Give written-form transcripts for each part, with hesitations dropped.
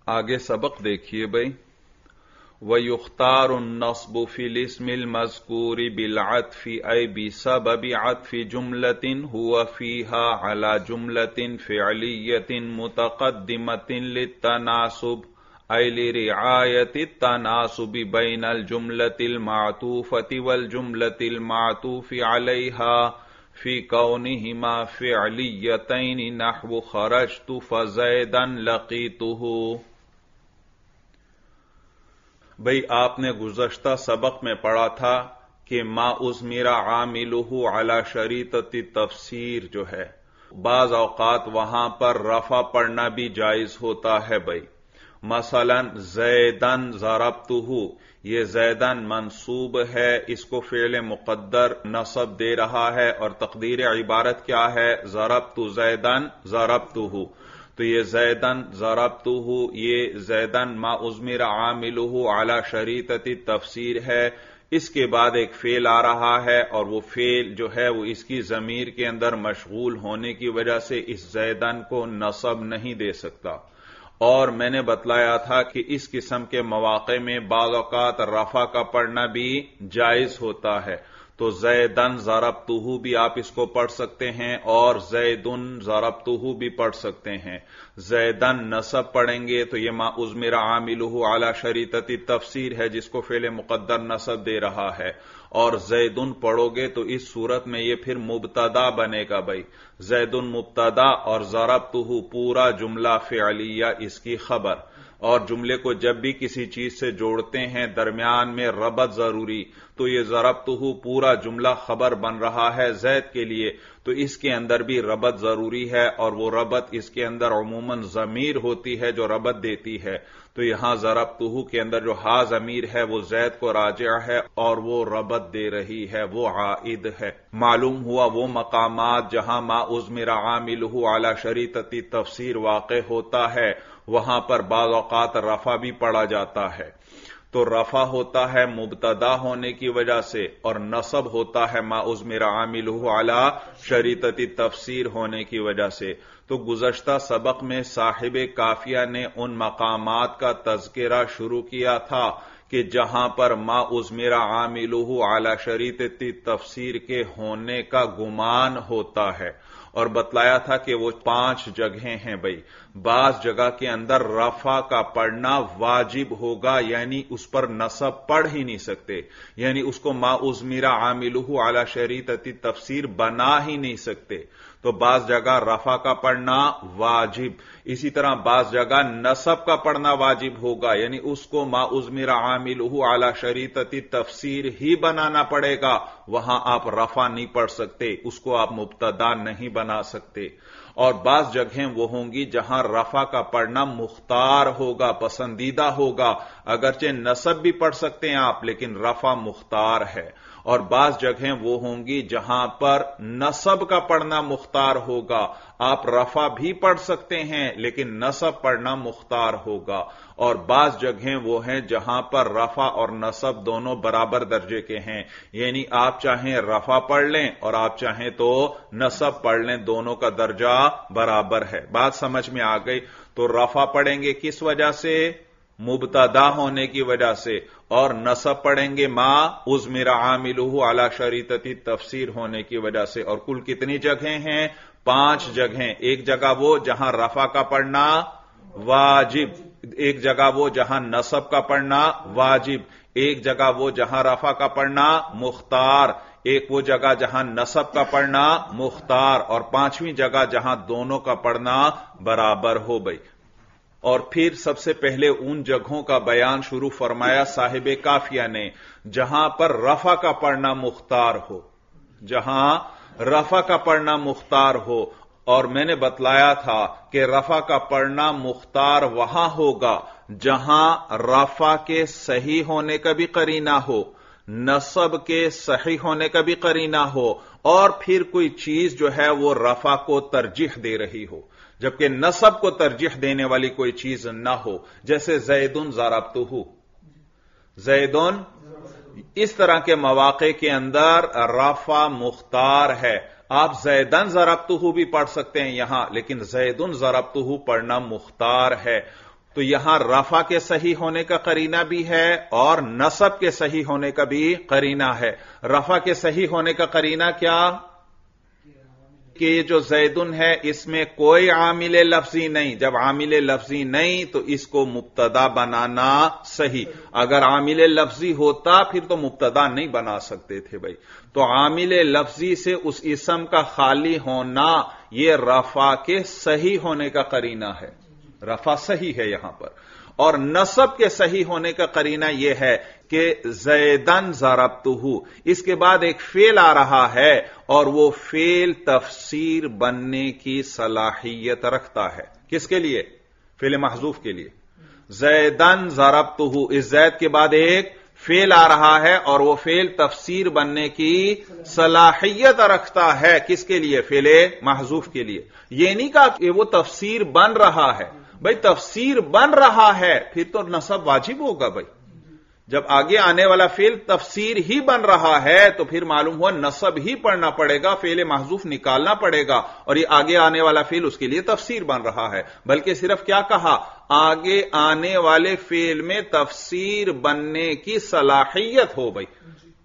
آگے سبق دیکھیے بھائی. وَيُخْتَارُ النَّصْبُ فِي الْإِسْمِ الْمَذْكُورِ بِالْعَطْفِ أَيْ بِسَبَبِ عَطْفِ جُمْلَةٍ هُوَ فِيهَا عَلَى جُمْلَةٍ فِعْلِيَّةٍ مُتَقَدِّمَةٍ لِلتَّنَاسُبِ أي لرعاية التناسب بين الجملة المعطوفة والجملة المعطوف عليها في كونهما فعليتين نحو خرجت فزيدا لقيته. بھئی آپ نے گزشتہ سبق میں پڑھا تھا کہ ما اضمر عاملہ علی شریطۃ تفسیر جو ہے بعض اوقات وہاں پر رفع پڑھنا بھی جائز ہوتا ہے. بھئی مثلا زیدن ضربتہ، یہ زیدن منصوب ہے، اس کو فعل مقدر نصب دے رہا ہے اور تقدیر عبارت کیا ہے؟ ضربت زیدن ضربتہ. تو یہ زیدن ضربتہ، یہ زیدن ما اضمر عاملہ علی شریطۃ تفسیر ہے. اس کے بعد ایک فعل آ رہا ہے اور وہ فعل جو ہے وہ اس کی ضمیر کے اندر مشغول ہونے کی وجہ سے اس زیدن کو نصب نہیں دے سکتا. اور میں نے بتلایا تھا کہ اس قسم کے مواقع میں بعض اوقات رفع کا پڑھنا بھی جائز ہوتا ہے. تو زیدن ضربتہ بھی آپ اس کو پڑھ سکتے ہیں اور زیدن ضربتہ بھی پڑھ سکتے ہیں. زیدن نصب پڑھیں گے تو یہ ما اضمر عاملہ علی شریطۃ تفسیر ہے جس کو فعل مقدر نصب دے رہا ہے. اور زیدن پڑھو گے تو اس صورت میں یہ پھر مبتدا بنے گا. بھائی زیدن مبتدا اور ضربتہ پورا جملہ فعلیہ اس کی خبر. اور جملے کو جب بھی کسی چیز سے جوڑتے ہیں درمیان میں ربط ضروری، تو یہ ضربتہ پورا جملہ خبر بن رہا ہے زید کے لیے، تو اس کے اندر بھی ربط ضروری ہے اور وہ ربط اس کے اندر عموماً ضمیر ہوتی ہے جو ربط دیتی ہے. تو یہاں ضربتہ کے اندر جو ہا ضمیر ہے وہ زید کو راجع ہے اور وہ ربط دے رہی ہے، وہ عائد ہے. معلوم ہوا وہ مقامات جہاں ما اضمر عاملہ علی شریطۃ تفسیر واقع ہوتا ہے وہاں پر بعض اوقات رفع بھی پڑھا جاتا ہے. تو رفع ہوتا ہے مبتدا ہونے کی وجہ سے اور نصب ہوتا ہے ما اضمر عاملہ علی شریطۃ تفسیر ہونے کی وجہ سے. تو گزشتہ سبق میں صاحب کافیہ نے ان مقامات کا تذکرہ شروع کیا تھا کہ جہاں پر ما اضمر عاملہ علی شریطۃ تفسیر کے ہونے کا گمان ہوتا ہے اور بتلایا تھا کہ وہ 5 جگہیں ہیں. بھائی بعض جگہ کے اندر رفع کا پڑھنا واجب ہوگا، یعنی اس پر نصب پڑھ ہی نہیں سکتے، یعنی اس کو ما اضمر عاملہ علی شریطۃ تفسیر بنا ہی نہیں سکتے. تو بعض جگہ رفع کا پڑھنا واجب، اسی طرح بعض جگہ نصب کا پڑھنا واجب ہوگا، یعنی اس کو ما اضمر عاملہ علی شریطۃ تفسیر ہی بنانا پڑے گا. وہاں آپ رفع نہیں پڑھ سکتے، اس کو آپ مبتدا نہیں بنا سکتے. اور بعض جگہیں وہ ہوں گی جہاں رفع کا پڑھنا مختار ہوگا، پسندیدہ ہوگا، اگرچہ نصب بھی پڑھ سکتے ہیں آپ لیکن رفع مختار ہے. اور بعض جگہیں وہ ہوں گی جہاں پر نصب کا پڑھنا مختار ہوگا، آپ رفع بھی پڑھ سکتے ہیں لیکن نصب پڑھنا مختار ہوگا. اور بعض جگہیں وہ ہیں جہاں پر رفع اور نصب دونوں برابر درجے کے ہیں، یعنی آپ چاہیں رفع پڑھ لیں اور آپ چاہیں تو نصب پڑھ لیں، دونوں کا درجہ برابر ہے. بات سمجھ میں آ گئی؟ تو رفع پڑھیں گے کس وجہ سے؟ مبتدا ہونے کی وجہ سے. اور نصب پڑھیں گے ما اضمر عاملہ علی شریطۃ تفسیر ہونے کی وجہ سے. اور کل کتنی جگہیں ہیں؟ 5 جگہیں. ایک جگہ وہ جہاں رفع کا پڑھنا واجب، ایک جگہ وہ جہاں نصب کا پڑھنا واجب، ایک جگہ وہ جہاں رفع کا پڑھنا مختار، ایک وہ جگہ جہاں نصب کا پڑھنا مختار، اور 5ویں جگہ جہاں دونوں کا پڑھنا برابر ہو. بھائی اور پھر سب سے پہلے ان جگہوں کا بیان شروع فرمایا صاحب کافیہ نے جہاں پر رفع کا پڑھنا مختار ہو، جہاں رفع کا پڑھنا مختار ہو. اور میں نے بتلایا تھا کہ رفع کا پڑھنا مختار وہاں ہوگا جہاں رفع کے صحیح ہونے کا بھی قرینہ ہو، نصب کے صحیح ہونے کا بھی قرینہ ہو، اور پھر کوئی چیز جو ہے وہ رفع کو ترجیح دے رہی ہو، جبکہ نصب کو ترجیح دینے والی کوئی چیز نہ ہو. جیسے زیدن ضربتہ، زیدن، اس طرح کے مواقع کے اندر رفع مختار ہے. آپ زیدن ضربتہ بھی پڑھ سکتے ہیں یہاں، لیکن زیدن ضربتہ پڑھنا مختار ہے. تو یہاں رفع کے صحیح ہونے کا قرینہ بھی ہے اور نصب کے صحیح ہونے کا بھی قرینہ ہے. رفع کے صحیح ہونے کا قرینہ کیا کہ یہ جو زیدن ہے اس میں کوئی عامل لفظی نہیں. جب عامل لفظی نہیں تو اس کو مبتدا بنانا صحیح. اگر عامل لفظی ہوتا پھر تو مبتدا نہیں بنا سکتے تھے بھائی. تو عامل لفظی سے اس اسم کا خالی ہونا یہ رفع کے صحیح ہونے کا قرینہ ہے. رفع صحیح ہے یہاں پر. اور نصب کے صحیح ہونے کا قرینہ یہ ہے کہ زیدن ضربتہ، اس کے بعد ایک فعل آ رہا ہے اور وہ فعل تفسیر بننے کی صلاحیت رکھتا ہے. کس کے لیے؟ فعل محذوف کے لیے. زیدن ضربتہ، اس زید کے بعد ایک فعل آ رہا ہے اور وہ فعل تفسیر بننے کی صلاحیت رکھتا ہے. کس کے لیے؟ فعل محذوف کے لیے. یہ نہیں کہا کہ وہ تفسیر بن رہا ہے. بھائی تفسیر بن رہا ہے پھر تو نصب واجب ہوگا بھائی. جب آگے آنے والا فعل تفسیر ہی بن رہا ہے تو پھر معلوم ہوا نصب ہی پڑھنا پڑے گا، فعل محذوف نکالنا پڑے گا، اور یہ آگے آنے والا فعل اس کے لیے تفسیر بن رہا ہے. بلکہ صرف کیا کہا؟ آگے آنے والے فعل میں تفسیر بننے کی صلاحیت ہو بھائی.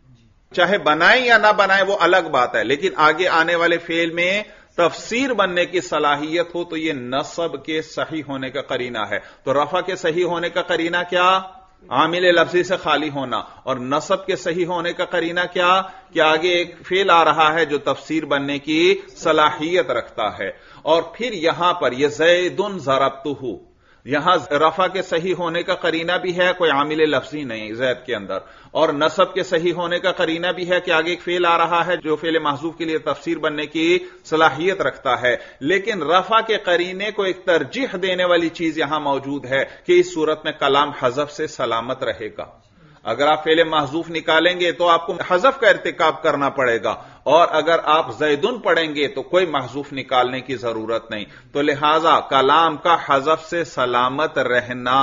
چاہے بنائیں یا نہ بنائیں وہ الگ بات ہے، لیکن آگے آنے والے فعل میں تفسیر بننے کی صلاحیت ہو تو یہ نصب کے صحیح ہونے کا قرینہ ہے. تو رفع کے صحیح ہونے کا قرینہ کیا؟ عامل لفظی سے خالی ہونا. اور نصب کے صحیح ہونے کا قرینہ کیا؟ کہ آگے ایک فعل آ رہا ہے جو تفسیر بننے کی صلاحیت رکھتا ہے. اور پھر یہاں پر یہ زیدن ضربتہ، یہاں رفع کے صحیح ہونے کا قرینہ بھی ہے، کوئی عامل لفظی نہیں زید کے اندر. اور نصب کے صحیح ہونے کا قرینہ بھی ہے کہ آگے ایک فعل آ رہا ہے جو فعل محذوف کے لیے تفسیر بننے کی صلاحیت رکھتا ہے. لیکن رفع کے قرینے کو ایک ترجیح دینے والی چیز یہاں موجود ہے کہ اس صورت میں کلام حذف سے سلامت رہے گا. اگر آپ فعل محذوف نکالیں گے تو آپ کو حذف کا ارتکاب کرنا پڑے گا، اور اگر آپ زیدن پڑھیں گے تو کوئی محذوف نکالنے کی ضرورت نہیں. تو لہذا کلام کا حذف سے سلامت رہنا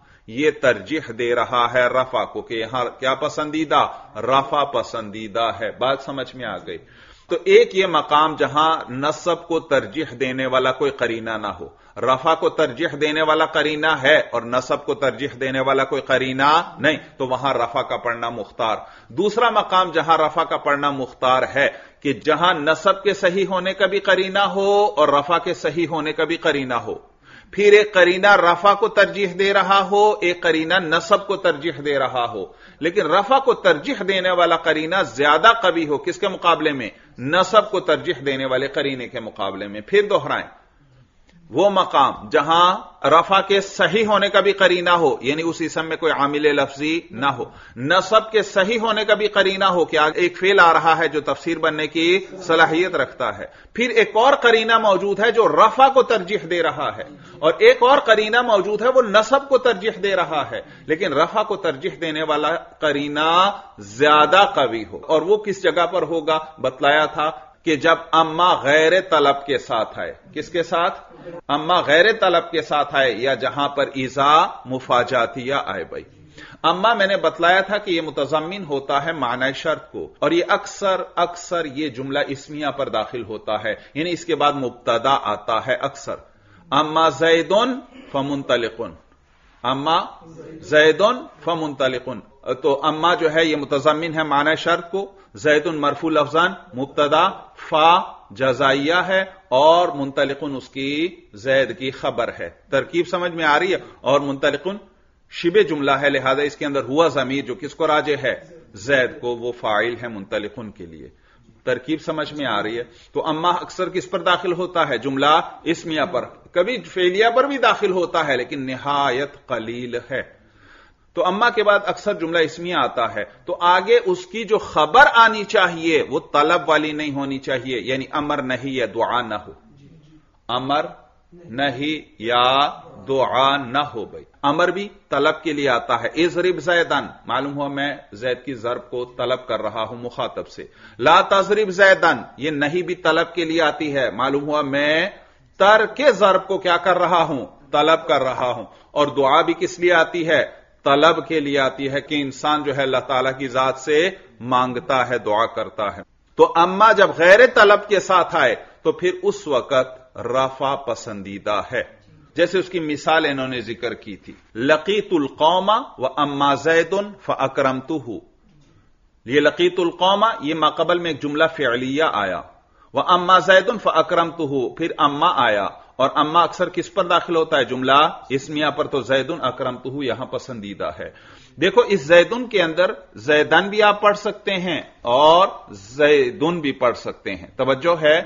یہ ترجیح دے رہا ہے رفع کو کہ یہاں کیا پسندیدہ؟ رفع پسندیدہ ہے. بات سمجھ میں آ گئی؟ تو ایک یہ مقام جہاں نصب کو ترجیح دینے والا کوئی قرینہ نہ ہو، رفع کو ترجیح دینے والا قرینہ ہے اور نصب کو ترجیح دینے والا کوئی قرینہ نہیں، تو وہاں رفع کا پڑھنا مختار. دوسرا مقام جہاں رفع کا پڑھنا مختار ہے کہ جہاں نصب کے صحیح ہونے کا بھی قرینہ ہو اور رفع کے صحیح ہونے کا بھی قرینہ ہو. پھر ایک قرینہ رفع کو ترجیح دے رہا ہو، ایک قرینہ نصب کو ترجیح دے رہا ہو، لیکن رفع کو ترجیح دینے والا قرینہ زیادہ قوی ہو. کس کے مقابلے میں؟ نصب کو ترجیح دینے والے قرینے کے مقابلے میں. پھر دوہرائیں، وہ مقام جہاں رفع کے صحیح ہونے کا بھی قرینہ ہو، یعنی اس اسم میں کوئی عامل لفظی نہ ہو، نصب کے صحیح ہونے کا بھی قرینہ ہو کہ ایک فعل آ رہا ہے جو تفسیر بننے کی صلاحیت رکھتا ہے. پھر ایک اور قرینہ موجود ہے جو رفع کو ترجیح دے رہا ہے، اور ایک اور قرینہ موجود ہے وہ نصب کو ترجیح دے رہا ہے، لیکن رفع کو ترجیح دینے والا قرینہ زیادہ قوی ہو. اور وہ کس جگہ پر ہوگا؟ بتلایا تھا کہ جب اما غیر طلب کے ساتھ آئے. کس کے ساتھ؟ اما غیر طلب کے ساتھ آئے، یا جہاں پر ایذا مفاجاتیہ آئے. بھائی اما میں نے بتلایا تھا کہ یہ متضمن ہوتا ہے معنی شرط کو، اور یہ اکثر یہ جملہ اسمیہ پر داخل ہوتا ہے، یعنی اس کے بعد مبتدا آتا ہے اکثر. اما زیدن فمنطلقن، اما زیدن فمنطلقن. تو اما جو ہے یہ متضمن ہے معنی شرط کو، زیدن مرفوع لفظان مبتدا، فا جزائیہ ہے، اور منطلقن اس کی زید کی خبر ہے. ترکیب سمجھ میں آ رہی ہے؟ اور منطلقن شبہ جملہ ہے، لہذا اس کے اندر ہوا ضمیر جو کس کو راجع ہے؟ زید کو، وہ فاعل ہے منطلقن کے لیے. ترکیب سمجھ میں آ رہی ہے؟ تو اما اکثر کس پر داخل ہوتا ہے؟ جملہ اسمیہ پر. کبھی فعلیہ پر بھی داخل ہوتا ہے لیکن نہایت قلیل ہے. تو اما کے بعد اکثر جملہ اسمیہ آتا ہے، تو آگے اس کی جو خبر آنی چاہیے وہ طلب والی نہیں ہونی چاہیے، یعنی امر نہیں یا دعا نہ ہو. امر نہیں یا دعا نہ ہو. بھائی امر بھی طلب کے لیے آتا ہے. اضرب زیدن، معلوم ہوا میں زید کی ضرب کو طلب کر رہا ہوں مخاطب سے. لا تضرب زیدن، یہ نہیں بھی طلب کے لیے آتی ہے، معلوم ہوا میں ترک ضرب کو کیا کر رہا ہوں؟ طلب کر رہا ہوں. اور دعا بھی کس لیے آتی ہے؟ طلب کے لیے آتی ہے کہ انسان جو ہے اللہ تعالیٰ کی ذات سے مانگتا ہے، دعا کرتا ہے. تو اما جب غیر طلب کے ساتھ آئے تو پھر اس وقت رفع پسندیدہ ہے. جیسے اس کی مثال انہوں نے ذکر کی تھی، لقیت القوم و اما زید فاکرمتہ. یہ لقیت القوم یہ ماقبل میں ایک جملہ فعلیہ آیا، و اما زید فاکرمتہ پھر اما آیا، اور اما اکثر کس پر داخل ہوتا ہے؟ جملہ اسمیہ پر. تو زید اکرمتہ یہاں پسندیدہ ہے. دیکھو اس زیدن کے اندر زیدن بھی آپ پڑھ سکتے ہیں اور زیدن بھی پڑھ سکتے ہیں. توجہ ہے.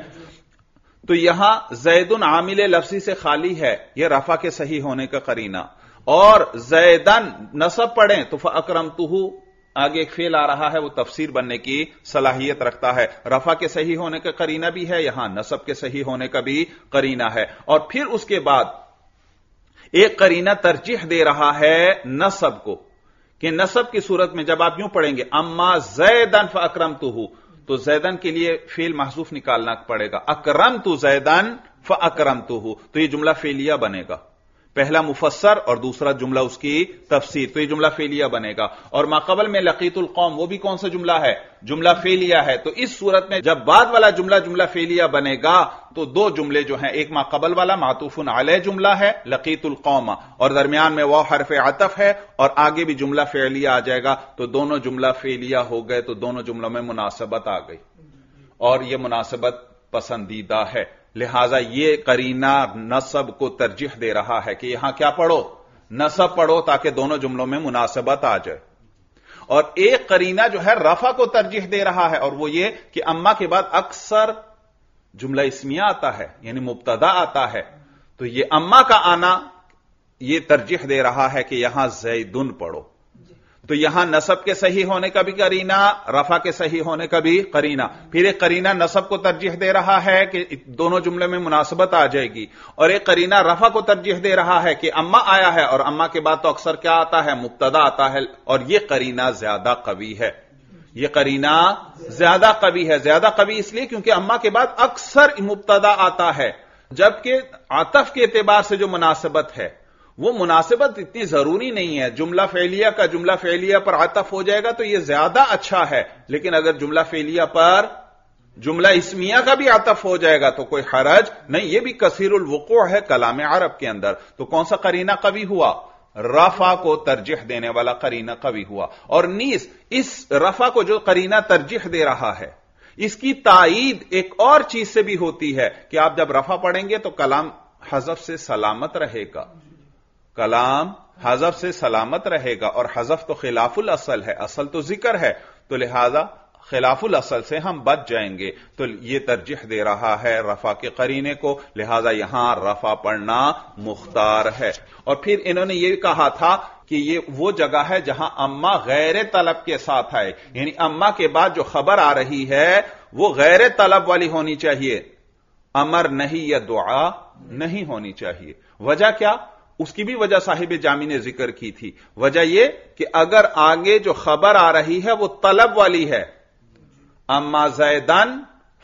تو یہاں زیدن عامل لفظی سے خالی ہے، یہ رفع کے صحیح ہونے کا قرینہ. اور زیدن نصب پڑھیں تو فاکرمتہ آگے ایک فعل آ رہا ہے، وہ تفسیر بننے کی صلاحیت رکھتا ہے. رفع کے صحیح ہونے کا قرینہ بھی ہے، یہاں نصب کے صحیح ہونے کا بھی قرینہ ہے. اور پھر اس کے بعد ایک قرینہ ترجیح دے رہا ہے نصب کو، کہ نصب کی صورت میں جب آپ یوں پڑھیں گے اما زیدن فاکرمتہ تو زیدن کے لیے فعل محذوف نکالنا پڑے گا. اکرمت زیدن فاکرمتہ تو یہ جملہ فعلیہ بنے گا. پہلا مفسر اور دوسرا جملہ اس کی تفسیر، تو یہ جملہ فعلیہ بنے گا. اور ماقبل میں لقیت القوم وہ بھی کون سا جملہ ہے؟ جملہ فعلیہ ہے. تو اس صورت میں جب بعد والا جملہ فعلیہ بنے گا تو دو جملے جو ہیں، ایک ماقبل والا معطوف علیہ جملہ ہے لقیت القوم، اور درمیان میں وہ حرف عطف ہے، اور آگے بھی جملہ فعلیہ آ جائے گا. تو دونوں جملہ فعلیہ ہو گئے، تو دونوں جملوں میں مناسبت آ گئی، اور یہ مناسبت پسندیدہ ہے. لہذا یہ قرینہ نصب کو ترجیح دے رہا ہے کہ یہاں کیا پڑھو؟ نصب پڑھو، تاکہ دونوں جملوں میں مناسبت آ جائے. اور ایک قرینہ جو ہے رفع کو ترجیح دے رہا ہے، اور وہ یہ کہ اما کے بعد اکثر جملہ اسمیہ آتا ہے، یعنی مبتدا آتا ہے. تو یہ اما کا آنا یہ ترجیح دے رہا ہے کہ یہاں زیدن پڑھو. تو یہاں نصب کے صحیح ہونے کا بھی قرینہ، رفع کے صحیح ہونے کا بھی قرینہ. پھر ایک قرینہ نصب کو ترجیح دے رہا ہے کہ دونوں جملے میں مناسبت آ جائے گی، اور ایک قرینہ رفع کو ترجیح دے رہا ہے کہ اما آیا ہے، اور اما کے بعد تو اکثر کیا آتا ہے؟ مبتدا آتا ہے. اور یہ قرینہ زیادہ قوی ہے. یہ قرینہ زیادہ قوی ہے. زیادہ قوی اس لیے کیونکہ اما کے بعد اکثر مبتدا آتا ہے، جبکہ عطف کے اعتبار سے جو مناسبت ہے وہ مناسبت اتنی ضروری نہیں ہے. جملہ فعلیہ کا جملہ فعلیہ پر عطف ہو جائے گا تو یہ زیادہ اچھا ہے، لیکن اگر جملہ فعلیہ پر جملہ اسمیہ کا بھی عطف ہو جائے گا تو کوئی حرج نہیں. یہ بھی کثیر الوقوع ہے کلام عرب کے اندر. تو کون سا قرینہ قوی ہوا؟ رفع کو ترجیح دینے والا قرینہ قوی ہوا. اور نیز اس رفع کو جو قرینہ ترجیح دے رہا ہے، اس کی تائید ایک اور چیز سے بھی ہوتی ہے کہ آپ جب رفع پڑھیں گے تو کلام حذف سے سلامت رہے گا. کلام حذف سے سلامت رہے گا، اور حذف تو خلاف الاصل ہے، اصل تو ذکر ہے، تو لہذا خلاف الاصل سے ہم بچ جائیں گے. تو یہ ترجیح دے رہا ہے رفع کے قرینے کو، لہذا یہاں رفع پڑھنا مختار ہے. اور پھر انہوں نے یہ کہا تھا کہ یہ وہ جگہ ہے جہاں اما غیر طلب کے ساتھ آئے، یعنی اما کے بعد جو خبر آ رہی ہے وہ غیر طلب والی ہونی چاہیے، امر نہیں یا دعا نہیں ہونی چاہیے. وجہ کیا؟ اس کی بھی وجہ صاحب جامی نے ذکر کی تھی. وجہ یہ کہ اگر آگے جو خبر آ رہی ہے وہ طلب والی ہے، اما زیدن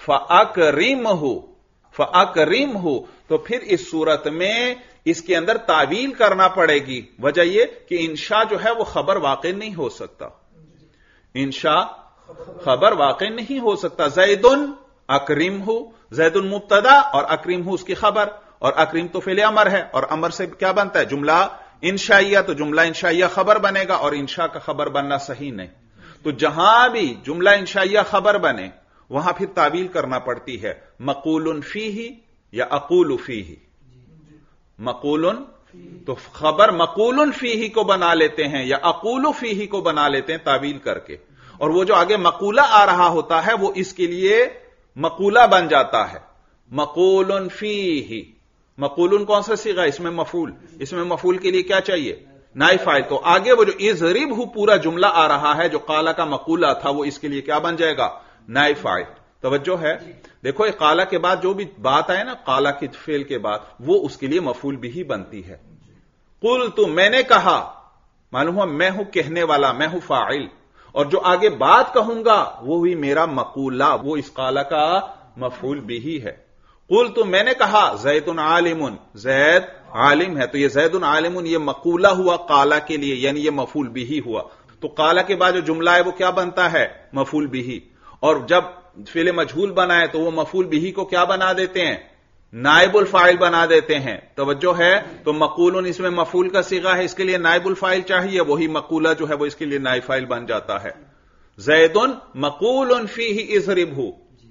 فاکرمہ، تو پھر اس صورت میں اس کے اندر تعویل کرنا پڑے گی. وجہ یہ کہ انشاء جو ہے وہ خبر واقع نہیں ہو سکتا. انشاء خبر واقع نہیں ہو سکتا. زیدن اکرمہ، زیدن مبتدا اور اکرمہ اس کی خبر، اور اکریم تو فعل امر ہے، اور امر سے کیا بنتا ہے؟ جملہ انشائیہ. تو جملہ انشائیہ خبر بنے گا، اور انشاء کا خبر بننا صحیح نہیں. تو جہاں بھی جملہ انشائیہ خبر بنے وہاں پھر تعویل کرنا پڑتی ہے. مقول فیہ یا اقول فیہ. مقول تو خبر مقول فیہ کو بنا لیتے ہیں یا اقول فیہ کو بنا لیتے ہیں تعویل کر کے، اور وہ جو آگے مقولہ آ رہا ہوتا ہے وہ اس کے لیے مقولہ بن جاتا ہے. مقول فیہ، مقولن کون سا صیغہ؟ اس میں مفعول. اس میں مفعول کے لیے کیا چاہیے؟ نائب فاعل. تو آگے وہ جو اضربہ پورا جملہ آ رہا ہے جو قال کا مقولہ تھا وہ اس کے لیے کیا بن جائے گا؟ نائب فاعل. توجہ ہے. دیکھو یہ قال کے بعد جو بھی بات آئے نا قال کے فعل کے بعد وہ اس کے لیے مفعول بھی بنتی ہے. قلت میں نے کہا، معلوم ہوا میں ہوں کہنے والا، میں ہوں فاعل، اور جو آگے بات کہوں گا وہ بھی میرا مقولہ، وہ اس قال کا مفعول بھی ہے. قلت میں نے کہا زید عالم، زید عالم ہے. تو یہ زید عالم یہ مقولہ ہوا قال کے لیے، یعنی یہ مفعول بھی ہوا. تو قال کے بعد جو جملہ ہے وہ کیا بنتا ہے؟ مفعول بھی. اور جب فعل مجہول بنائے تو وہ مفعول بھی کو کیا بنا دیتے ہیں؟ نائب الفاعل بنا دیتے ہیں. توجہ ہے؟ تو مقولن اس میں مفعول کا صیغہ ہے، اس کے لیے نائب الفاعل چاہیے، وہی مقولہ جو ہے وہ اس کے لیے نائب فاعل بن جاتا ہے. زیدن مقول فیہ اضربہ،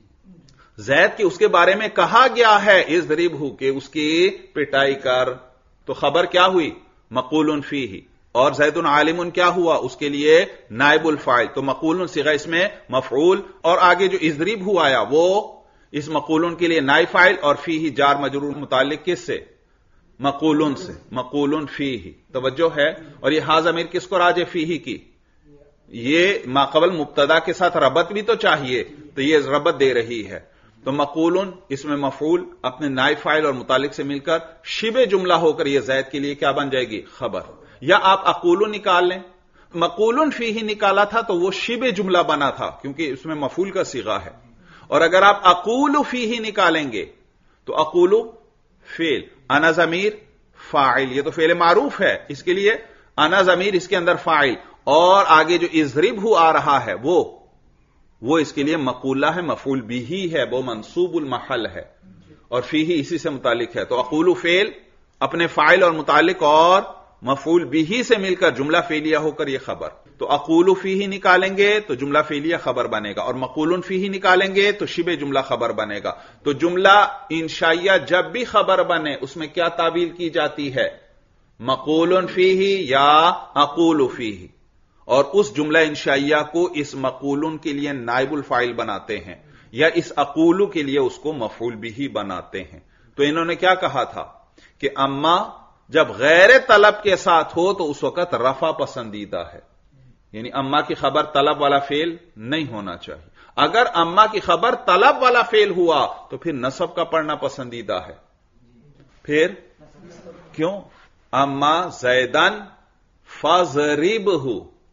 زید کی اس کے بارے میں کہا گیا ہے اضربہ کہ اس کی پٹائی کر، تو خبر کیا ہوئی؟ مقول فیہ. اور زید عالم کیا ہوا؟ اس کے لیے نائب الفاعل. تو مقول صیغہ اس میں مفعول، اور آگے جو اضربہ آیا وہ اس مقولن کے لیے نائب فاعل، اور فیہ جار مجرور متعلق کس سے؟ مقولن سے. مقولن فیہ. توجہ ہے؟ اور یہ ہا ضمیر کس کو راجع؟ فیہ کی. یہ ما قبل مبتدا کے ساتھ ربط بھی تو چاہیے، تو یہ ربط دے رہی ہے. تو مقولن اس میں مفعول اپنے نائب فاعل اور متعلق سے مل کر شبہ جملہ ہو کر یہ زید کے لیے کیا بن جائے گی؟ خبر. یا آپ اقول نکال لیں، مقولن فیہ نکالا تھا تو وہ شبہ جملہ بنا تھا کیونکہ اس میں مفعول کا صیغہ ہے. اور اگر آپ اقول فیہ نکالیں گے تو اقول فعل، انا ضمیر فاعل، یہ تو فعل معروف ہے، اس کے لیے انا ضمیر اس کے اندر فاعل، اور آگے جو اضربہ آ رہا ہے وہ اس کے لیے مقولہ ہے، مفعول بھی ہے، وہ منصوب المحل ہے، اور فیہ اسی سے متعلق ہے. تو اقول فعل اپنے فاعل اور متعلق اور مفعول بھی سے مل کر جملہ فعلیہ ہو کر یہ خبر. تو اقول فیہ نکالیں گے تو جملہ فعلیہ خبر بنے گا، اور مقول فیہ نکالیں گے تو شبہ جملہ خبر بنے گا. تو جملہ انشائیہ جب بھی خبر بنے اس میں کیا تعبیر کی جاتی ہے؟ مقول فیہ یا اقول فیہ. اور اس جملہ انشائیہ کو اس مقول کے لیے نائب الفاعل بناتے ہیں، یا اس اقول کے لیے اس کو مفعول بھی بناتے ہیں. تو انہوں نے کیا کہا تھا کہ اما جب غیر طلب کے ساتھ ہو تو اس وقت رفع پسندیدہ ہے، یعنی اما کی خبر طلب والا فعل نہیں ہونا چاہیے. اگر اما کی خبر طلب والا فعل ہوا تو پھر نصب کا پڑھنا پسندیدہ ہے. پھر کیوں؟ اما زیدن فضربہ،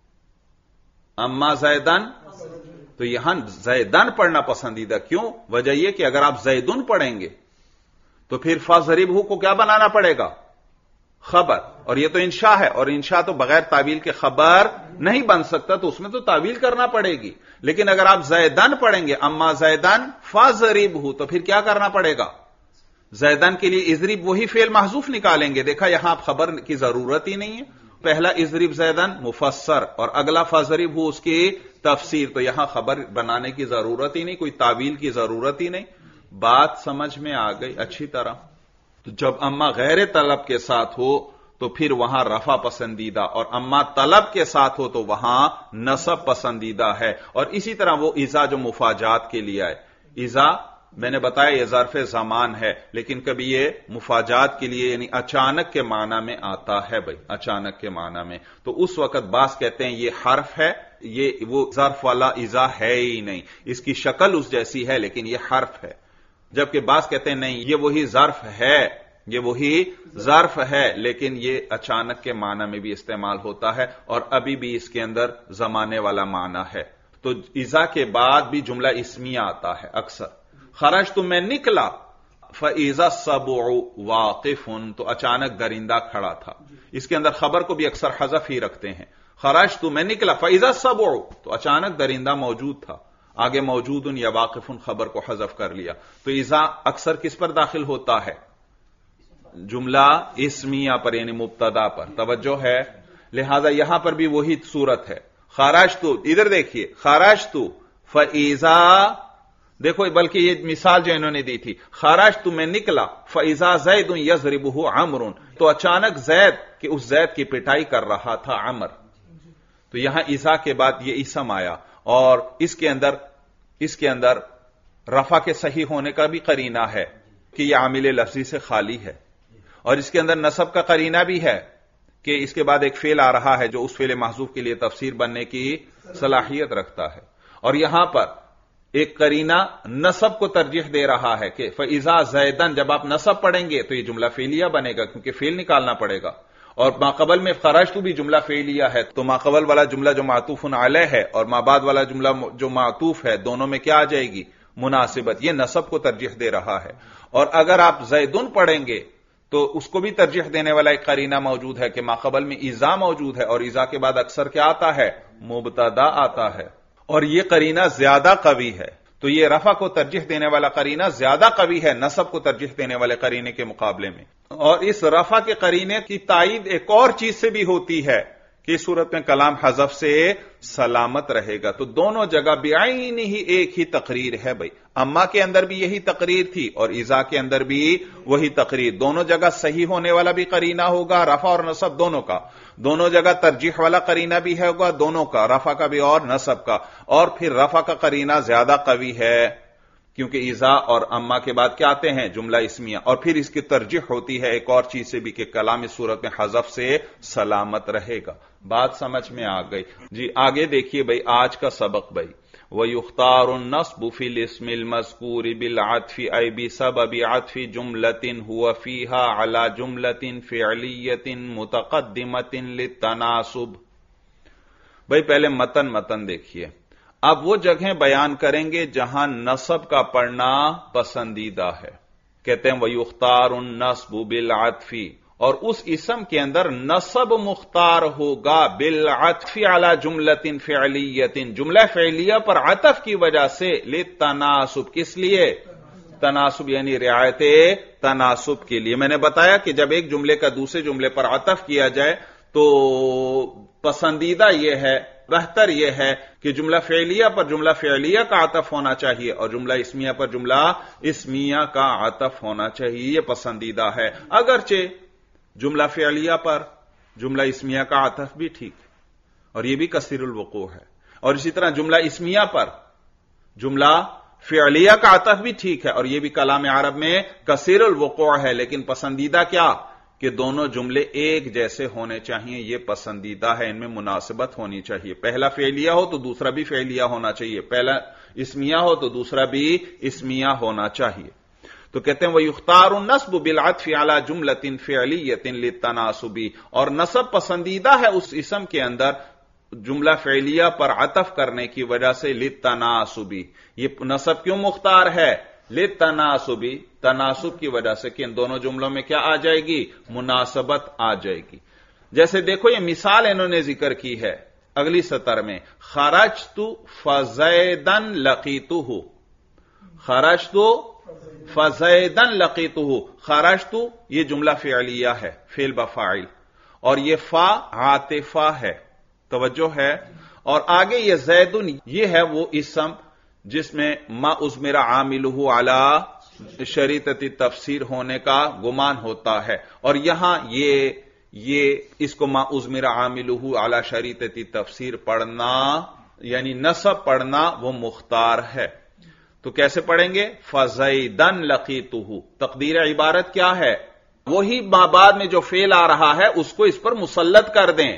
اما زیدن، تو یہاں زیدن پڑھنا پسندیدہ. کیوں؟ وجہ یہ کہ اگر آپ زیدن پڑھیں گے تو پھر فضربہ کو کیا بنانا پڑے گا؟ خبر. اور یہ تو انشاء ہے، اور انشاء تو بغیر تعویل کے خبر نہیں بن سکتا، تو اس میں تو تعویل کرنا پڑے گی. لیکن اگر آپ زیدن پڑھیں گے اما زیدن فضربہ تو پھر کیا کرنا پڑے گا؟ زیدن کے لیے اضرب وہی فعل محذوف نکالیں گے. دیکھا یہاں آپ خبر کی ضرورت ہی نہیں ہے. پہلا اضرب زیدن مفسر اور اگلا فضرب اس کی تفسیر، تو یہاں خبر بنانے کی ضرورت ہی نہیں، کوئی تعویل کی ضرورت ہی نہیں. بات سمجھ میں آ گئی اچھی طرح؟ تو جب اما غیر طلب کے ساتھ ہو تو پھر وہاں رفع پسندیدہ، اور اما طلب کے ساتھ ہو تو وہاں نصب پسندیدہ ہے. اور اسی طرح وہ اذا جو مفاجات کے لیے آئے، اذا میں نے بتایا یہ ظرف زمان ہے، لیکن کبھی یہ مفاجات کے لیے یعنی اچانک کے معنی میں آتا ہے. بھائی اچانک کے معنی میں، تو اس وقت بعض کہتے ہیں یہ حرف ہے، یہ وہ ظرف والا اذا ہے ہی نہیں، اس کی شکل اس جیسی ہے لیکن یہ حرف ہے. جبکہ بعض کہتے ہیں نہیں، یہ وہی ظرف ہے، یہ وہی ظرف ہے لیکن یہ اچانک کے معنی میں بھی استعمال ہوتا ہے، اور ابھی بھی اس کے اندر زمانے والا معنی ہے. تو اذا کے بعد بھی جملہ اسمیہ آتا ہے اکثر. خرجت میں نکلا، فاذا السبع واقف، تو اچانک درندہ کھڑا تھا. اس کے اندر خبر کو بھی اکثر حذف ہی رکھتے ہیں. خرجت میں نکلا، فاذا السبع، تو اچانک درندہ موجود تھا. آگے موجود یا واقف خبر کو حذف کر لیا. تو اذا اکثر کس پر داخل ہوتا ہے؟ جملہ اسمیہ پر، یعنی مبتدا پر. توجہ ہے؟ لہذا یہاں پر بھی وہی صورت ہے. خرجت، ادھر دیکھیے، خرجت فاذا، دیکھو بلکہ یہ مثال جو انہوں نے دی تھی، خرجت میں نکلا، فاذا زید یضربہ عمرو، تو اچانک زید کہ اس زید کی پٹائی کر رہا تھا عمر. تو یہاں اذا کے بعد یہ اسم آیا، اور اس کے اندر رفع کے صحیح ہونے کا بھی قرینہ ہے کہ یہ عامل لفظی سے خالی ہے، اور اس کے اندر نصب کا قرینہ بھی ہے کہ اس کے بعد ایک فعل آ رہا ہے جو اس فعل محذوف کے لیے تفسیر بننے کی صلاحیت رکھتا ہے. اور یہاں پر ایک قرینہ نصب کو ترجیح دے رہا ہے کہ فاذا زیدن، جب آپ نصب پڑھیں گے تو یہ جملہ فعلیہ بنے گا کیونکہ فعل نکالنا پڑے گا. اور ماقبل میں خرجت بھی جملہ فعلیہ ہے، تو ماقبل والا جملہ جو معطوف علیہ ہے اور مابعد والا جملہ جو معطوف ہے، دونوں میں کیا آ جائے گی؟ مناسبت. یہ نصب کو ترجیح دے رہا ہے. اور اگر آپ زیدن پڑھیں گے تو اس کو بھی ترجیح دینے والا ایک قرینہ موجود ہے کہ ماقبل میں اذا موجود ہے، اور اذا کے بعد اکثر کیا آتا ہے؟ مبتدا آتا ہے. اور یہ قرینہ زیادہ قوی ہے. تو یہ رفع کو ترجیح دینے والا قرینہ زیادہ قوی ہے نصب کو ترجیح دینے والے قرینے کے مقابلے میں. اور اس رفع کے قرینے کی تائید ایک اور چیز سے بھی ہوتی ہے کہ اس صورت میں کلام حذف سے سلامت رہے گا. تو دونوں جگہ بعین ہی ایک ہی تقریر ہے بھائی. اما کے اندر بھی یہی تقریر تھی اور اذا کے اندر بھی وہی تقریر. دونوں جگہ صحیح ہونے والا بھی قرینہ ہوگا رفع اور نصب دونوں کا. دونوں جگہ ترجیح والا قرینہ بھی ہوگا دونوں کا، رفع کا بھی اور نصب کا. اور پھر رفع کا قرینہ زیادہ قوی ہے کیونکہ اذا اور اما کے بعد کیا آتے ہیں جملہ اسمیہ. اور پھر اس کی ترجیح ہوتی ہے ایک اور چیز سے بھی کہ کلام اس صورت میں حذف سے سلامت رہے گا. بات سمجھ میں آ گئی جی. آگے دیکھیے بھائی آج کا سبق بھائی. وَيُخْتَارُ النَّصْبُ فِي الْإِسْمِ الْمَذْكُورِ بِالْعَطْفِ أَيْ بِسَبَبِ عَطْفِ جُمْلَةٍ هُوَ فِيهَا عَلَى جُمْلَةٍ فِعْلِيَّةٍ مُتَقَدِّمَةٍ لِلتَّنَاسُبِ. بھائی پہلے متن دیکھیے. اب وہ جگہیں بیان کریں گے جہاں نصب کا پڑھنا پسندیدہ ہے. کہتے ہیں وَيُخْتَارُ النَّصْبُ بِالْعَطْفِ، اور اس اسم کے اندر نصب مختار ہوگا بالعطف علی جملۃ فعلیۃ، جملہ فعلیہ پر عطف کی وجہ سے للتناسب. کس لیے؟ تناسب یعنی رعایت تناسب کے لیے. میں نے بتایا کہ جب ایک جملے کا دوسرے جملے پر عطف کیا جائے تو پسندیدہ یہ ہے، بہتر یہ ہے کہ جملہ فعلیہ پر جملہ فعلیہ کا عطف ہونا چاہیے اور جملہ اسمیہ پر جملہ اسمیہ کا عطف ہونا چاہیے. یہ پسندیدہ ہے. اگرچہ جملہ فعلیہ پر جملہ اسمیہ کا عطف بھی ٹھیک ہے اور یہ بھی کثیر الوقوع ہے. اور اسی طرح جملہ اسمیہ پر جملہ فعلیہ کا عطف بھی ٹھیک ہے اور یہ بھی کلام عرب میں کثیر الوقوع ہے. لیکن پسندیدہ کیا؟ کہ دونوں جملے ایک جیسے ہونے چاہیے. یہ پسندیدہ ہے، ان میں مناسبت ہونی چاہیے. پہلا فعلیہ ہو تو دوسرا بھی فعلیہ ہونا چاہیے، پہلا اسمیہ ہو تو دوسرا بھی اسمیہ ہونا چاہیے. تو کہتے ہیں وَيُخْتَارُ النَّصْبُ بِالْعَطْفِ عَلَى جُمْلَةٍ فِعْلِيَّةٍ لِلتَّنَاسُبِ، اور نصب پسندیدہ ہے اس اسم کے اندر جملہ فعلیہ پر عطف کرنے کی وجہ سے لِلتَّنَاسُبِ. یہ نصب کیوں مختار ہے؟ لِلتَّنَاسُبِ، تناسب کی وجہ سے کہ ان دونوں جملوں میں کیا آ جائے گی؟ مناسبت آ جائے گی. جیسے دیکھو یہ مثال انہوں نے ذکر کی ہے اگلی سطر میں، خرجت فزیدن لقیتہ. خرجت فزیدن لقیتہ. خرجت یہ جملہ فعلیہ ہے، فعل بفاعل، اور یہ فا عاطفہ ہے. توجہ ہے. اور آگے یہ زیدن یہ ہے وہ اسم جس میں ما اضمر عاملہ علی شریطۃ تفسیر ہونے کا گمان ہوتا ہے. اور یہاں یہ اس کو ما اضمر عاملہ علی شریطۃ تفسیر پڑھنا یعنی نصب پڑھنا وہ مختار ہے. تو کیسے پڑھیں گے؟ فزیدن لقیتہ. تقدیر عبارت کیا ہے؟ وہی بعد میں جو فعل آ رہا ہے اس کو اس پر مسلط کر دیں.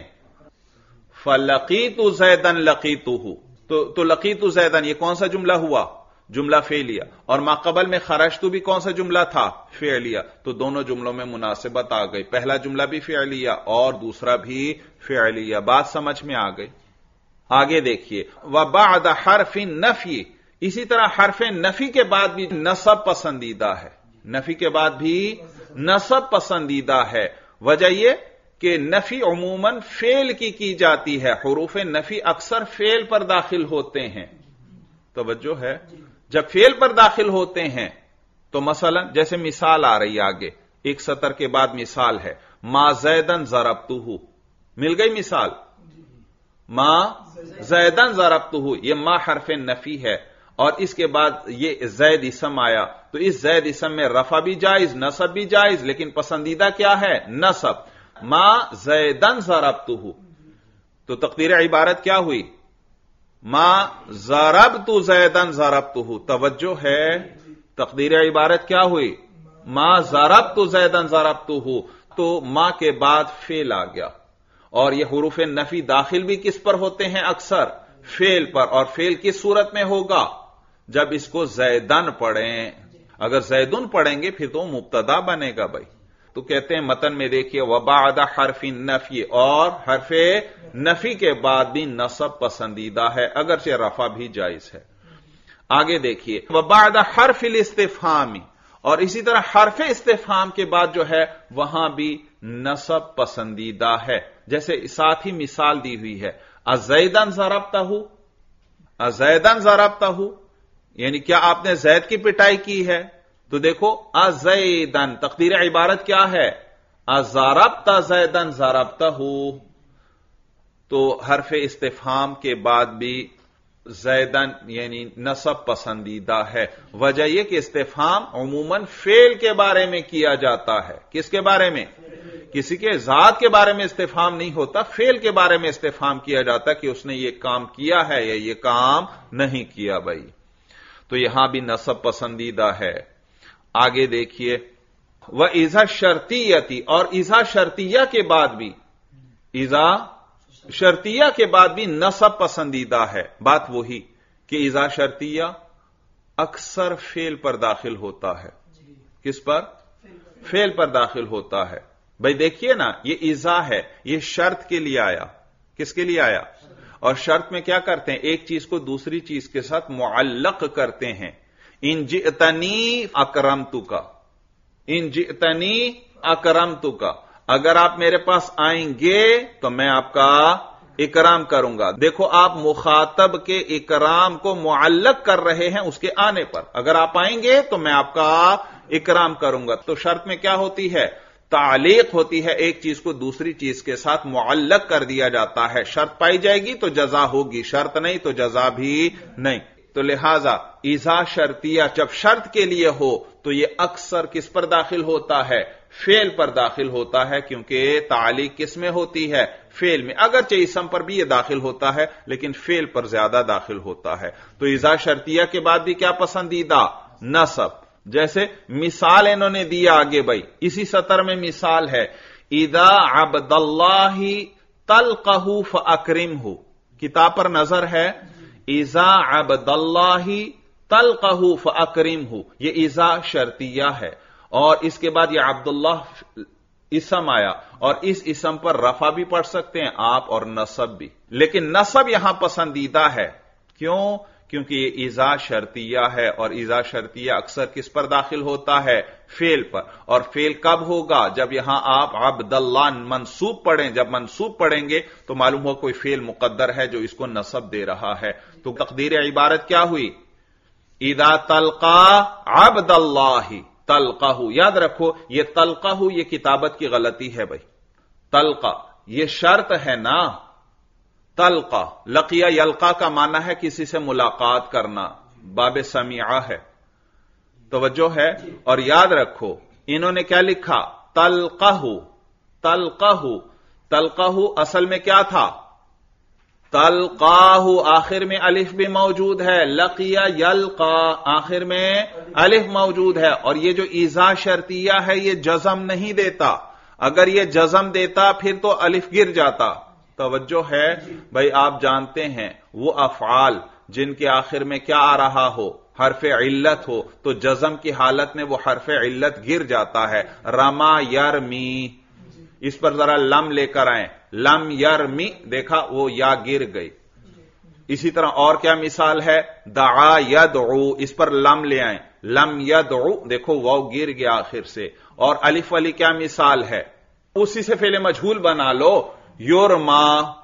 فلقیت زیدن لقیتہ. تو لقیت زیدن یہ کون سا جملہ ہوا؟ جملہ فعلیہ. اور ما قبل میں خرجت بھی کون سا جملہ تھا؟ فعلیہ. تو دونوں جملوں میں مناسبت آ گئی، پہلا جملہ بھی فعلیہ اور دوسرا بھی فعلیہ. بات سمجھ میں آ گئی. آگے دیکھیے وبعد حرف النفی. اسی طرح حرف نفی کے بعد بھی نصب پسندیدہ ہے. نفی کے بعد بھی نصب پسندیدہ ہے. وجہ یہ کہ نفی عموماً فعل کی جاتی ہے. حروف نفی اکثر فعل پر داخل ہوتے ہیں. توجہ ہے. جب فعل پر داخل ہوتے ہیں تو مثلا جیسے مثال آ رہی آگے ایک سطر کے بعد مثال ہے ما زیدن ضربتہ. مل گئی مثال. ما زیدن ضربتہ یہ ما حرف نفی ہے اور اس کے بعد یہ زید اسم آیا تو اس زید اسم میں رفع بھی جائز نصب بھی جائز، لیکن پسندیدہ کیا ہے؟ نصب. ما زیدن ضربتہ. تو تقدیر عبارت کیا ہوئی؟ ما ضربت زیدن ضربتہ. توجہ ہے. تقدیر عبارت کیا ہوئی؟ ما ضربت زیدن ضربتہ. تو ما کے بعد فعل آ گیا اور یہ حروف نفی داخل بھی کس پر ہوتے ہیں؟ اکثر فعل پر. اور فعل کس صورت میں ہوگا؟ جب اس کو زیدن پڑھیں. اگر زیدن پڑھیں گے پھر تو مبتدا بنے گا بھائی. تو کہتے ہیں متن میں دیکھیے وبعد حرف النفی، اور حرف نفی کے بعد بھی نصب پسندیدہ ہے اگرچہ رفع بھی جائز ہے. آگے دیکھیے وبعد حرف الاستفہام، اور اسی طرح حرف استفہام کے بعد جو ہے وہاں بھی نصب پسندیدہ ہے. جیسے ساتھ ہی مثال دی ہوئی ہے ازیدن ضربتہ. ازیدن ضربتہ یعنی کیا آپ نے زید کی پٹائی کی ہے؟ تو دیکھو ازیدن تقدیر عبارت کیا ہے؟ ازاربت زیدن ضربتہ، تو حرف استفہام کے بعد بھی زیدن یعنی نصب پسندیدہ ہے۔ وجہ یہ کہ استفہام عموماً فعل کے بارے میں کیا جاتا ہے۔ کس کے بارے میں؟ کسی کے ذات کے بارے میں استفہام نہیں ہوتا، فعل کے بارے میں استفہام کیا جاتا کہ اس نے یہ کام کیا ہے یا یہ کام نہیں کیا بھائی، تو یہاں بھی نصب پسندیدہ ہے۔ آگے دیکھیے وَإِذَا الشَّرْطِيَّةِ، اور اذا شرطیہ کے بعد بھی، اذا شرطیہ کے بعد بھی نصب پسندیدہ ہے۔ بات وہی کہ اذا شرطیہ اکثر فعل پر داخل ہوتا ہے۔ کس پر؟ فعل پر داخل ہوتا ہے۔ بھائی دیکھیے نا، یہ اذا ہے، یہ شرط کے لیے آیا۔ کس کے لیے آیا؟ اور شرط میں کیا کرتے ہیں؟ ایک چیز کو دوسری چیز کے ساتھ معلق کرتے ہیں۔ ان جئتنی اکرمتک، ان جئتنی اکرمتک، اگر آپ میرے پاس آئیں گے تو میں آپ کا اکرام کروں گا۔ دیکھو آپ مخاطب کے اکرام کو معلق کر رہے ہیں اس کے آنے پر، اگر آپ آئیں گے تو میں آپ کا اکرام کروں گا۔ تو شرط میں کیا ہوتی ہے؟ تعلیق ہوتی ہے، ایک چیز کو دوسری چیز کے ساتھ معلق کر دیا جاتا ہے۔ شرط پائی جائے گی تو جزا ہوگی، شرط نہیں تو جزا بھی نہیں۔ تو لہذا اذا شرطیہ جب شرط کے لیے ہو تو یہ اکثر کس پر داخل ہوتا ہے؟ فعل پر داخل ہوتا ہے، کیونکہ تعلیق کس میں ہوتی ہے؟ فعل میں۔ اگرچہ اسم پر بھی یہ داخل ہوتا ہے لیکن فعل پر زیادہ داخل ہوتا ہے۔ تو اذا شرطیہ کے بعد بھی کیا پسندیدہ؟ نصب۔ جیسے مثال انہوں نے دیا آگے بھائی، اسی سطر میں مثال ہے، اذا عبد اللہ تلقہ فاکرمہ، کتاب پر نظر ہے، اذا عبد اللہ تلقہ فاکرمہ، یہ اذا شرطیہ ہے، اور اس کے بعد یہ عبداللہ اسم آیا، اور اس اسم پر رفع بھی پڑھ سکتے ہیں آپ اور نصب بھی، لیکن نصب یہاں پسندیدہ ہے۔ کیوں؟ کیونکہ یہ اذا شرطیہ ہے، اور اذا شرطیہ اکثر کس پر داخل ہوتا ہے؟ فعل پر۔ اور فعل کب ہوگا؟ جب یہاں آپ عبداللہ منصوب پڑھیں، جب منصوب پڑھیں گے تو معلوم ہو کوئی فعل مقدر ہے جو اس کو نصب دے رہا ہے۔ تو تقدیر عبارت کیا ہوئی؟ اذا تلقى عبد اللہ تلقہ۔ یاد رکھو یہ تلقہ یہ کتابت کی غلطی ہے بھائی، تلقہ یہ شرط ہے نا، تلقہ لقیہ یلقا کا معنی ہے کسی سے ملاقات کرنا، باب سمیعہ ہے، توجہ ہے۔ اور یاد رکھو انہوں نے کیا لکھا؟ تلقہ، تلقہ، تلقہ اصل میں کیا تھا؟ تلقاہ، آخر میں الف بھی موجود ہے، لقیہ یلقا آخر میں الف موجود ہے، اور یہ جو اذا شرطیہ ہے یہ جزم نہیں دیتا، اگر یہ جزم دیتا پھر تو الف گر جاتا۔ توجہ ہے بھائی، آپ جانتے ہیں وہ افعال جن کے آخر میں کیا آ رہا ہو؟ حرف علت ہو، تو جزم کی حالت میں وہ حرف علت گر جاتا ہے۔ رما یرمی، اس پر ذرا لم لے کر آئیں، لم یرمی، دیکھا وہ یا گر گئی۔ اسی طرح اور کیا مثال ہے؟ دعا یدعو، اس پر لم لے آئیں، لم یدعو، دیکھو وہ گر گیا آخر سے۔ اور الف والی کیا مثال ہے؟ اسی سے فعل مجہول بنا لو، یورما،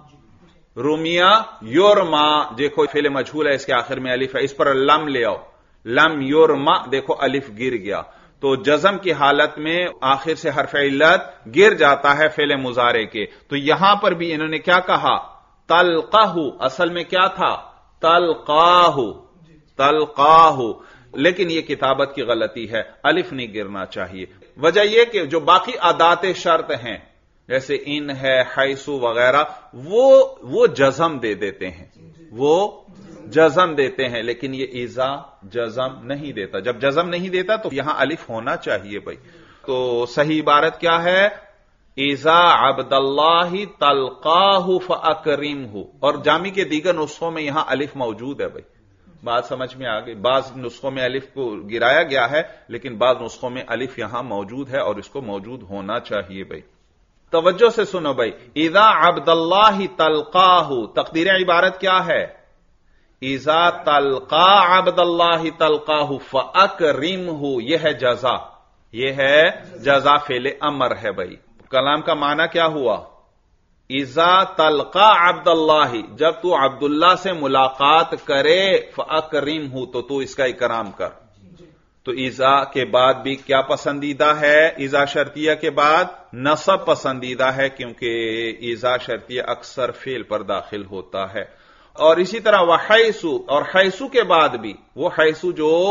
رومیا یورما، دیکھو فعل مجہول ہے اس کے آخر میں الف ہے، اس پر لم لے آؤ، لم یورما، دیکھو الف گر گیا۔ تو جزم کی حالت میں آخر سے حرف علت گر جاتا ہے فعل مضارع کے۔ تو یہاں پر بھی انہوں نے کیا کہا؟ تلقہ، اصل میں کیا تھا؟ تلقاہ، تلقاہ، لیکن یہ کتابت کی غلطی ہے، الف نہیں گرنا چاہیے۔ وجہ یہ کہ جو باقی ادات شرط ہیں جیسے ان ہے، حیثو وغیرہ، وہ جزم دے دیتے ہیں، وہ جزم دیتے ہیں، لیکن یہ اذا جزم نہیں دیتا۔ جب جزم نہیں دیتا تو یہاں الف ہونا چاہیے بھائی۔ تو صحیح عبارت کیا ہے؟ اذا عبد اللہ تلقاہ فاکرمہ، اور جامی کے دیگر نسخوں میں یہاں الف موجود ہے بھائی، بات سمجھ میں آ گئی۔ بعض نسخوں میں الف کو گرایا گیا ہے لیکن بعض نسخوں میں الف یہاں موجود ہے اور اس کو موجود ہونا چاہیے بھائی۔ توجہ سے سنو بھائی، اذا عبد اللہ تلقاہ، تقدیر عبارت کیا ہے؟ اذا تلقا عبد اللہ تلقاہ فاکرمہ، یہ ہے جزا، یہ ہے جزا، فعل امر ہے بھائی۔ کلام کا معنی کیا ہوا؟ اذا تلقا عبد اللہ، جب تو عبداللہ سے ملاقات کرے فاکرمہ، تو اس کا اکرام کر. تو اذا کے بعد بھی کیا پسندیدہ ہے؟ اذا شرطیہ کے بعد نصب پسندیدہ ہے، کیونکہ اذا شرطیہ اکثر فعل پر داخل ہوتا ہے. اور اسی طرح وحیثو، اور حیثو کے بعد بھی، وہ حیثو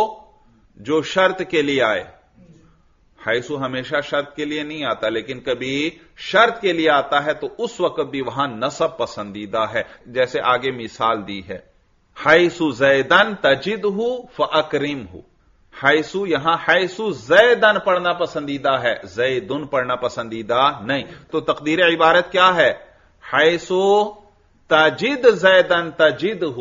جو شرط کے لیے آئے. حیثو ہمیشہ شرط کے لیے نہیں آتا، لیکن کبھی شرط کے لیے آتا ہے تو اس وقت بھی وہاں نصب پسندیدہ ہے، جیسے آگے مثال دی ہے، حیثو زیدن تجدہ فاکرمہ. حیثو، یہاں حیثو زیدن پڑھنا پسندیدہ ہے، زیدن پڑھنا پسندیدہ نہیں. تو تقدیر عبارت کیا ہے؟ حیثو تجد زیدن تجدہ.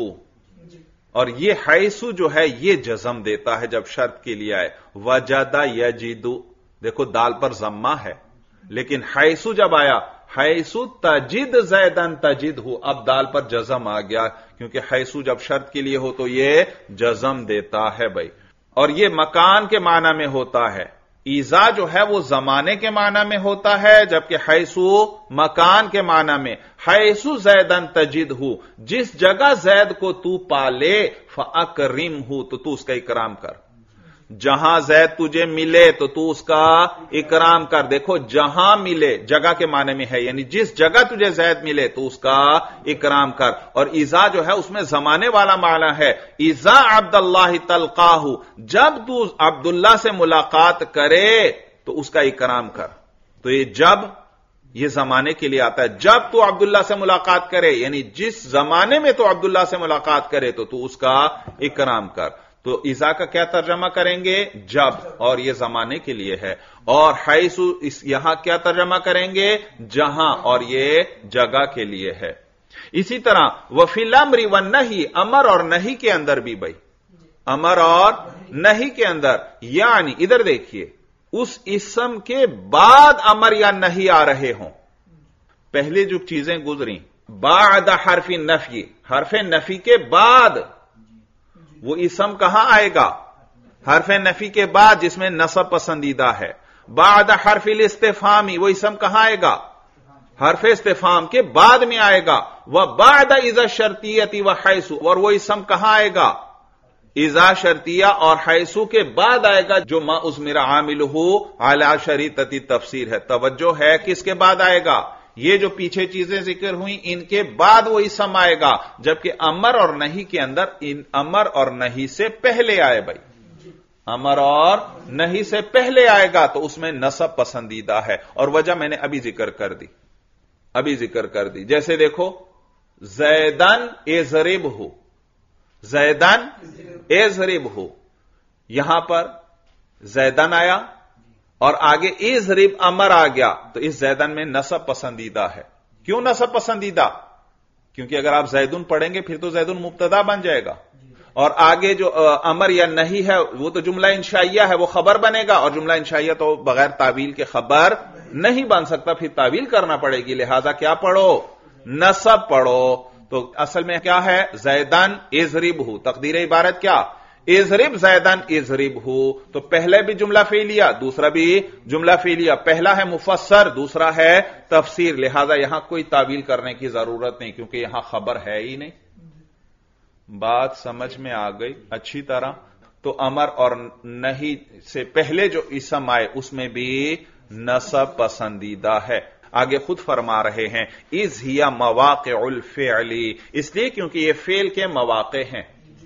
اور یہ حیثو جو ہے یہ جزم دیتا ہے جب شرط کے لیے آئے. وجد یجد، دیکھو دال پر ضمہ ہے، لیکن حیثو جب آیا حیثو تجد زیدن تجدہ، اب دال پر جزم آ گیا، کیونکہ حیثو جب شرط کے لیے ہو تو یہ جزم دیتا ہے بھائی. اور یہ مکان کے معنی میں ہوتا ہے. ایزا جو ہے وہ زمانے کے معنی میں ہوتا ہے، جبکہ حیثو مکان کے معنی میں. حیثو زیدن تجدہ، جس جگہ زید کو تو پالے فاکرمہ، تو اس کا اکرام کر. جہاں زید تجھے ملے تو اس کا اکرام کر. دیکھو جہاں ملے جگہ کے معنی میں ہے، یعنی جس جگہ تجھے زید ملے تو اس کا اکرام کر. اور ایزا جو ہے اس میں زمانے والا معنی ہے. ایزا عبداللہ تلقاہ، جب تو عبداللہ سے ملاقات کرے تو اس کا اکرام کر. تو یہ جب، یہ زمانے کے لیے آتا ہے. جب تو عبداللہ سے ملاقات کرے، یعنی جس زمانے میں تو عبداللہ سے ملاقات کرے تو اس کا اکرام کر. تو ایزا کا کیا ترجمہ کریں گے؟ جب، اور یہ زمانے کے لیے ہے. اور حیثو یہاں کیا ترجمہ کریں گے؟ جہاں، اور یہ جگہ کے لیے ہے. اسی طرح وفی الامر والنہی، امر اور نہی کے اندر بھی بھائی، امر اور نہی کے اندر، یعنی ادھر دیکھیے اس اسم کے بعد امر یا نہی آ رہے ہوں. پہلے جو چیزیں گزری بعد حرف نفی، حرف نفی کے بعد، وہ اسم کہاں آئے گا؟ حرف نفی کے بعد، جس میں نصب پسندیدہ ہے. بعد حرف الاستفہامی، وہ اسم کہاں آئے گا؟ حرف استفہام کے بعد میں آئے گا. وبعد اذا شرطیتی وحیثو، اور وہ اسم کہاں آئے گا؟ اذا شرطیہ اور حیثو کے بعد آئے گا، جو ما اضمر عاملہ علی شریطۃ تفسیر ہے. توجہ ہے، کس کے بعد آئے گا؟ یہ جو پیچھے چیزیں ذکر ہوئیں ان کے بعد وہ اسم آئے گا، جبکہ امر اور نہی کے اندر امر اور نہی سے پہلے آئے بھائی. امر اور نہی سے پہلے آئے گا تو اس میں نصب پسندیدہ ہے. اور وجہ میں نے ابھی ذکر کر دی. جیسے دیکھو زیدن اضربہ، زیدن اضربہ، یہاں پر زیدن آیا اور آگے اضرب امر آ گیا، تو اس زیدن میں نصب پسندیدہ ہے. کیوں نصب پسندیدہ؟ کیونکہ اگر آپ زیدن پڑھیں گے پھر تو زیدن مبتدا بن جائے گا، اور آگے جو امر یا نہیں ہے وہ تو جملہ انشائیہ ہے، وہ خبر بنے گا، اور جملہ انشائیہ تو بغیر تعویل کے خبر نہیں بن سکتا، پھر تعویل کرنا پڑے گی. لہذا کیا پڑھو؟ نصب پڑھو. تو اصل میں کیا ہے؟ زیدن اضربہ. تقدیر عبارت کیا؟ اضرب زیدن اضربہ. تو پہلے بھی جملہ فعلیہ، دوسرا بھی جملہ فعلیہ. پہلا ہے مفسر، دوسرا ہے تفسیر. لہذا یہاں کوئی تعویل کرنے کی ضرورت نہیں، کیونکہ یہاں خبر ہے ہی نہیں. بات سمجھ میں آ گئی اچھی طرح؟ تو امر اور نہیں سے پہلے جو اسم آئے اس میں بھی نصب پسندیدہ ہے. آگے خود فرما رہے ہیں اذ ہی مواقع الفعل، اس لیے کیونکہ یہ فعل کے مواقع ہیں.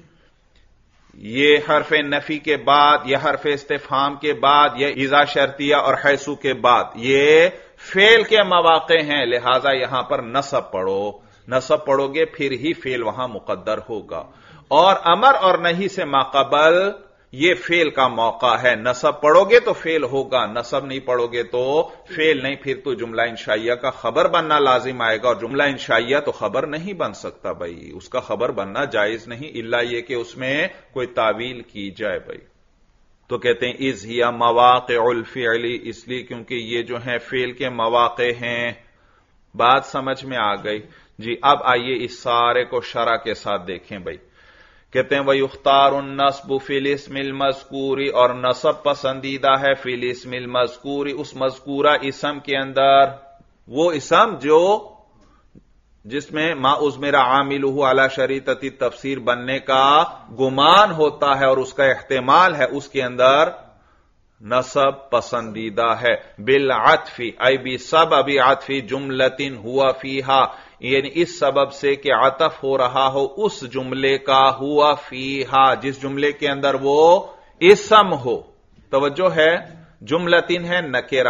یہ حرف نفی کے بعد، یہ حرف استفہام کے بعد، یہ اذا شرطیہ اور حیثو کے بعد، یہ فعل کے مواقع ہیں. لہذا یہاں پر نصب پڑھو. نصب پڑھو گے پھر ہی فعل وہاں مقدر ہوگا. اور امر اور نہیں سے ماقبل یہ فعل کا موقع ہے. نصب پڑھو گے تو فعل ہوگا، نصب نہیں پڑھو گے تو فعل نہیں. پھر تو جملہ انشائیہ کا خبر بننا لازم آئے گا، اور جملہ انشائیہ تو خبر نہیں بن سکتا بھائی، اس کا خبر بننا جائز نہیں، الا یہ کہ اس میں کوئی تعویل کی جائے بھائی. تو کہتے ہیں اذ ہی مواقع الفعل، اس لیے کیونکہ یہ جو ہیں فعل کے مواقع ہیں. بات سمجھ میں آ گئی جی؟ اب آئیے اس سارے کو شرح کے ساتھ دیکھیں بھائی. کہتے ہیں وَيُخْتَارُ النَّصْبُ فِي الْإِسْمِ الْمَذْكُورِ، اور نصب پسندیدہ ہے فی الاسم المذکور، اس مذکورہ اسم کے اندر. وہ اسم جو جس میں ما ازمرا عاملہ علی شریطۃ تفسیر بننے کا گمان ہوتا ہے اور اس کا احتمال ہے، اس کے اندر نصب پسندیدہ ہے۔ بالعطف ای بسبب عطف جملۃ ہوا فیہا، یعنی اس سبب سے کہ عطف ہو رہا ہو اس جملے کا، ہوا فیہا جس جملے کے اندر وہ اسم ہو۔ توجہ ہے، جملتن ہے نکرہ،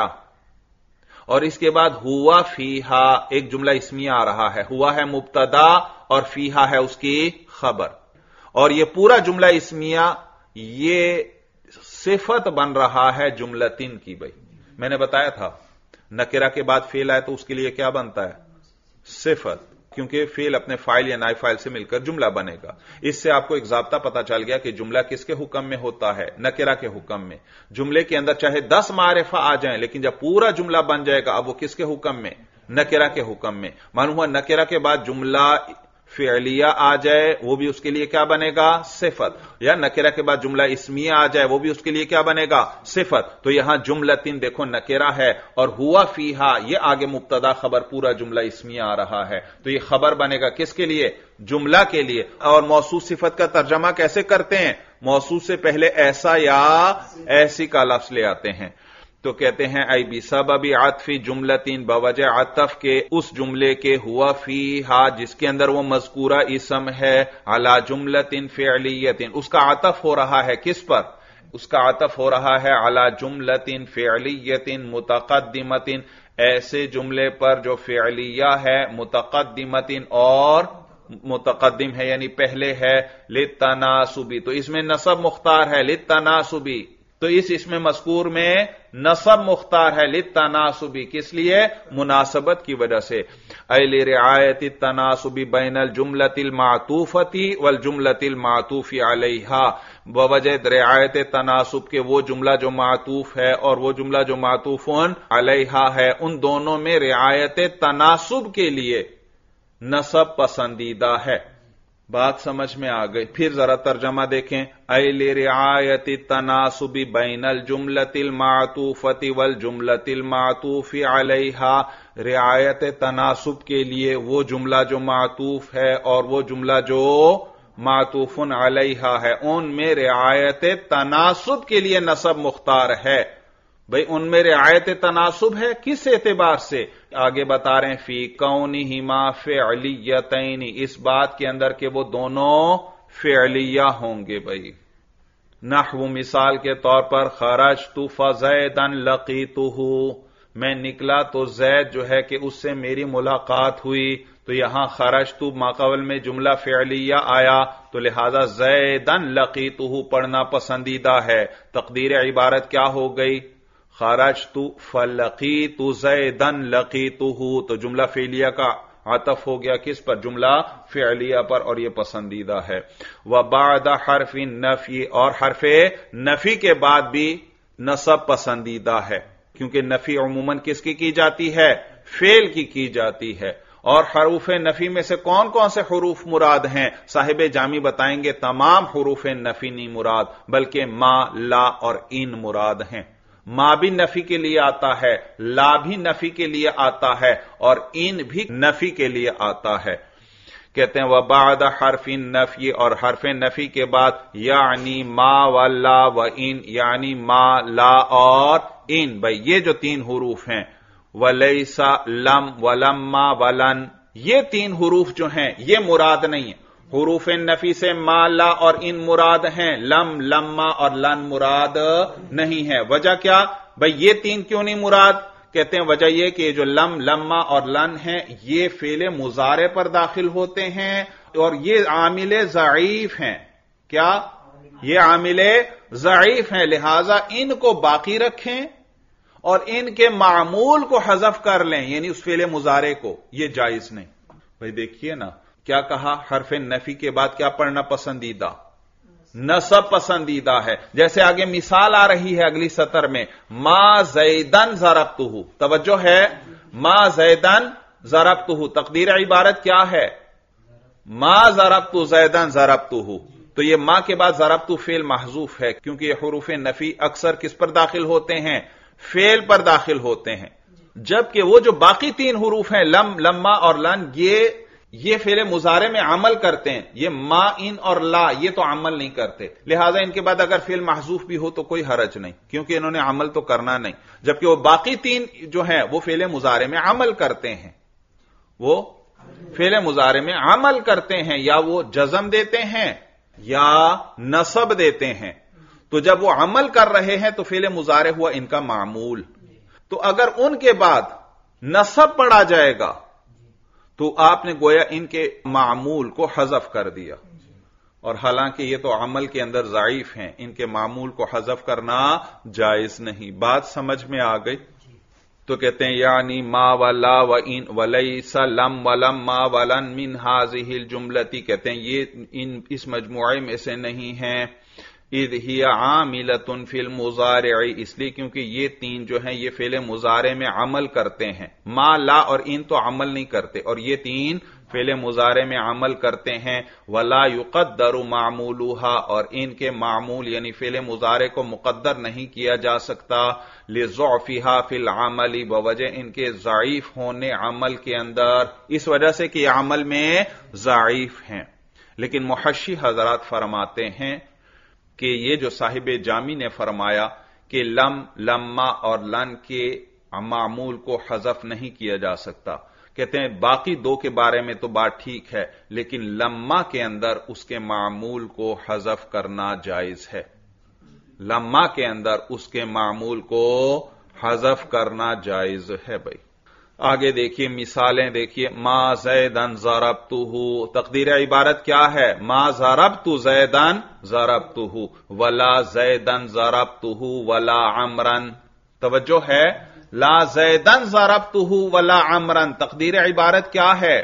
اور اس کے بعد ہوا فیہا ایک جملہ اسمیہ آ رہا ہے، ہوا ہے مبتدا اور فیہا ہے اس کی خبر، اور یہ پورا جملہ اسمیہ یہ صفت بن رہا ہے جملتن کی۔ بھائی میں نے بتایا تھا نکرہ کے بعد فعل آئے تو اس کے لیے کیا بنتا ہے؟ صفت، کیونکہ فعل اپنے فاعل یا نائب فاعل سے مل کر جملہ بنے گا۔ اس سے آپ کو ایک ضابطہ پتا چل گیا کہ جملہ کس کے حکم میں ہوتا ہے؟ نکرہ کے حکم میں۔ جملے کے اندر چاہے 10 معرفہ آ جائیں، لیکن جب پورا جملہ بن جائے گا اب وہ کس کے حکم میں؟ نکرہ کے حکم میں۔ معلوم ہوا نکرہ کے بعد جملہ فعلیہ آ جائے وہ بھی اس کے لیے کیا بنے گا؟ صفت، یا نکرہ کے بعد جملہ اسمیہ آ جائے وہ بھی اس کے لیے کیا بنے گا؟ صفت۔ تو یہاں جملتن دیکھو نکرہ ہے، اور ہوا فیہا یہ آگے مبتدا خبر پورا جملہ اسمیہ آ رہا ہے، تو یہ خبر بنے گا کس کے لیے؟ جملہ کے لیے۔ اور موصوف صفت کا ترجمہ کیسے کرتے ہیں؟ موصوف سے پہلے ایسا یا ایسی کا لفظ لے آتے ہیں، تو کہتے ہیں ای بسبب عطف جملتن، بوجہ عطف کے اس جملے کے، ہوا فیہا جس کے اندر وہ مذکورہ اسم ہے، علی جملتن فعلیتن اس کا عطف ہو رہا ہے کس پر؟ اس کا عطف ہو رہا ہے علی جملتن فعلیتن متقدمتن، ایسے جملے پر جو فعلیہ ہے، متقدمتن اور متقدم ہے یعنی پہلے ہے، للتناسبی تو اس میں نصب مختار ہے، للتناسبی تو اس میں مذکور میں نصب مختار ہے، للتناسبی کس لیے؟ مناسبت کی وجہ سے۔ ای لرعایت التناسب بین الجملۃ المعطوفۃ والجملۃ المعطوف علیہا، بوجہ رعایت تناسب کے وہ جملہ جو معطوف ہے اور وہ جملہ جو معطوف علیہا ہے، ان دونوں میں رعایت تناسب کے لیے نصب پسندیدہ ہے۔ بات سمجھ میں آ گئی؟ پھر ذرا ترجمہ دیکھیں، ای لرعایت التناسب بین الجملۃ المعطوفۃ والجملۃ المعطوف علیہا، رعایت تناسب کے لیے وہ جملہ جو معطوف ہے اور وہ جملہ جو معطوف علیہا ہے، ان میں رعایت تناسب کے لیے نصب مختار ہے۔ بھئی ان میں رعایت تناسب ہے کس اعتبار سے؟ آگے بتا رہے ہیں فی کونہما فعلیتین، اس بات کے اندر کہ وہ دونوں فعلیہ ہوں گے۔ بھئی نحو مثال کے طور پر خرجت فزیدا لقیتہ، میں نکلا تو زید جو ہے کہ اس سے میری ملاقات ہوئی، تو یہاں خرجت ماقبل میں جملہ فعلیہ آیا تو لہذا زیدا لقیتہ پڑھنا پسندیدہ ہے۔ تقدیر عبارت کیا ہو گئی؟ خرجت فلقیت زیدا لقیتہ، تو جملہ فعلیہ کا عطف ہو گیا کس پر؟ جملہ فعلیہ پر، اور یہ پسندیدہ ہے۔ وبعد حرف النفی، اور حرف نفی کے بعد بھی نصب پسندیدہ ہے، کیونکہ نفی عموماً کس کی جاتی ہے؟ فعل کی جاتی ہے۔ اور حروف نفی میں سے کون کون سے حروف مراد ہیں؟ صاحب جامی بتائیں گے تمام حروف نفی نہیں مراد، بلکہ ما، لا اور ان مراد ہیں۔ ما بھی نفی کے لیے آتا ہے، لا بھی نفی کے لیے آتا ہے، اور ان بھی نفی کے لیے آتا ہے۔ کہتے ہیں وبعد حرف النفی، اور حرف نفی کے بعد یعنی ما و لا و ان، یعنی ما، لا اور ان، بھئی یہ جو 3 حروف ہیں، ولیس، لم، ولما، ولن، یہ 3 حروف جو ہیں یہ مراد نہیں ہیں۔ حروف نفی سے ما، لا اور ان مراد ہیں، لم، لما اور لن مراد نہیں ہے۔ وجہ کیا؟ بھئی یہ 3 کیوں نہیں مراد؟ کہتے ہیں وجہ یہ کہ جو لم، لما اور لن ہیں یہ فعل مضارع پر داخل ہوتے ہیں، اور یہ عامل ضعیف ہیں۔ کیا؟ یہ عامل ضعیف ہیں، لہذا ان کو باقی رکھیں اور ان کے معمول کو حذف کر لیں، یعنی اس فعل مضارع کو، یہ جائز نہیں۔ بھئی دیکھیے نا کیا کہا، حرف نفی کے بعد کیا پڑھنا پسندیدہ؟ نصب پسندیدہ ہے۔ جیسے آگے مثال آ رہی ہے اگلی سطر میں، ما زیدن ضربتہ، توجہ ہے، ما زیدن ضربتہ، تقدیر عبارت کیا ہے؟ ما ضربت زیدن ضربتہ، تو یہ ما کے بعد ضربتہ فعل محذوف ہے، کیونکہ یہ حروف نفی اکثر کس پر داخل ہوتے ہیں؟ فعل پر داخل ہوتے ہیں، جبکہ وہ جو باقی 3 حروف ہیں لم، لما اور لن، یہ یہ فعل مضارع میں عمل کرتے ہیں، یہ ما ان اور لا یہ تو عمل نہیں کرتے، لہذا ان کے بعد اگر فعل محذوف بھی ہو تو کوئی حرج نہیں، کیونکہ انہوں نے عمل تو کرنا نہیں، جبکہ وہ باقی تین جو ہیں وہ فعل مضارع میں عمل کرتے ہیں، وہ فعل مضارع میں عمل کرتے ہیں، یا وہ جزم دیتے ہیں یا نصب دیتے ہیں۔ تو جب وہ عمل کر رہے ہیں تو فعل مضارع ہوا ان کا معمول، تو اگر ان کے بعد نصب پڑا جائے گا تو آپ نے گویا ان کے معمول کو حذف کر دیا، اور حالانکہ یہ تو عمل کے اندر ضعیف ہیں، ان کے معمول کو حذف کرنا جائز نہیں۔ بات سمجھ میں آ گئی؟ تو کہتے ہیں یعنی ما ولا و ان ولیس لم ولم ما ولن من هذه الجملتی، کہتے ہیں یہ اس مجموعے میں سے نہیں ہیں، اذ ہی عاملۃ فی المضارع، اس لیے کیونکہ یہ تین جو ہیں یہ فعل مضارع میں عمل کرتے ہیں، ما لا اور ان تو عمل نہیں کرتے، اور یہ تین فعل مضارع میں عمل کرتے ہیں، ولا یقدر معمولها، اور ان کے معمول یعنی فعل مضارع کو مقدر نہیں کیا جا سکتا، لضعفها فی العمل، بوجہ ان کے ضعیف ہونے عمل کے اندر، اس وجہ سے کہ یہ عمل میں ضعیف ہیں۔ لیکن محشی حضرات فرماتے ہیں کہ یہ جو صاحب جامی نے فرمایا کہ لم، لما اور لن کے معمول کو حذف نہیں کیا جا سکتا، کہتے ہیں باقی دو کے بارے میں تو بات ٹھیک ہے، لیکن لما کے اندر اس کے معمول کو حذف کرنا جائز ہے، لما کے اندر اس کے معمول کو حذف کرنا جائز ہے۔ بھائی آگے دیکھیے مثالیں دیکھیے، ما زیدن ضربتہ، تقدیر عبارت کیا ہے؟ ما ضربت زیدن ضربتہ، ولا زیدن ضربتہ ولا عمرن، توجہ ہے، لا زیدن ضربتہ ولا عمرن، تقدیر عبارت کیا ہے؟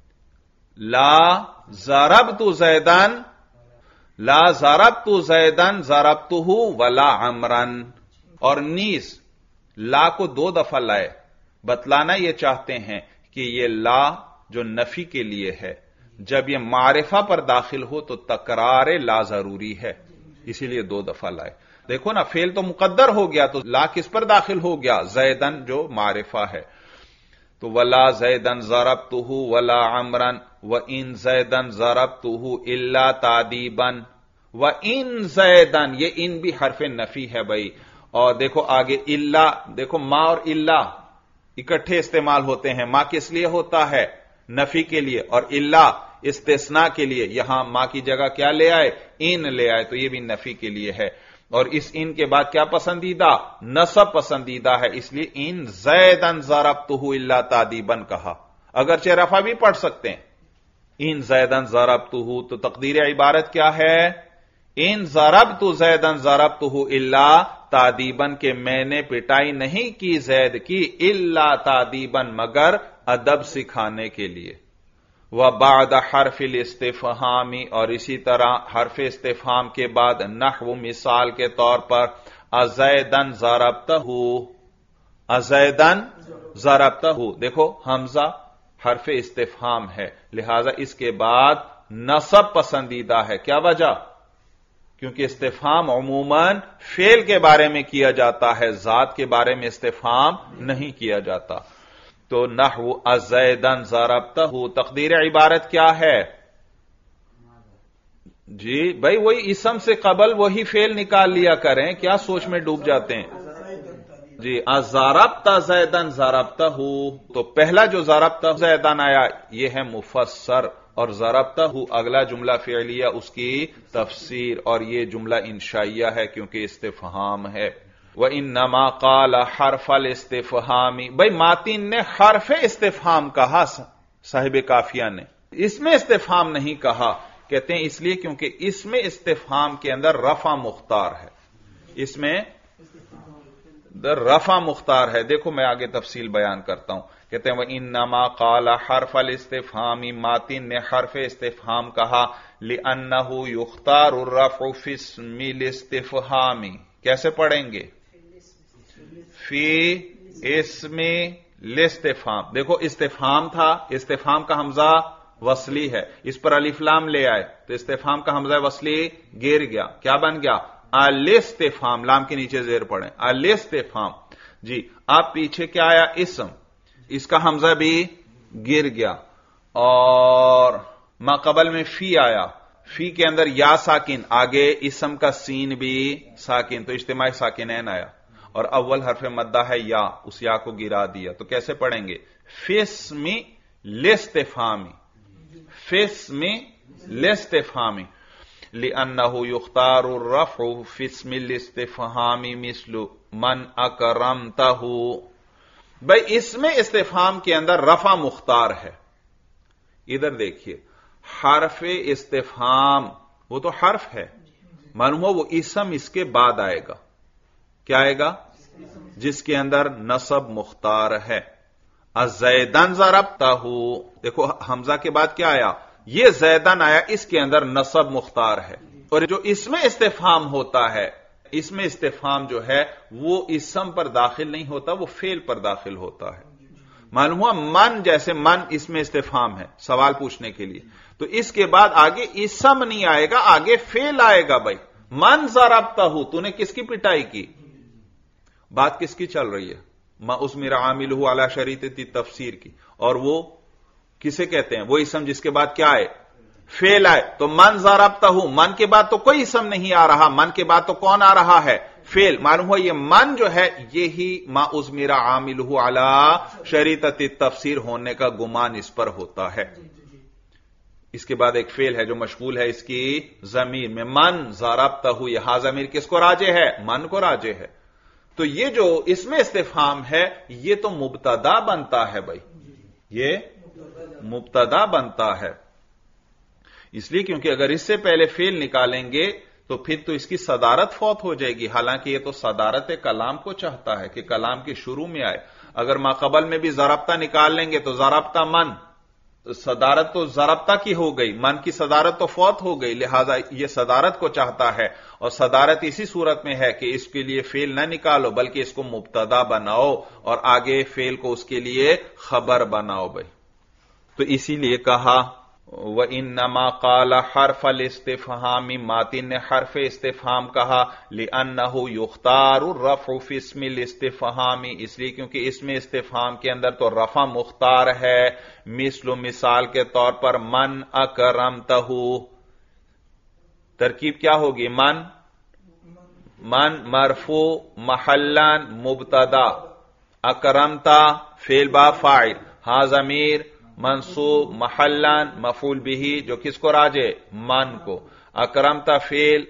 لا ضربت زیدن، لا ضربت زیدن ضربتہ ولا عمرن، اور نیز لا کو دو دفعہ لائے، بتلانا یہ چاہتے ہیں کہ یہ لا جو نفی کے لیے ہے، جب یہ معرفہ پر داخل ہو تو تکرار لا ضروری ہے، اسی لیے دو دفعہ لائے۔ دیکھو نا، فعل تو مقدر ہو گیا تو لا کس پر داخل ہو گیا؟ زیدن جو معرفہ ہے، تو ولا زیدن ضربتہ ولا عمرن وان زیدن ضربتہ الا تعدیبا، وان زیدن، یہ ان بھی حرف نفی ہے بھائی، اور دیکھو آگے الا، دیکھو ما اور الا اکٹھے استعمال ہوتے ہیں، ما کس لیے ہوتا ہے؟ نفی کے لیے، اور الا استثناء کے لیے، یہاں ما کی جگہ کیا لے آئے؟ ان لے آئے، تو یہ بھی نفی کے لیے ہے، اور اس ان کے بعد کیا پسندیدہ؟ نصب پسندیدہ ہے، اس لیے ان زیدن ضربتہ الا تعدیبا کہا، اگرچہ رفع بھی پڑھ سکتے ہیں، ان زیدن ضربتہ، تو تقدیر عبارت کیا ہے؟ ان ضربت زیدن ضربتہ الا تعدیبن، کہ میں نے پٹائی نہیں کی زید کی، الا تعدیبن، مگر ادب سکھانے کے لیے، وبعد حرف الاستفہام، اور اسی طرح حرف استفہام کے بعد نحو مثال کے طور پر ازیدن ضربتہ، ازیدن ضربتہ، دیکھو حمزہ حرف استفہام ہے، لہذا اس کے بعد نصب پسندیدہ ہے، کیا وجہ؟ کیونکہ استفہام عموماً فعل کے بارے میں کیا جاتا ہے، ذات کے بارے میں استفہام نہیں کیا جاتا، تو نحو ازیدن ضربتہ، تقدیر عبارت کیا ہے؟ جی بھائی وہی اسم سے قبل وہی فعل نکال لیا کریں، کیا سوچ میں ڈوب جاتے ہیں؟ جی ضربت زیدن ضربتہ، تو پہلا جو ضربتہ زیدن آیا یہ ہے مفسر، اور ضربتہ اگلا جملہ فعلیہ اس کی تفسیر، اور یہ جملہ انشائیہ ہے کیونکہ استفہام ہے۔ وَإِنَّمَا قَالَ حَرْفَ الْإِسْتِفْهَامِ، بھئی ماتین نے حرف استفہام کہا، صاحب کافیہ نے اس میں استفہام نہیں کہا، کہتے ہیں اس لیے کیونکہ اس میں استفہام کے اندر رفع مختار ہے، اس میں رفع مختار ہے، دیکھو میں آگے تفصیل بیان کرتا ہوں، کہتے ہیں وَإِنَّمَا قَالَ حَرْفَ الْإِسْتِفْهَامِ، ماتین نے حرف استفہام کہا، لِأَنَّهُ يُخْتَارُ الرَّفْعُ فِي اسْمِ الْإِسْتِفْهَامِ، کیسے پڑھیں گے؟ فی اسم الاستفہام، دیکھو استفہام تھا، استفہام کا حمزہ وصلی ہے، اس پر الف لام لے آئے تو استفہام کا حمزہ وصلی گر گیا، کیا بن گیا؟ الاستفہام، لام کے نیچے زیر پڑھیں، الاستفہام، جی اب پیچھے کیا آیا؟ اسم، اس کا حمزہ بھی گر گیا، اور ما قبل میں فی آیا، فی کے اندر یا ساکن، آگے اسم کا سین بھی ساکن، تو اجتماعی ساکنین آیا، اور اول حرف مدہ ہے یا، اس یا کو گرا دیا، تو کیسے پڑھیں گے؟ فِسْمِ لِاسْتِفْهَامِ، فِسْمِ لِاسْتِفْهَامِ لِأَنَّهُ يُخْتَارُ الرَّفْعُ فِي اسْمِ الْاِسْتِفْهَامِ مِثْلُ مَنْ أَكْرَمْتَهُ۔ بھئی اسم استفہام کے اندر رفع مختار ہے۔ ادھر دیکھیے، حرف استفہام وہ تو حرف ہے، معلوم ہو وہ اسم اس کے بعد آئے گا، کیا آئے گا؟ جس کے اندر نصب مختار ہے۔ الزیدن ضربتہ، دیکھو حمزہ کے بعد کیا آیا؟ یہ زیدن آیا، اس کے اندر نصب مختار ہے۔ اور جو اسم استفہام ہوتا ہے، اسم استفہام جو ہے وہ اسم پر داخل نہیں ہوتا، وہ فعل پر داخل ہوتا ہے۔ معلوم ہوا من، جیسے من اسم استفہام ہے سوال پوچھنے کے لیے، تو اس کے بعد آگے اسم نہیں آئے گا، آگے فعل آئے گا۔ بھائی من ضربتہ، تو نے کس کی پٹائی کی؟ بات کس کی چل رہی ہے؟ ما اسمر عاملہ علی شریطۃ تفسیر کی، اور وہ کسے کہتے ہیں؟ وہ اسم جس کے بعد کیا آئے؟ فعل آئے۔ تو من ضربتہ، من کے بعد تو کوئی اسم نہیں آ رہا، من کے بعد تو کون آ رہا ہے؟ فعل۔ معلوم ہوا یہ من جو ہے یہی ما اسمر عاملہ علی شریطۃ تفسیر ہونے کا گمان اس پر ہوتا ہے۔ اس کے بعد ایک فعل ہے جو مشغول ہے اس کی ضمیر میں، من ضربتہ، یہاں ضمیر کس کو راجع ہے؟ من کو راجع ہے۔ تو یہ جو اسم استفہام ہے یہ تو مبتدا بنتا ہے، بھائی یہ مبتدا بنتا ہے، اس لیے کیونکہ اگر اس سے پہلے فعل نکالیں گے تو پھر تو اس کی صدارت فوت ہو جائے گی، حالانکہ یہ تو صدارت کلام کو چاہتا ہے کہ کلام کے شروع میں آئے۔ اگر ما قبل میں بھی ضربتہ نکال لیں گے تو ضربتہ من، صدارت تو ضربتہ کی ہو گئی، من کی صدارت تو فوت ہو گئی، لہذا یہ صدارت کو چاہتا ہے، اور صدارت اسی صورت میں ہے کہ اس کے لیے فعل نہ نکالو بلکہ اس کو مبتدا بناؤ اور آگے فعل کو اس کے لیے خبر بناؤ۔ بھائی تو اسی لیے کہا وَإِنَّمَا قَالَ حَرْفَ الْإِسْتِفْهَامِ، ماتن نے حرف استفہام کہا، لِأَنَّهُ يُخْتَارُ الرَّفْعُ فِي اسْمِ الْإِسْتِفْهَامِ، اس لیے کیونکہ اسم استفہام کے اندر تو رفع مختار ہے، مثل مثال کے طور پر من اکرمتہ، ترکیب کیا ہوگی؟ من مرفوع محلان مبتدا، اکرمتا فعل با فاعل، ہاں ضمیر منصوب محلان مفعول به جو کس کو راجع؟ من کو، اکرمتا فعل،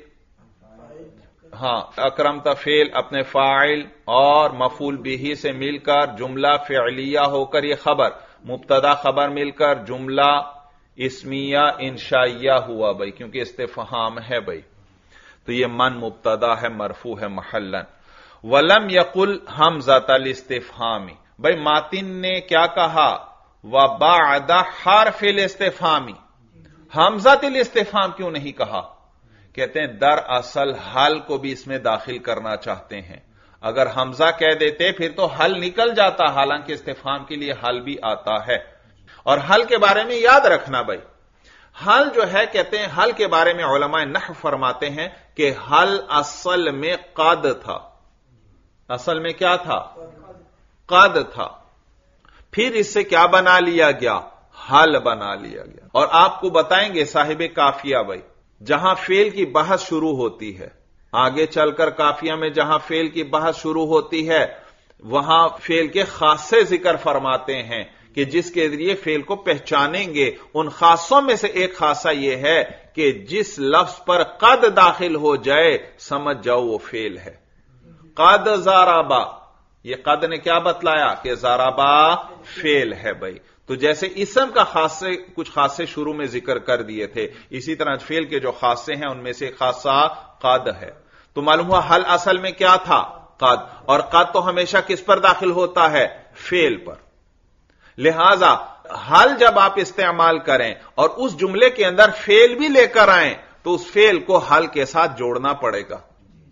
ہاں اکرمتا فعل اپنے فاعل اور مفعول به سے مل کر جملہ فعلیہ ہو کر یہ خبر، مبتدا خبر مل کر جملہ اسمیہ انشائیہ ہوا، بھائی کیونکہ استفہام ہے۔ بھائی تو یہ من مبتدا ہے، مرفوع ہے محلن۔ ولم یقل حمزۃ الاستفہام، بھائی ماتن نے کیا کہا؟ وبعد حرف الاستفہام، حمزۃ الاستفہام کیوں نہیں کہا؟ کہتے ہیں دراصل حل کو بھی اس میں داخل کرنا چاہتے ہیں، اگر حمزہ کہہ دیتے پھر تو حل نکل جاتا، حالانکہ استفہام کے لیے حل بھی آتا ہے۔ اور حل کے بارے میں یاد رکھنا بھائی، حل جو ہے کہتے ہیں، حل کے بارے میں علماء نحو فرماتے ہیں کہ حل اصل میں قد تھا، اصل میں کیا تھا؟ قد تھا، پھر اس سے کیا بنا لیا گیا؟ حل بنا لیا گیا۔ اور آپ کو بتائیں گے صاحب کافیہ بھائی، جہاں فعل کی بحث شروع ہوتی ہے، آگے چل کر کافیہ میں جہاں فعل کی بحث شروع ہوتی ہے وہاں فعل کے خاصے ذکر فرماتے ہیں کہ جس کے ذریعے فعل کو پہچانیں گے۔ ان خاصوں میں سے ایک خاصہ یہ ہے کہ جس لفظ پر قد داخل ہو جائے سمجھ جاؤ وہ فعل ہے۔ قد ضربا، یہ قد نے کیا بتلایا کہ ضربا فعل ہے۔ بھائی تو جیسے اسم کا خاصے کچھ خاصے شروع میں ذکر کر دیے تھے، اسی طرح فعل کے جو خاصے ہیں ان میں سے خاصہ قد ہے۔ تو معلوم ہوا حل اصل میں کیا تھا؟ قد، اور قد تو ہمیشہ کس پر داخل ہوتا ہے؟ فعل پر۔ لہذا حل جب آپ استعمال کریں اور اس جملے کے اندر فعل بھی لے کر آئیں تو اس فعل کو حل کے ساتھ جوڑنا پڑے گا،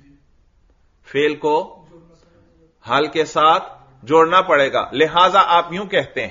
فعل کو حل کے ساتھ جوڑنا پڑے گا۔ لہذا آپ یوں کہتے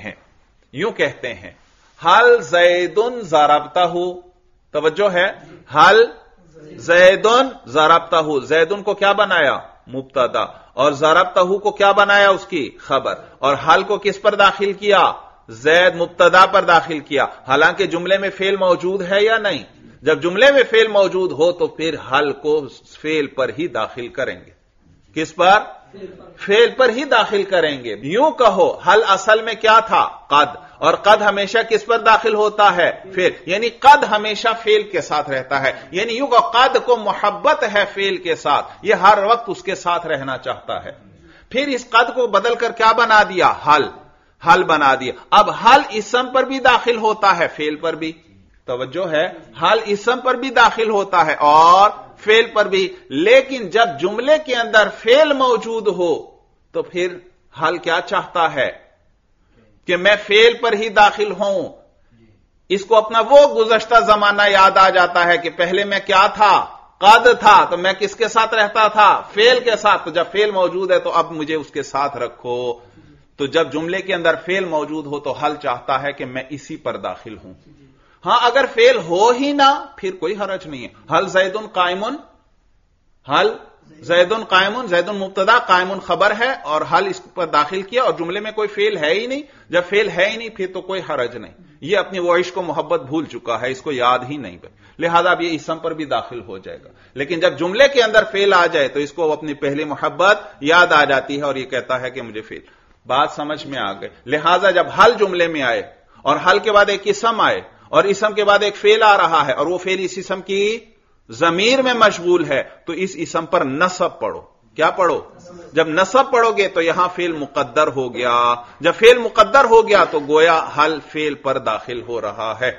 ہیں حل زیدن ضربتہ، توجہ ہے، حل زیدن ضربتہ، زیدن کو کیا بنایا؟ مبتدا، اور ضربتہ کو کیا بنایا؟ اس کی خبر، اور حل کو کس پر داخل کیا؟ زید مبتدا پر داخل کیا، حالانکہ جملے میں فعل موجود ہے یا نہیں؟ جب جملے میں فعل موجود ہو تو پھر حل کو فعل پر ہی داخل کریں گے۔ کس پر؟ فعل پر ہی داخل کریں گے۔ یوں کہو حل اصل میں کیا تھا؟ قد، اور قد ہمیشہ کس پر داخل ہوتا ہے؟ فعل، یعنی قد ہمیشہ فعل کے ساتھ رہتا ہے، یعنی یوں کہ قد کو محبت ہے فعل کے ساتھ، یہ ہر وقت اس کے ساتھ رہنا چاہتا ہے۔ پھر اس قد کو بدل کر کیا بنا دیا؟ حل بنا دیا۔ اب حل اسم پر بھی داخل ہوتا ہے، فعل پر بھی، توجہ ہے، حل اسم پر بھی داخل ہوتا ہے اور فعل پر بھی، لیکن جب جملے کے اندر فعل موجود ہو تو پھر حل کیا چاہتا ہے کہ میں فعل پر ہی داخل ہوں۔ اس کو اپنا وہ گزشتہ زمانہ یاد آ جاتا ہے کہ پہلے میں کیا تھا؟ قد تھا، تو میں کس کے ساتھ رہتا تھا؟ فعل کے ساتھ، تو جب فعل موجود ہے تو اب مجھے اس کے ساتھ رکھو۔ تو جب جملے کے اندر فعل موجود ہو تو حل چاہتا ہے کہ میں اسی پر داخل ہوں۔ ہاں اگر فعل ہو ہی نہ پھر کوئی حرج نہیں ہے۔ حل زید قائم، حل زید قائم، زید مبتدا قائم خبر ہے اور حل اس پر داخل کیا اور جملے میں کوئی فعل ہے ہی نہیں۔ جب فعل ہے ہی نہیں پھر تو کوئی حرج نہیں، یہ اپنی وہ عشق و محبت بھول چکا ہے، اس کو یاد ہی نہیں، لہذا اب یہ اسم پر بھی داخل ہو جائے گا۔ لیکن جب جملے کے اندر فعل آ جائے تو اس کو اپنی پہلی محبت یاد آ جاتی ہے اور یہ کہتا ہے کہ مجھے فعل۔ بات سمجھ میں آ گئی؟ لہذا جب حل جملے میں آئے اور حل کے بعد ایک اسم آئے اور اسم کے بعد ایک فعل آ رہا ہے اور وہ فعل اس اسم کی ضمیر میں مشغول ہے تو اس اسم پر نصب پڑھو۔ کیا پڑھو؟ جب نصب پڑھو گے تو یہاں فعل مقدر ہو گیا، جب فعل مقدر ہو گیا تو گویا حل فعل پر داخل ہو رہا ہے۔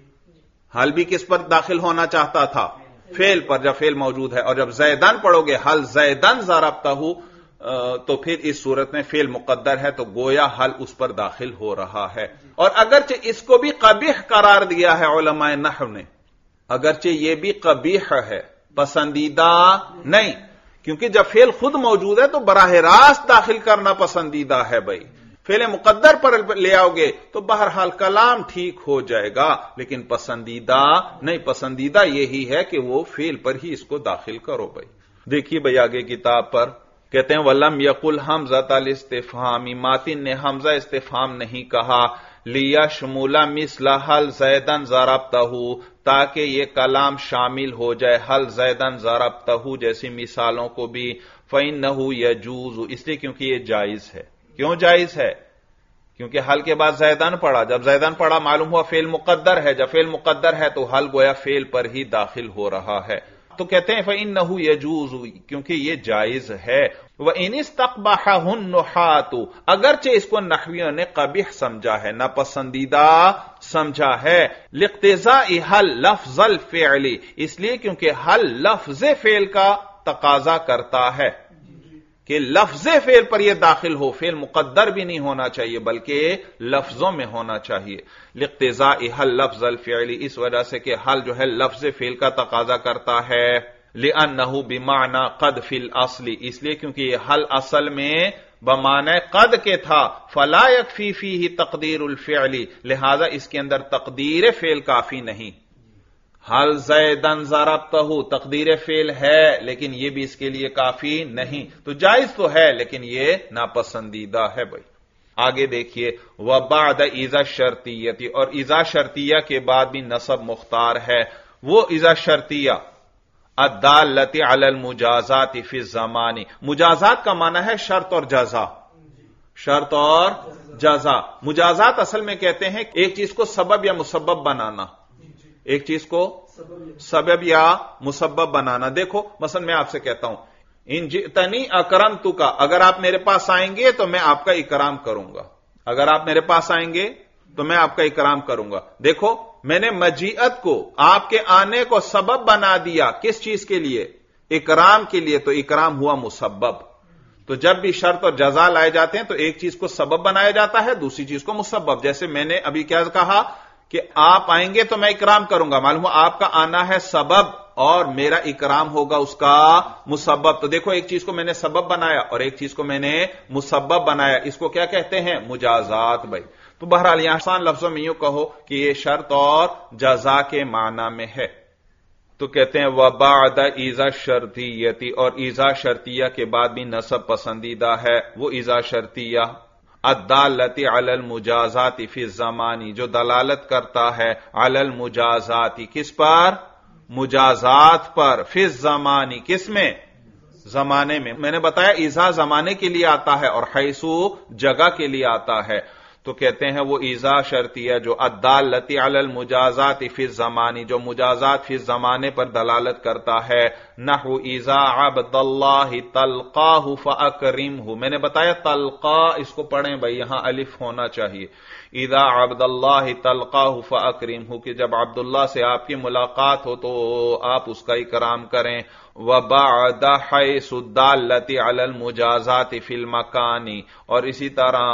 حل بھی کس پر داخل ہونا چاہتا تھا؟ فعل پر، جب فعل موجود ہے۔ اور جب زیدن پڑھو گے حل زیدن ضربتہ تو پھر اس صورت میں فعل مقدر ہے تو گویا حل اس پر داخل ہو رہا ہے۔ اور اگرچہ اس کو بھی قبیح قرار دیا ہے علماء نحو نے، اگرچہ یہ بھی قبیح ہے، پسندیدہ نہیں، کیونکہ جب فعل خود موجود ہے تو براہ راست داخل کرنا پسندیدہ ہے۔ بھائی فعل مقدر پر لے آؤ گے تو بہرحال کلام ٹھیک ہو جائے گا، لیکن پسندیدہ نہیں، پسندیدہ یہی ہے کہ وہ فعل پر ہی اس کو داخل کرو۔ بھائی دیکھیے بھائی آگے کتاب پر کہتے ہیں وَلَمْ يَقُلْ حَمْزَةَ الْاِسْتِفْهَامِ، ماتن نے حمزہ استفہام نہیں کہا، لِيَشْمُلَ مِثْلَ حَلْ زَيْدًا ضَرَبْتَهُ، تاکہ یہ کلام شامل ہو جائے حل زیدن ضربتہ جیسی مثالوں کو بھی، فَإِنَّهُ يَجُوزُ، اس لیے کیونکہ یہ جائز ہے۔ کیوں جائز ہے؟ کیونکہ حل کے بعد زیدن پڑھا، جب زیدن پڑھا معلوم ہوا فعل مقدر ہے، جب فعل مقدر ہے تو حل گویا فعل پر ہی داخل ہو رہا ہے، تو کہتے ہیں فَإِنَّهُ يَجُوزُ، کیونکہ یہ جائز ہے۔ وَإِنِ اسْتَقْبَحَهُ النُّحَاةُ، اگرچہ اس کو نحویوں نے قبیح سمجھا ہے، ناپسندیدہ سمجھا ہے، لِاقْتِضَاءِ حل لفظ الفعل، اس لیے کیونکہ حل لفظ فعل کا تقاضا کرتا ہے کہ لفظ فعل پر یہ داخل ہو، فعل مقدر بھی نہیں ہونا چاہیے بلکہ لفظوں میں ہونا چاہیے۔ لِاقْتِضَاءِ حل لفظ الفعل، اس وجہ سے کہ حل جو ہے لفظ فعل کا تقاضا کرتا ہے، لِأَنَّهُ بِمَعْنَى قَدْ فِي الْأَصْلِ، اس لیے کیونکہ یہ حل اصل میں بمعنی قد کے تھا، فَلَا يَكْفِي فِيهِ تَقْدِيرُ الْفِعْلِ، لہذا اس کے اندر تقدیر فعل کافی نہیں۔ حل زیدن ضربتہ تقدیر فعل ہے لیکن یہ بھی اس کے لیے کافی نہیں، تو جائز تو ہے لیکن یہ ناپسندیدہ ہے۔ بھائی آگے دیکھیے وَبَعْدَ اِذَا الشَّرْطِيَّةِ، اور اذا شرطیہ کے بعد بھی نصب مختار ہے، وہ اذا شرطیہ الدالۃ علی المجازات فی الزمان، مجازات کا معنی ہے شرط اور جزا، شرط اور جزا۔ مجازات اصل میں کہتے ہیں ایک چیز کو سبب یا مسبب بنانا، ایک چیز کو سبب یا مسبب بنانا۔ دیکھو مثلا میں آپ سے کہتا ہوں ان جئتنی اکرمتک، اگر آپ میرے پاس آئیں گے تو میں آپ کا اکرام کروں گا، اگر آپ میرے پاس آئیں گے تو میں آپ کا اکرام کروں گا۔ دیکھو میں نے مجیئت کو، آپ کے آنے کو سبب بنا دیا، کس چیز کے لیے؟ اکرام کے لیے، تو اکرام ہوا مسبب۔ تو جب بھی شرط اور جزا لائے جاتے ہیں تو ایک چیز کو سبب بنایا جاتا ہے، دوسری چیز کو مسبب۔ جیسے میں نے ابھی کیا کہا کہ آپ آئیں گے تو میں اکرام کروں گا، معلوم ہوا آپ کا آنا ہے سبب اور میرا اکرام ہوگا اس کا مسبب۔ تو دیکھو ایک چیز کو میں نے سبب بنایا اور ایک چیز کو میں نے مسبب بنایا، اس کو کیا کہتے ہیں؟ مجازات۔ بھائی تو بہرحال یہاں آسان لفظوں میں یوں کہو کہ یہ شرط اور جزا کے معنی میں ہے۔ تو کہتے ہیں وَبَعْدَ اِذَا الشَّرْطِيَّةِ، اور اذا شرطیہ کے بعد بھی نصب پسندیدہ ہے، وہ اذا شرطیہ الدالتی علی المجازات فی الزمانی، جو دلالت کرتا ہے علی المجازاتی، کس پر؟ مجازات پر، فی الزمانی، کس میں؟ زمانے میں۔ میں نے بتایا ایذا زمانے کے لیے آتا ہے اور حیثو جگہ کے لیے آتا ہے، تو کہتے ہیں وہ ایذا شرطیہ جو الدالتی علی المجازات فی الزمانی، جو مجازات فی الزمانے پر دلالت کرتا ہے، نحو ایذا عبد اللہ تلقاہ فاکرمہ۔ میں نے بتایا تلقا، اس کو پڑھیں بھائی، یہاں الف ہونا چاہیے، اذا عبد اللہ تلقاہ فاکرمہ، کہ جب عبداللہ سے آپ کی ملاقات ہو تو آپ اس کا اکرام کریں۔ وبعد حیث الدالتی علی المجازات فی المکان، اور اسی طرح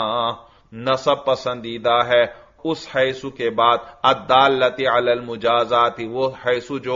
نصب پسندیدہ ہے اس حیثو کے بعد الدالتی علی المجازات، وہ حیثو جو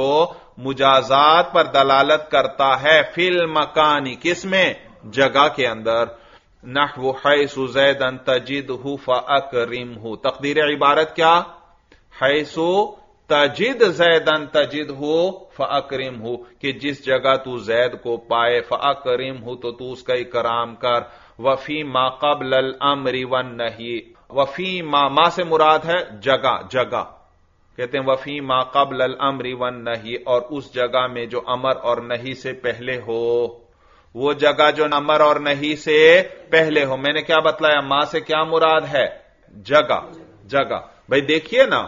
مجازات پر دلالت کرتا ہے، فی المکان، کس میں؟ جگہ کے اندر۔ نحو حیث زیدا تجدہ فاکرمہ، تقدیر عبارت کیا؟ حیث تجد زیدا تجدہ فاکرمہ، کہ جس جگہ تو زید کو پائے، فاکرمہ، تو اس کا اکرام کر۔ وفی ما قبل الامر والنہی، وفی ما سے مراد ہے جگہ، جگہ کہتے ہیں وفی ما قبل الامر والنہی، اور اس جگہ میں جو امر اور نہی سے پہلے ہو، وہ جگہ جو امر اور نہی سے پہلے ہو۔ میں نے کیا بتلایا؟ ما سے کیا مراد ہے؟ جگہ، جگہ۔ بھائی دیکھیے نا،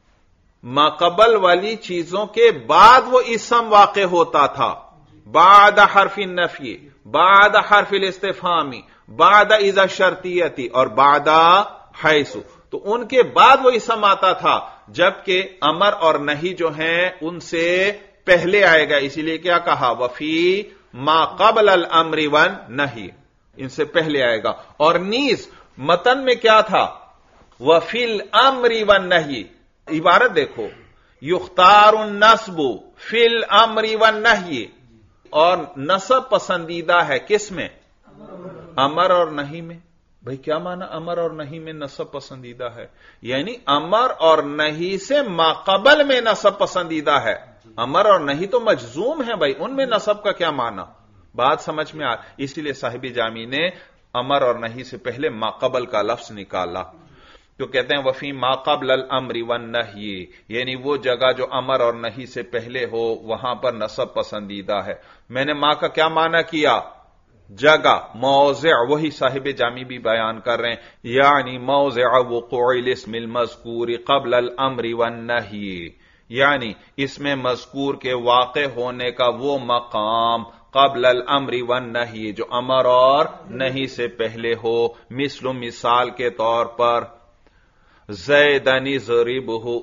ما قبل والی چیزوں کے بعد وہ اسم واقع ہوتا تھا، بعد حرف النفی، بعد حرف الاستفہامی، بعد اذا شرطیتی، اور بعد حیث، تو ان کے بعد وہ اسم آتا تھا، جبکہ امر اور نہی جو ہیں ان سے پہلے آئے گا، اسی لیے کیا کہا؟ وفی ما قبل الامر والنہی، ان سے پہلے آئے گا۔ اور نیز متن میں کیا تھا؟ وفی الامر والنہی، عبارت دیکھو، یختار النصب فی الامر والنہی، اور نصب پسندیدہ ہے کس میں؟ امر اور نہی میں۔ بھئی کیا معنی امر اور نہی میں نصب پسندیدہ ہے؟ یعنی امر اور نہی سے ما قبل میں نصب پسندیدہ ہے۔ امر اور نہی تو مجزوم ہے بھئی، ان میں نصب کا کیا معنی؟ بات سمجھ میں اسی لیے صاحب جامی نے امر اور نہی سے پہلے ما قبل کا لفظ نکالا، تو کہتے ہیں وفی ما قبل الامر والنہی، یعنی وہ جگہ جو امر اور نہی سے پہلے ہو وہاں پر نصب پسندیدہ ہے۔ میں نے ما کا کیا معنی کیا؟ جگہ، موضع، وہی صاحب جامی بھی بیان کر رہے ہیں، یعنی موضع وقوع الاسم المذکور قبل الامر والنہی، یعنی اس میں مذکور کے واقع ہونے کا وہ مقام قبل الامر والنہی جو امر اور نہی سے پہلے ہو۔ مثال کے طور پر زیدن ضربہ،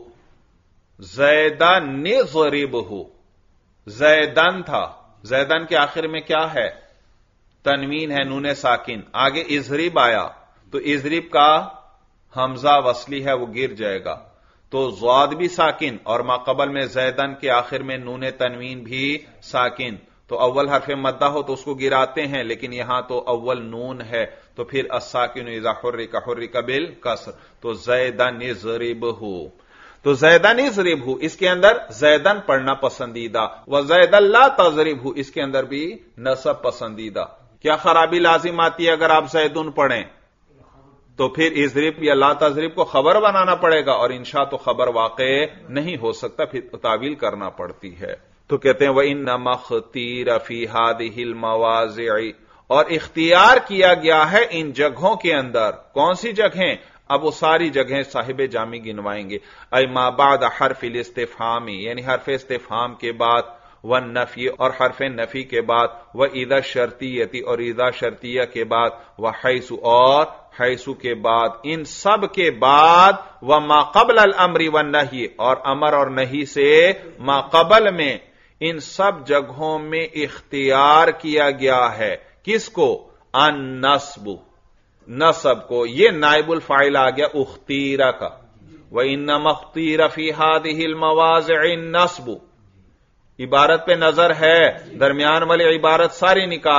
زیدن ضربہ، زیدن تھا، زیدن کے آخر میں کیا ہے؟ تنوین ہے، نون ساکن، آگے اضرب آیا تو اضرب کا حمزہ وصلی ہے، وہ گر جائے گا، تو ضاد بھی ساکن، اور ما قبل میں زیدن کے آخر میں نون تنوین بھی ساکن، تو اول حرف مدہ ہو تو اس کو گراتے ہیں، لیکن یہاں تو اول نون ہے، تو پھر الساکن اذا حرک حرک بالکسر، تو زیدن ضربہ، تو زیدن ضربہ اس کے اندر زیدن پڑھنا پسندیدہ، وزیدن لا تضربہ اس کے اندر بھی نصب پسندیدہ۔ کیا خرابی لازم آتی ہے اگر آپ زیدن پڑھیں؟ تو پھر اضرب یا لا تضرب کو خبر بنانا پڑے گا، اور انشاء تو خبر واقع نہیں ہو سکتا، پھر تعویل کرنا پڑتی ہے۔ تو کہتے ہیں وَإِنَّمَا اخْتِيرَ فِي هَذِهِ الْمَوَاضِعِ، اور اختیار کیا گیا ہے ان جگہوں کے اندر۔ کون سی جگہیں؟ اب وہ ساری جگہیں صاحب جامی گنوائیں گے۔ اے ما بعد حرف الاستفہام، یعنی حرف استفہام کے بعد، والنفی اور حرف نفی کے بعد، وَإِذَا شرطیتی اور اذا شرطیہ کے بعد، وحیث اور حیث کے بعد، ان سب کے بعد، وما قبل الامر والنہی اور امر اور نہی سے ما قبل میں، ان سب جگہوں میں اختیار کیا گیا ہے کس کو؟ النصب، نصب کو۔ یہ نائب الفاعل آ گیا اختیرہ کا، وَإِنَّمَا اخْتِيرَ فِي هَذِهِ الْمَوَاضِعِ النَّصْبُ، عبارت پہ نظر ہے، درمیان والی عبارت ساری نکال دیں،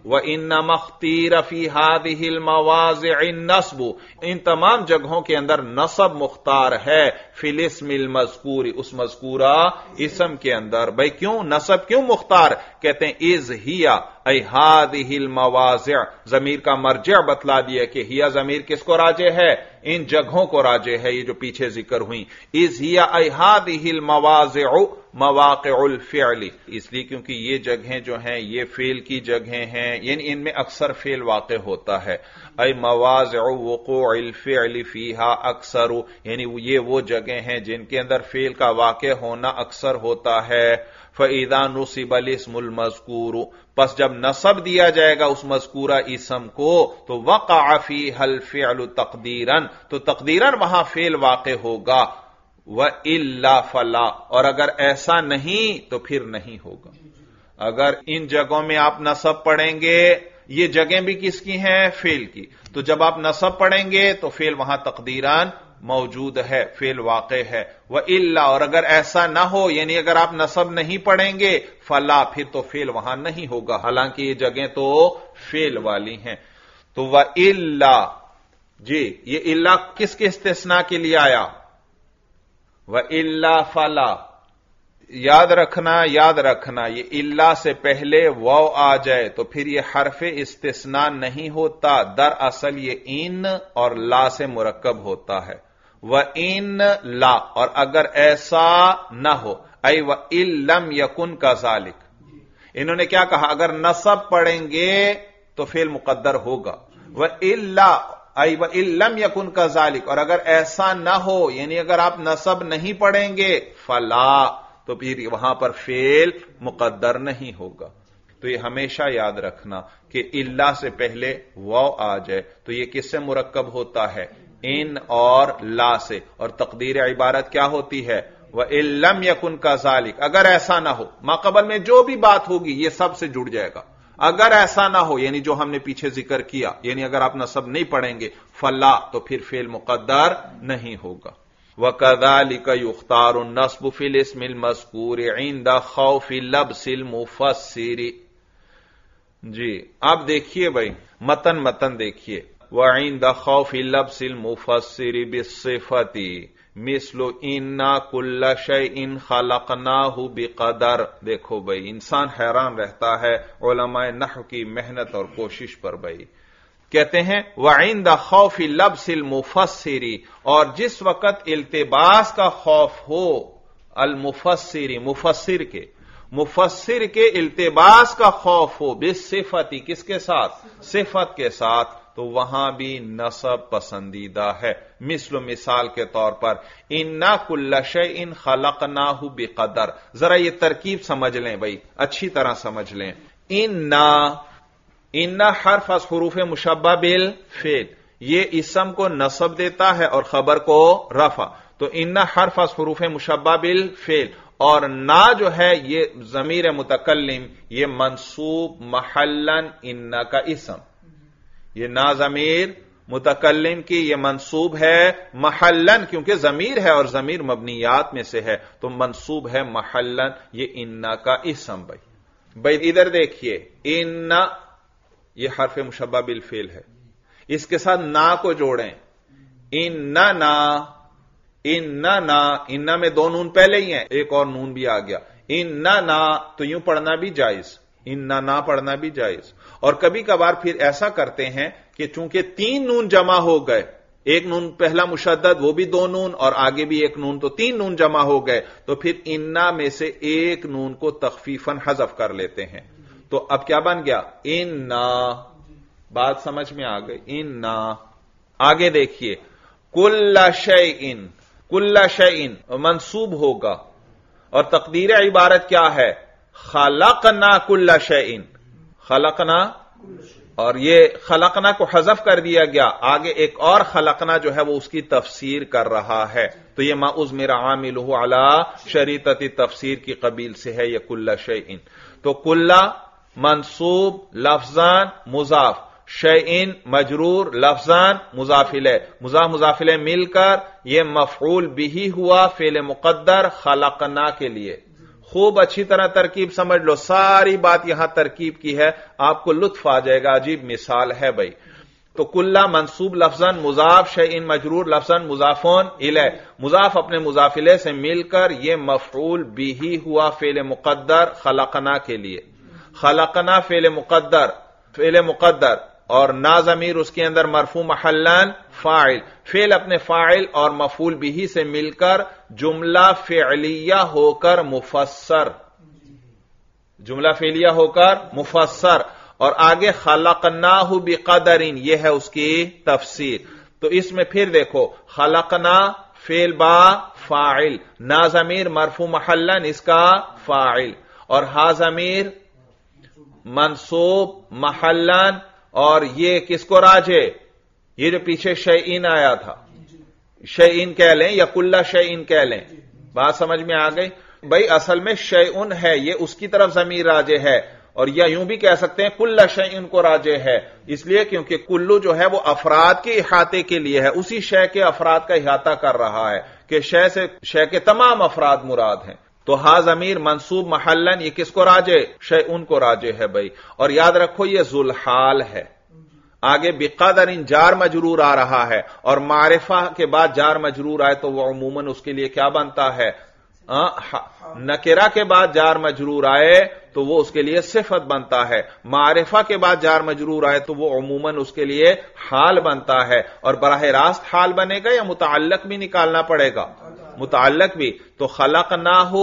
وَإِنَّمَا اخْتِيرَ فِي هَذِهِ الْمَوَاضِعِ النَّصْبُ، ان تمام جگہوں کے اندر نصب مختار ہے، فی الاسم المذکور، اس مذکورہ اسم کے اندر۔ بھئی کیوں نصب کیوں مختار؟ کہتے ہیں اذ ہیا ای هذه المواضع، ضمیر کا مرجع بتلا دیا کہ ہیا ضمیر کس کو راجع ہے؟ ان جگہوں کو راجع ہے، یہ جو پیچھے ذکر ہوئی۔ اذ ہیا ای هذه المواضع مواقع الفعل، اس لیے کیونکہ یہ جگہیں جو ہیں یہ فعل کی جگہیں ہیں، یعنی ان میں اکثر فعل واقع ہوتا ہے۔ ای مواضع وقوع الفعل فیہا اکثر، یعنی یہ وہ جگہیں ہیں جن کے اندر فعل کا واقع ہونا اکثر ہوتا ہے۔ فَإِذَا نُصِبَ الْاسْمُ الْمَذْكُورُ، پس جب نصب دیا جائے گا اس مذکورہ اسم کو، تو وقع فیہا الفعل تقدیراً، تو تقدیراً وہاں فعل واقع ہوگا۔ وَإِلَّا فَلَا، اور اگر ایسا نہیں تو پھر نہیں ہوگا۔ اگر ان جگہوں میں آپ نصب پڑھیں گے، یہ جگہیں بھی کس کی ہیں؟ فعل کی، تو جب آپ نصب پڑھیں گے تو فعل وہاں تقدیراً موجود ہے، فعل واقع ہے۔ وَإِلَّا، اور اگر ایسا نہ ہو، یعنی اگر آپ نصب نہیں پڑھیں گے، فَلَا، پھر تو فعل وہاں نہیں ہوگا، حالانکہ یہ جگہیں تو فعل والی ہیں۔ تو وَإِلَّا، جی یہ الا کس کے استثناء کے لیے آیا؟ وَإِلَّا فَلَا، یاد رکھنا یہ الا سے پہلے واو آ جائے تو پھر یہ حرف استثناء نہیں ہوتا، دراصل یہ ان اور لا سے مرکب ہوتا ہے۔ وَإِن لا، اور اگر ایسا نہ ہو، اَيْ وَإِن لَمْ يَكُنْ كَذَلِكَ، انہوں نے کیا کہا؟ اگر نصب پڑھیں گے تو فعل مقدر ہوگا۔ وَإِن لا ای وَإِن لَمْ يَكُنْ كَذَلِكَ، اور اگر ایسا نہ ہو، یعنی اگر آپ نصب نہیں پڑھیں گے، فلا، تو پھر وہاں پر فعل مقدر نہیں ہوگا۔ تو یہ ہمیشہ یاد رکھنا کہ الا سے پہلے واو آ جائے تو یہ کس سے مرکب ہوتا ہے؟ ان اور لا سے، اور تقدیر عبارت کیا ہوتی ہے؟ وَإِن لَمْ يَكُنْ كَذَلِكَ، اگر ایسا نہ ہو، ماقبل میں جو بھی بات ہوگی یہ سب سے جڑ جائے گا۔ اگر ایسا نہ ہو، یعنی جو ہم نے پیچھے ذکر کیا، یعنی اگر آپ نصب نہیں پڑھیں گے، فلا، تو پھر فعل مقدر نہیں ہوگا۔ وَكَذَلِكَ يُخْتَارُ النَّصْبُ فِي الْاسْمِ الْمَذْكُورِ عِنْدَ خَوْفِ لَبْسِ الْمُفَسِّرِ۔ جی اب دیکھیے بھائی، متن دیکھیے۔ وَعِنْدَ خَوْفِ لَبْسِ الْمُفَسِّرِ بِالصِّفَةِ مثل اِنَّا كُلَّ شَيْءٍ خَلَقْنَاهُ بِقَدَرٍ۔ دیکھو بھائی، انسان حیران رہتا ہے علماء نحو کی محنت اور کوشش پر۔ بھائی کہتے ہیں وَعِنْدَ خَوْفِ لَبْسِ الْمُفَسِّرِ، اور جس وقت التباس کا خوف ہو، المفسر، مفسر کے التباس کا خوف ہو، بالصفت، کس کے ساتھ؟ صفت کے ساتھ، تو وہاں بھی نصب پسندیدہ ہے۔ مثال کے طور پر اِنَّا كُلَّ شَيْءٍ خَلَقْنَاهُ بِقَدَرٍ۔ ذرا یہ ترکیب سمجھ لیں بھائی، اچھی طرح سمجھ لیں۔ اِنَّا حرف از حروف مشبہ بالفعل، یہ اسم کو نصب دیتا ہے اور خبر کو رفع، تو اِنَّا حرف از حروف مشبہ بالفعل، اور نا جو ہے یہ ضمیر متکلم، یہ منصوب محلاً اِنَّا کا اسم، یہ نا ضمیر متکلم کی یہ منصوب ہے محلاً، کیونکہ ضمیر ہے اور ضمیر مبنیات میں سے ہے تو منصوب ہے محلاً، یہ اِنَّا کا اسم۔ بھائی ادھر دیکھیے، اِنَّا یہ حرف مشبہ بالفعل ہے، اس کے ساتھ نا کو جوڑیں، اِنَّنا، اِنَّا میں دو نون پہلے ہی ہیں، ایک اور نون بھی آ گیا، اِنَّنا، تو یوں پڑھنا بھی جائز، اِنَّنا پڑھنا بھی جائز۔ اور کبھی کبھار پھر ایسا کرتے ہیں کہ چونکہ تین نون جمع ہو گئے، ایک نون پہلا مشدد وہ بھی دو نون اور آگے بھی ایک نون، تو تین نون جمع ہو گئے، تو پھر اِنَّا میں سے ایک نون کو تخفیفاً حذف کر لیتے ہیں، تو اب کیا بن گیا؟ اِنَّا۔ بات سمجھ میں آ گئی؟ اِنَّا۔ آگے دیکھیے، کُلَّ شَيْءٍ، کُلَّ شَيْءٍ منصوب ہوگا اور تقدیر عبارت کیا ہے؟ خَلَقْنَا كُلَّ شَيْءٍ، خلقنا، اور یہ خلقنا کو حذف کر دیا گیا، آگے ایک اور خلقنا جو ہے وہ اس کی تفسیر کر رہا ہے، تو یہ ما اضمر عاملہ علی شریطۃ تفسیر کی قبیل سے ہے یہ کل شیء۔ تو کل منصوب لفظان مضاف، شیء مجرور لفظان مضاف الیہ، مضاف الیہ مل کر یہ مفعول بہ ہوا فعل مقدر خلقنا کے لیے، خوب اچھی طرح ترکیب سمجھ لو، ساری بات یہاں ترکیب کی ہے، آپ کو لطف آ جائے گا. عجیب مثال ہے بھائی. تو کلا منصوب لفظاً مضاف، شیئن مجرور لفظاً مضافون الیہ، مضاف اپنے مضاف الیہ سے مل کر یہ مفعول بھی ہوا فعل مقدر خلقنا کے لیے. خلقنا فعل مقدر اور نا ضمیر اس کے اندر مرفوع محلن فاعل، فعل اپنے فاعل اور مفعول بھی سے مل کر جملہ فعلیہ ہو کر مفسر، جملہ فعلیہ ہو کر مفسر. اور آگے خلقناہ بقدر، یہ ہے اس کی تفسیر. تو اس میں پھر دیکھو خلقنا فعل با فاعل، نا ضمیر مرفوع محلن اس کا فاعل، اور ہا ضمیر منصوب محلن، اور یہ کس کو راجع؟ یہ جو پیچھے شیئن آیا تھا، شیئن کہہ لیں یا کلہ شیئن کہہ لیں. بات سمجھ میں آ گئی بھائی؟ اصل میں شیئن ہے، یہ اس کی طرف ضمیر راجع ہے، اور یا یوں بھی کہہ سکتے ہیں کلہ شیئن کو راجع ہے، اس لیے کیونکہ کلو جو ہے وہ افراد کے احاطے کے لیے ہے، اسی شے کے افراد کا احاطہ کر رہا ہے کہ شے سے شے کے تمام افراد مراد ہیں. تو ہا ضمیر منصوب محلن یہ کس کو راجع؟ شیئن کو راجع ہے بھائی. اور یاد رکھو یہ ذوالحال ہے. آگے بقدر جار مجرور آ رہا ہے، اور معرفہ کے بعد جار مجرور آئے تو وہ عموماً اس کے لیے کیا بنتا ہے؟ نکرہ کے بعد جار مجرور آئے تو وہ اس کے لیے صفت بنتا ہے. معرفہ کے بعد جار مجرور آئے تو وہ عموماً اس کے لیے حال بنتا ہے. اور براہ راست حال بنے گا یا متعلق بھی نکالنا پڑے گا؟ متعلق بھی. تو خلقناہ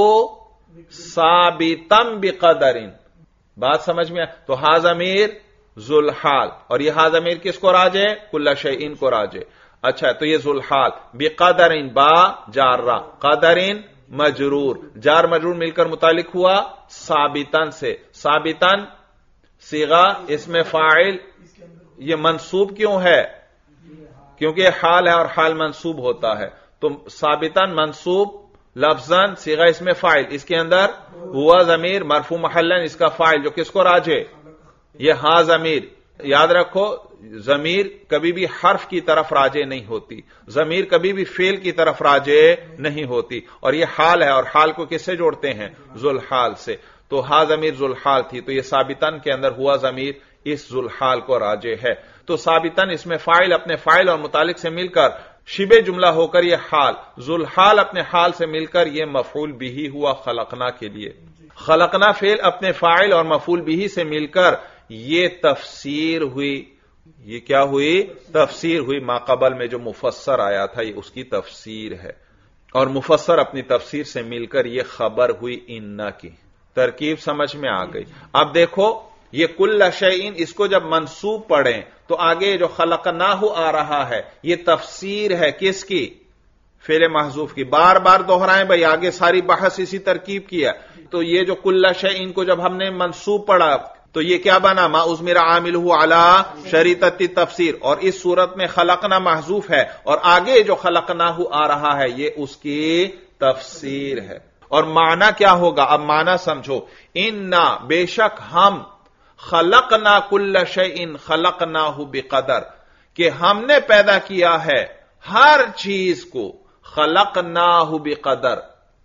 ثابتا بقدر، بات سمجھ میں؟ تو ہا ضمیر ذوالحال، اور یہ ہا ضمیر کس کو راجع؟ کل شیئن کو راجع. اچھا تو یہ ذوالحال بقدر با جارہ، قدر مجرور، جار مجرور مل کر متعلق ہوا ثابتن سے. ثابتن صیغہ اسم فاعل، یہ منصوب کیوں ہے؟ کیونکہ یہ حال ہے اور حال منصوب ہوتا ہے. تو ثابتن منصوب لفظاً صیغہ اسم فاعل، اس کے اندر ہوا ضمیر مرفوع محلن اس کا فاعل جو کس کو راجع؟ یہ ہاں ضمیر. یاد رکھو ضمیر کبھی بھی حرف کی طرف راجع نہیں ہوتی، ضمیر کبھی بھی فعل کی طرف راجع نہیں ہوتی. اور یہ حال ہے، اور حال کو کس سے جوڑتے ہیں؟ ذوالحال سے. تو ہا ضمیر ذوالحال تھی، تو یہ ثابتن کے اندر ہوا ضمیر اس ذوالحال کو راجع ہے. تو ثابتن اس میں فاعل اپنے فاعل اور متعلق سے مل کر شبہ جملہ ہو کر یہ حال، ذوالحال اپنے حال سے مل کر یہ مفعول بھی ہوا خلقنا کے لیے. خلقنا فعل اپنے فاعل اور مفعول بھی سے مل کر یہ تفسیر ہوئی. یہ کیا ہوئی؟ تفسیر ہوئی. ما قبل میں جو مفسر آیا تھا یہ اس کی تفسیر ہے، اور مفسر اپنی تفسیر سے مل کر یہ خبر ہوئی انا کی. ترکیب سمجھ میں آ گئی؟ اب دیکھو یہ کل شیئن، اس کو جب منصوب پڑھیں تو آگے جو خلقناہ آ رہا ہے یہ تفسیر ہے کس کی؟ فعل محذوف کی. بار بار دہرائیں بھائی، آگے ساری بحث اسی ترکیب کی ہے. تو یہ جو کل شیئن کو جب ہم نے منصوب پڑھا تو یہ کیا بنا؟ ما اضمر عاملہ علی شریطۃ تفسیر، اور اس صورت میں خلقنا محذوف ہے، اور آگے جو خلقناہ آ رہا ہے یہ اس کی تفسیر ہے. اور معنی کیا ہوگا؟ اب معنی سمجھو. انا بے شک ہم، خلقنا کل شیء خلقناہ بقدر، کہ ہم نے پیدا کیا ہے ہر چیز کو، خلقناہ بقدر،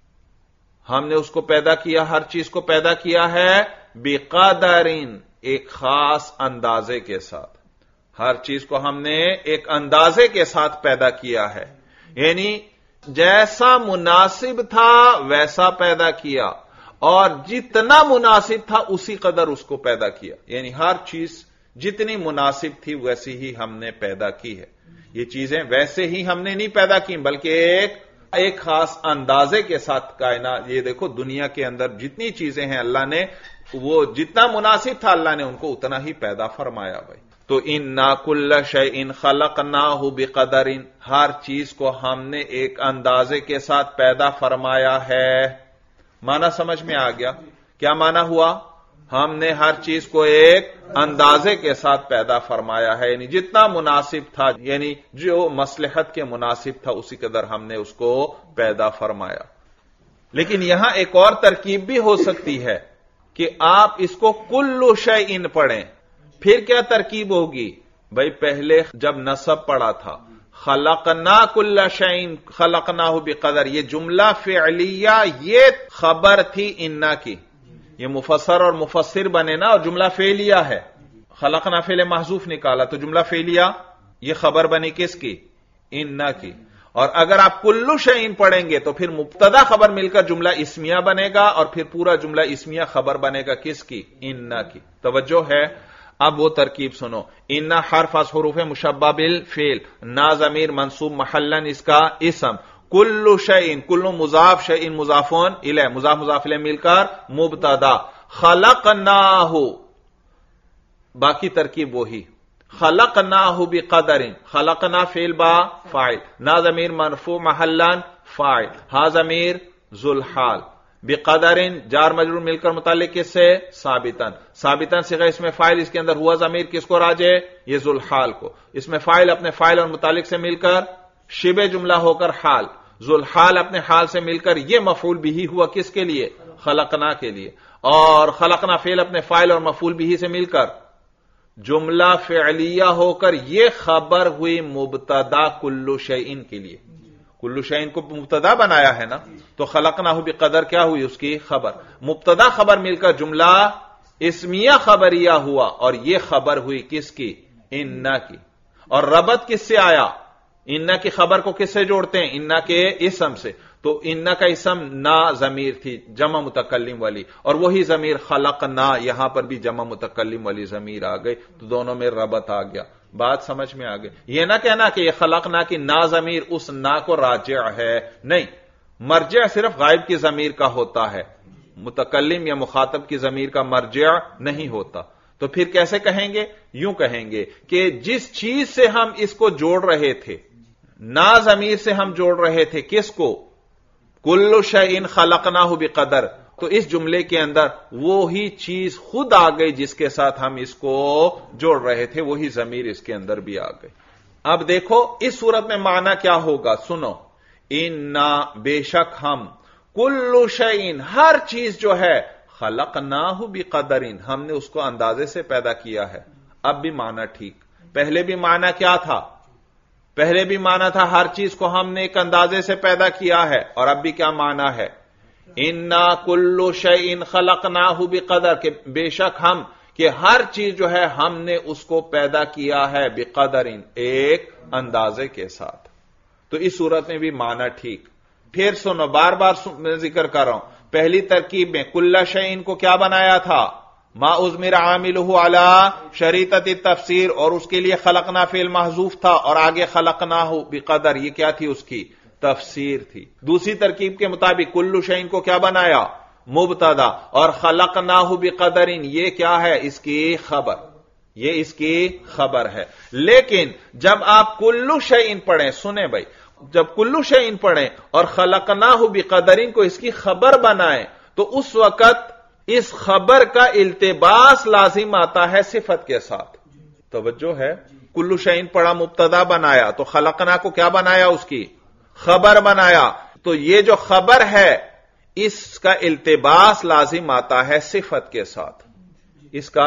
ہم نے اس کو پیدا کیا، ہر چیز کو پیدا کیا ہے بقدر، ایک خاص اندازے کے ساتھ. ہر چیز کو ہم نے ایک اندازے کے ساتھ پیدا کیا ہے، یعنی جیسا مناسب تھا ویسا پیدا کیا، اور جتنا مناسب تھا اسی قدر اس کو پیدا کیا. یعنی ہر چیز جتنی مناسب تھی ویسی ہی ہم نے پیدا کی ہے. یہ چیزیں ویسے ہی ہم نے نہیں پیدا کی بلکہ ایک خاص اندازے کے ساتھ کائنات. یہ دیکھو دنیا کے اندر جتنی چیزیں ہیں اللہ نے وہ جتنا مناسب تھا اللہ نے ان کو اتنا ہی پیدا فرمایا بھائی. تو انا کل شیء خلقناہ بقدر، ہر چیز کو ہم نے ایک اندازے کے ساتھ پیدا فرمایا ہے. معنی سمجھ میں آ گیا؟ کیا معنی ہوا؟ ہم نے ہر چیز کو ایک اندازے کے ساتھ پیدا فرمایا ہے، یعنی جتنا مناسب تھا، یعنی جو مصلحت کے مناسب تھا اسی قدر ہم نے اس کو پیدا فرمایا. لیکن یہاں ایک اور ترکیب بھی ہو سکتی ہے کہ آپ اس کو کل شیء پڑھیں. پھر کیا ترکیب ہوگی بھائی؟ پہلے جب نصب پڑھا تھا خلقنا کل شیء خلقناہ بقدر، یہ جملہ فعلیہ یہ خبر تھی انا کی، یہ مفسر اور مفسر بنے نا، اور جملہ فعلیہ ہے، خلقنا فعل محذوف نکالا تو جملہ فعلیہ یہ خبر بنی کس کی؟ انا کی۔ اور اگر آپ کل شیء پڑھیں گے تو پھر مبتدا خبر مل کر جملہ اسمیہ بنے گا، اور پھر پورا جملہ اسمیہ خبر بنے گا کس کی؟ انا کی۔ توجہ ہے؟ اب وہ ترکیب سنو، انا حرف از حروف مشبہ بالفعل، نا ضمیر منصوب محلن اس کا اسم، کل شیء کل مضاف شیء مضافون الیہ مضاف مضاف الیہ مل کر مبتدا، خلقناہ باقی ترکیب وہی، خلقناہ بقدر، خلقنا فعل با فاعل، نا ضمیر مرفوع محلن فاعل، ہا ضمیر ذو الحال، بقدر جار مجرور مل کر متعلق کس سے؟ ثابتن، ثابتن صیغہ اس میں فاعل، اس کے اندر ہوا ضمیر کس کو راجع؟ یہ ذو الحال کو، اس میں فاعل اپنے فاعل اور متعلق سے مل کر شبہ جملہ ہو کر حال، ذو الحال اپنے حال سے مل کر یہ مفعول بھی ہوا کس کے لیے؟ خلقنا کے لیے، اور خلقنا فعل اپنے فاعل اور مفعول بھی سے مل کر جملہ فعلیہ ہو کر یہ خبر ہوئی مبتدا کل شیء کے لیے، کل شیء کو مبتدا بنایا ہے نا، تو خلقناہ بقدر کیا ہوئی؟ اس کی خبر، مبتدا خبر مل کر جملہ اسمیہ خبریہ ہوا، اور یہ خبر ہوئی کس کی؟ انا کی۔ اور ربط کس سے آیا؟ انا کی خبر کو کس سے جوڑتے ہیں؟ انا کے اسم سے، تو انا کا اسم نا ضمیر تھی جمع متکلم والی، اور وہی ضمیر خلقنا، یہاں پر بھی جمع متکلم والی ضمیر آ گئی، تو دونوں میں ربط آ گیا۔ بات سمجھ میں آ گئی؟ یہ نہ کہنا کہ یہ خلقنا کی نا ضمیر اس نا کو راجع ہے، نہیں، مرجع صرف غائب کی ضمیر کا ہوتا ہے، متکلم یا مخاطب کی ضمیر کا مرجع نہیں ہوتا۔ تو پھر کیسے کہیں گے؟ یوں کہیں گے کہ جس چیز سے ہم اس کو جوڑ رہے تھے، نا ضمیر سے ہم جوڑ رہے تھے کس کو؟ کل شیء خلقناہ بقدر، تو اس جملے کے اندر وہی چیز خود آ گئی جس کے ساتھ ہم اس کو جوڑ رہے تھے، وہی ضمیر اس کے اندر بھی آ گئی۔ اب دیکھو اس صورت میں معنی کیا ہوگا، سنو، انا بے شک ہم، کل شیء ہر چیز جو ہے، خلقناہ بقدر ہم نے اس کو اندازے سے پیدا کیا ہے۔ اب بھی معنی ٹھیک، پہلے بھی معنی کیا تھا؟ پہلے بھی معنی تھا ہر چیز کو ہم نے ایک اندازے سے پیدا کیا ہے، اور اب بھی کیا معنی ہے؟ انا کل شیء خلقناہ بقدر، کہ بے شک ہم، کہ ہر چیز جو ہے ہم نے اس کو پیدا کیا ہے بقدر ایک اندازے کے ساتھ۔ تو اس صورت میں بھی معنی ٹھیک۔ پھر سنو، بار بار میں ذکر کر رہا ہوں، پہلی ترکیب میں کل شیء کو کیا بنایا تھا؟ ما اضمر عاملہ علی شریطۃ التفسیر، اور اس کے لیے خلقنا فعل محذوف تھا، اور آگے خلقناہ بقدر یہ کیا تھی؟ اس کی تفسیر تھی۔ دوسری ترکیب کے مطابق کل شیء کو کیا بنایا؟ مبتدا، اور خلقناہ بقدر یہ کیا ہے؟ اس کی خبر، یہ اس کی خبر ہے۔ لیکن جب آپ کل شیء پڑھیں، سنیں بھائی، جب کل شیء پڑھیں اور خلقناہ بقدر کو اس کی خبر بنائیں، تو اس وقت اس خبر کا التباس لازم آتا ہے صفت کے ساتھ۔ توجہ ہے؟ کل شیء پڑھا، مبتدا بنایا، تو خلقنا کو کیا بنایا؟ اس کی خبر بنایا، تو یہ جو خبر ہے اس کا التباس لازم آتا ہے صفت کے ساتھ، اس کا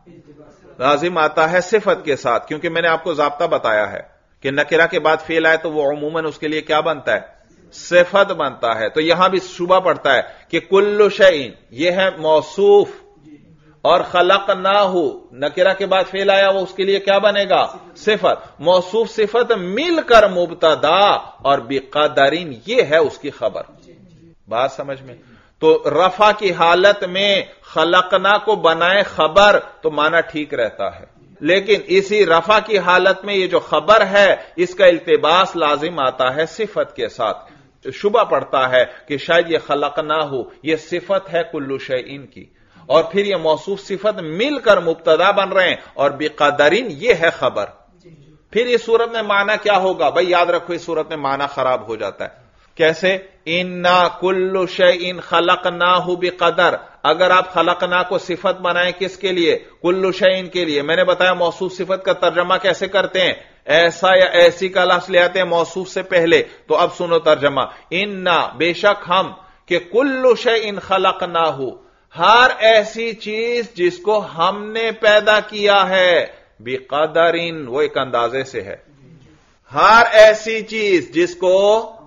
لازم آتا ہے صفت کے ساتھ، کیونکہ میں نے آپ کو ضابطہ بتایا ہے کہ نکرہ کے بعد فعل آئے تو وہ عموماً اس کے لیے کیا بنتا ہے؟ صفت بنتا ہے۔ تو یہاں بھی شبہ پڑتا ہے کہ کل شیء یہ ہے موصوف، اور خلقناہ نکرہ کے بعد فعل آیا، وہ اس کے لیے کیا بنے گا؟ صفت۔ موصوف صفت مل کر مبتدا، اور بقدر یہ ہے اس کی خبر۔ بات سمجھ میں؟ تو رفع کی حالت میں خلقنا کو بنائے خبر تو معنی ٹھیک رہتا ہے، لیکن اسی رفع کی حالت میں یہ جو خبر ہے اس کا التباس لازم آتا ہے صفت کے ساتھ۔ شبہ پڑتا ہے کہ شاید یہ خلقناہ یہ صفت ہے کل شیء کی، اور پھر یہ موصوف صفت مل کر مبتدا بن رہے ہیں، اور بقدر یہ ہے خبر۔ پھر اس صورت میں معنی کیا ہوگا؟ بھائی یاد رکھو، اس صورت میں معنی خراب ہو جاتا ہے۔ کیسے؟ انا کل شیء خلقناہ بقدر، اگر آپ خلقنا کو صفت بنائیں کس کے لیے؟ کل شیء کے لیے۔ میں نے بتایا موصوف صفت کا ترجمہ کیسے کرتے ہیں، ایسا یا ایسی کا لفظ لے آتے ہیں موصوف سے پہلے۔ تو اب سنو ترجمہ، انا بے شک ہم، کہ کل شیء خلقناہ ہر ایسی چیز جس کو ہم نے پیدا کیا ہے، بقدر وہ ایک اندازے سے ہے، ہر ایسی چیز جس کو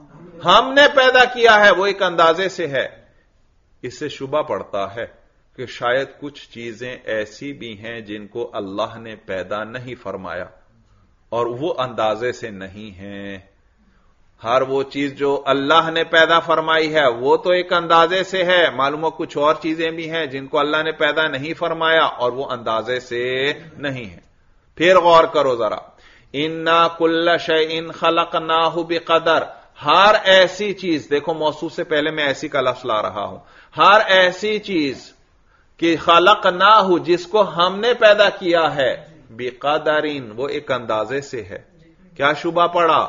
ہم نے پیدا کیا ہے وہ ایک اندازے سے ہے. اس سے شبہ پڑتا ہے کہ شاید کچھ چیزیں ایسی بھی ہیں جن کو اللہ نے پیدا نہیں فرمایا اور وہ اندازے سے نہیں ہیں. ہر وہ چیز جو اللہ نے پیدا فرمائی ہے وہ تو ایک اندازے سے ہے، معلوم ہو کچھ اور چیزیں بھی ہیں جن کو اللہ نے پیدا نہیں فرمایا اور وہ اندازے سے نہیں ہیں. پھر غور کرو ذرا، اِنَّا كُلَّ شَيْءٍ خَلَقْنَاهُ بِقَدَرٍ، ہر ایسی چیز، دیکھو موصوف سے پہلے میں ایسی کا لفظ لا رہا ہوں، ہر ایسی چیز کہ خلقناہ جس کو ہم نے پیدا کیا ہے، بقدرین وہ ایک اندازے سے ہے. کیا شبہ پڑا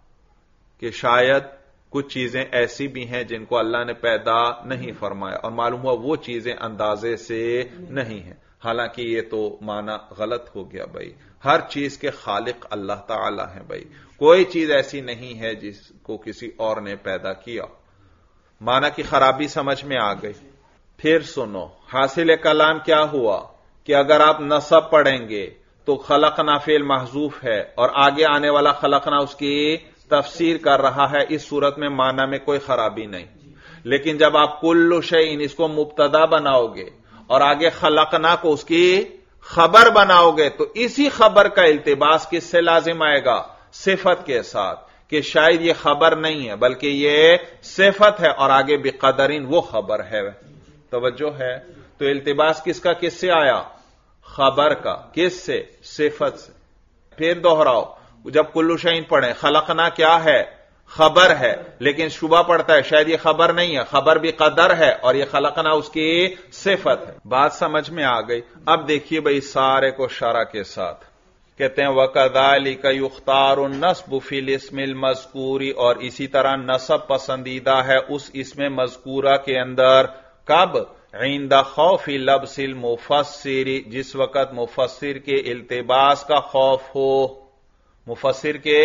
کہ شاید کچھ چیزیں ایسی بھی ہیں جن کو اللہ نے پیدا نہیں فرمایا اور معلوم ہوا وہ چیزیں اندازے سے نہیں ہیں. حالانکہ یہ تو معنی غلط ہو گیا بھائی. ہر چیز کے خالق اللہ تعالی ہیں بھائی، کوئی چیز ایسی نہیں ہے جس کو کسی اور نے پیدا کیا. معنی کی خرابی سمجھ میں آ گئی. پھر سنو، حاصل کلام کیا ہوا کہ اگر آپ نصب پڑھیں گے تو خلقنا فعل محذوف ہے اور آگے آنے والا خلقنا اس کی تفسیر کر رہا ہے. اس صورت میں معنی میں کوئی خرابی نہیں. لیکن جب آپ کل شیء اس کو مبتدا بناؤ گے اور آگے خلقنا کو اس کی خبر بناؤ گے تو اسی خبر کا التباس کس سے لازم آئے گا؟ صفت کے ساتھ، کہ شاید یہ خبر نہیں ہے بلکہ یہ صفت ہے اور آگے بقدرین وہ خبر ہے. توجہ ہے؟ تو التباس کس کا کس سے آیا؟ خبر کا. کس سے؟ صفت سے. پھر دوہراؤ، جب کلو شیء پڑھیں، خلقنا کیا ہے؟ خبر ہے، لیکن شبہ پڑتا ہے شاید یہ خبر نہیں ہے، خبر بھی قدر ہے اور یہ خلقنا اس کی صفت ہے. بات سمجھ میں آ گئی؟ اب دیکھیے بھئی سارے کو شرح کے ساتھ. کہتے ہیں وَكَذَلِكَ يُخْتَارُ النَّصْبُ فِي الْاسْمِ الْمَذْكُورِ، اور اسی طرح نصب پسندیدہ ہے اس اسم مذکورہ کے اندر. کب؟ عند خوف لبس المفسر، جس وقت مفسر کے التباس کا خوف ہو. مفسر کے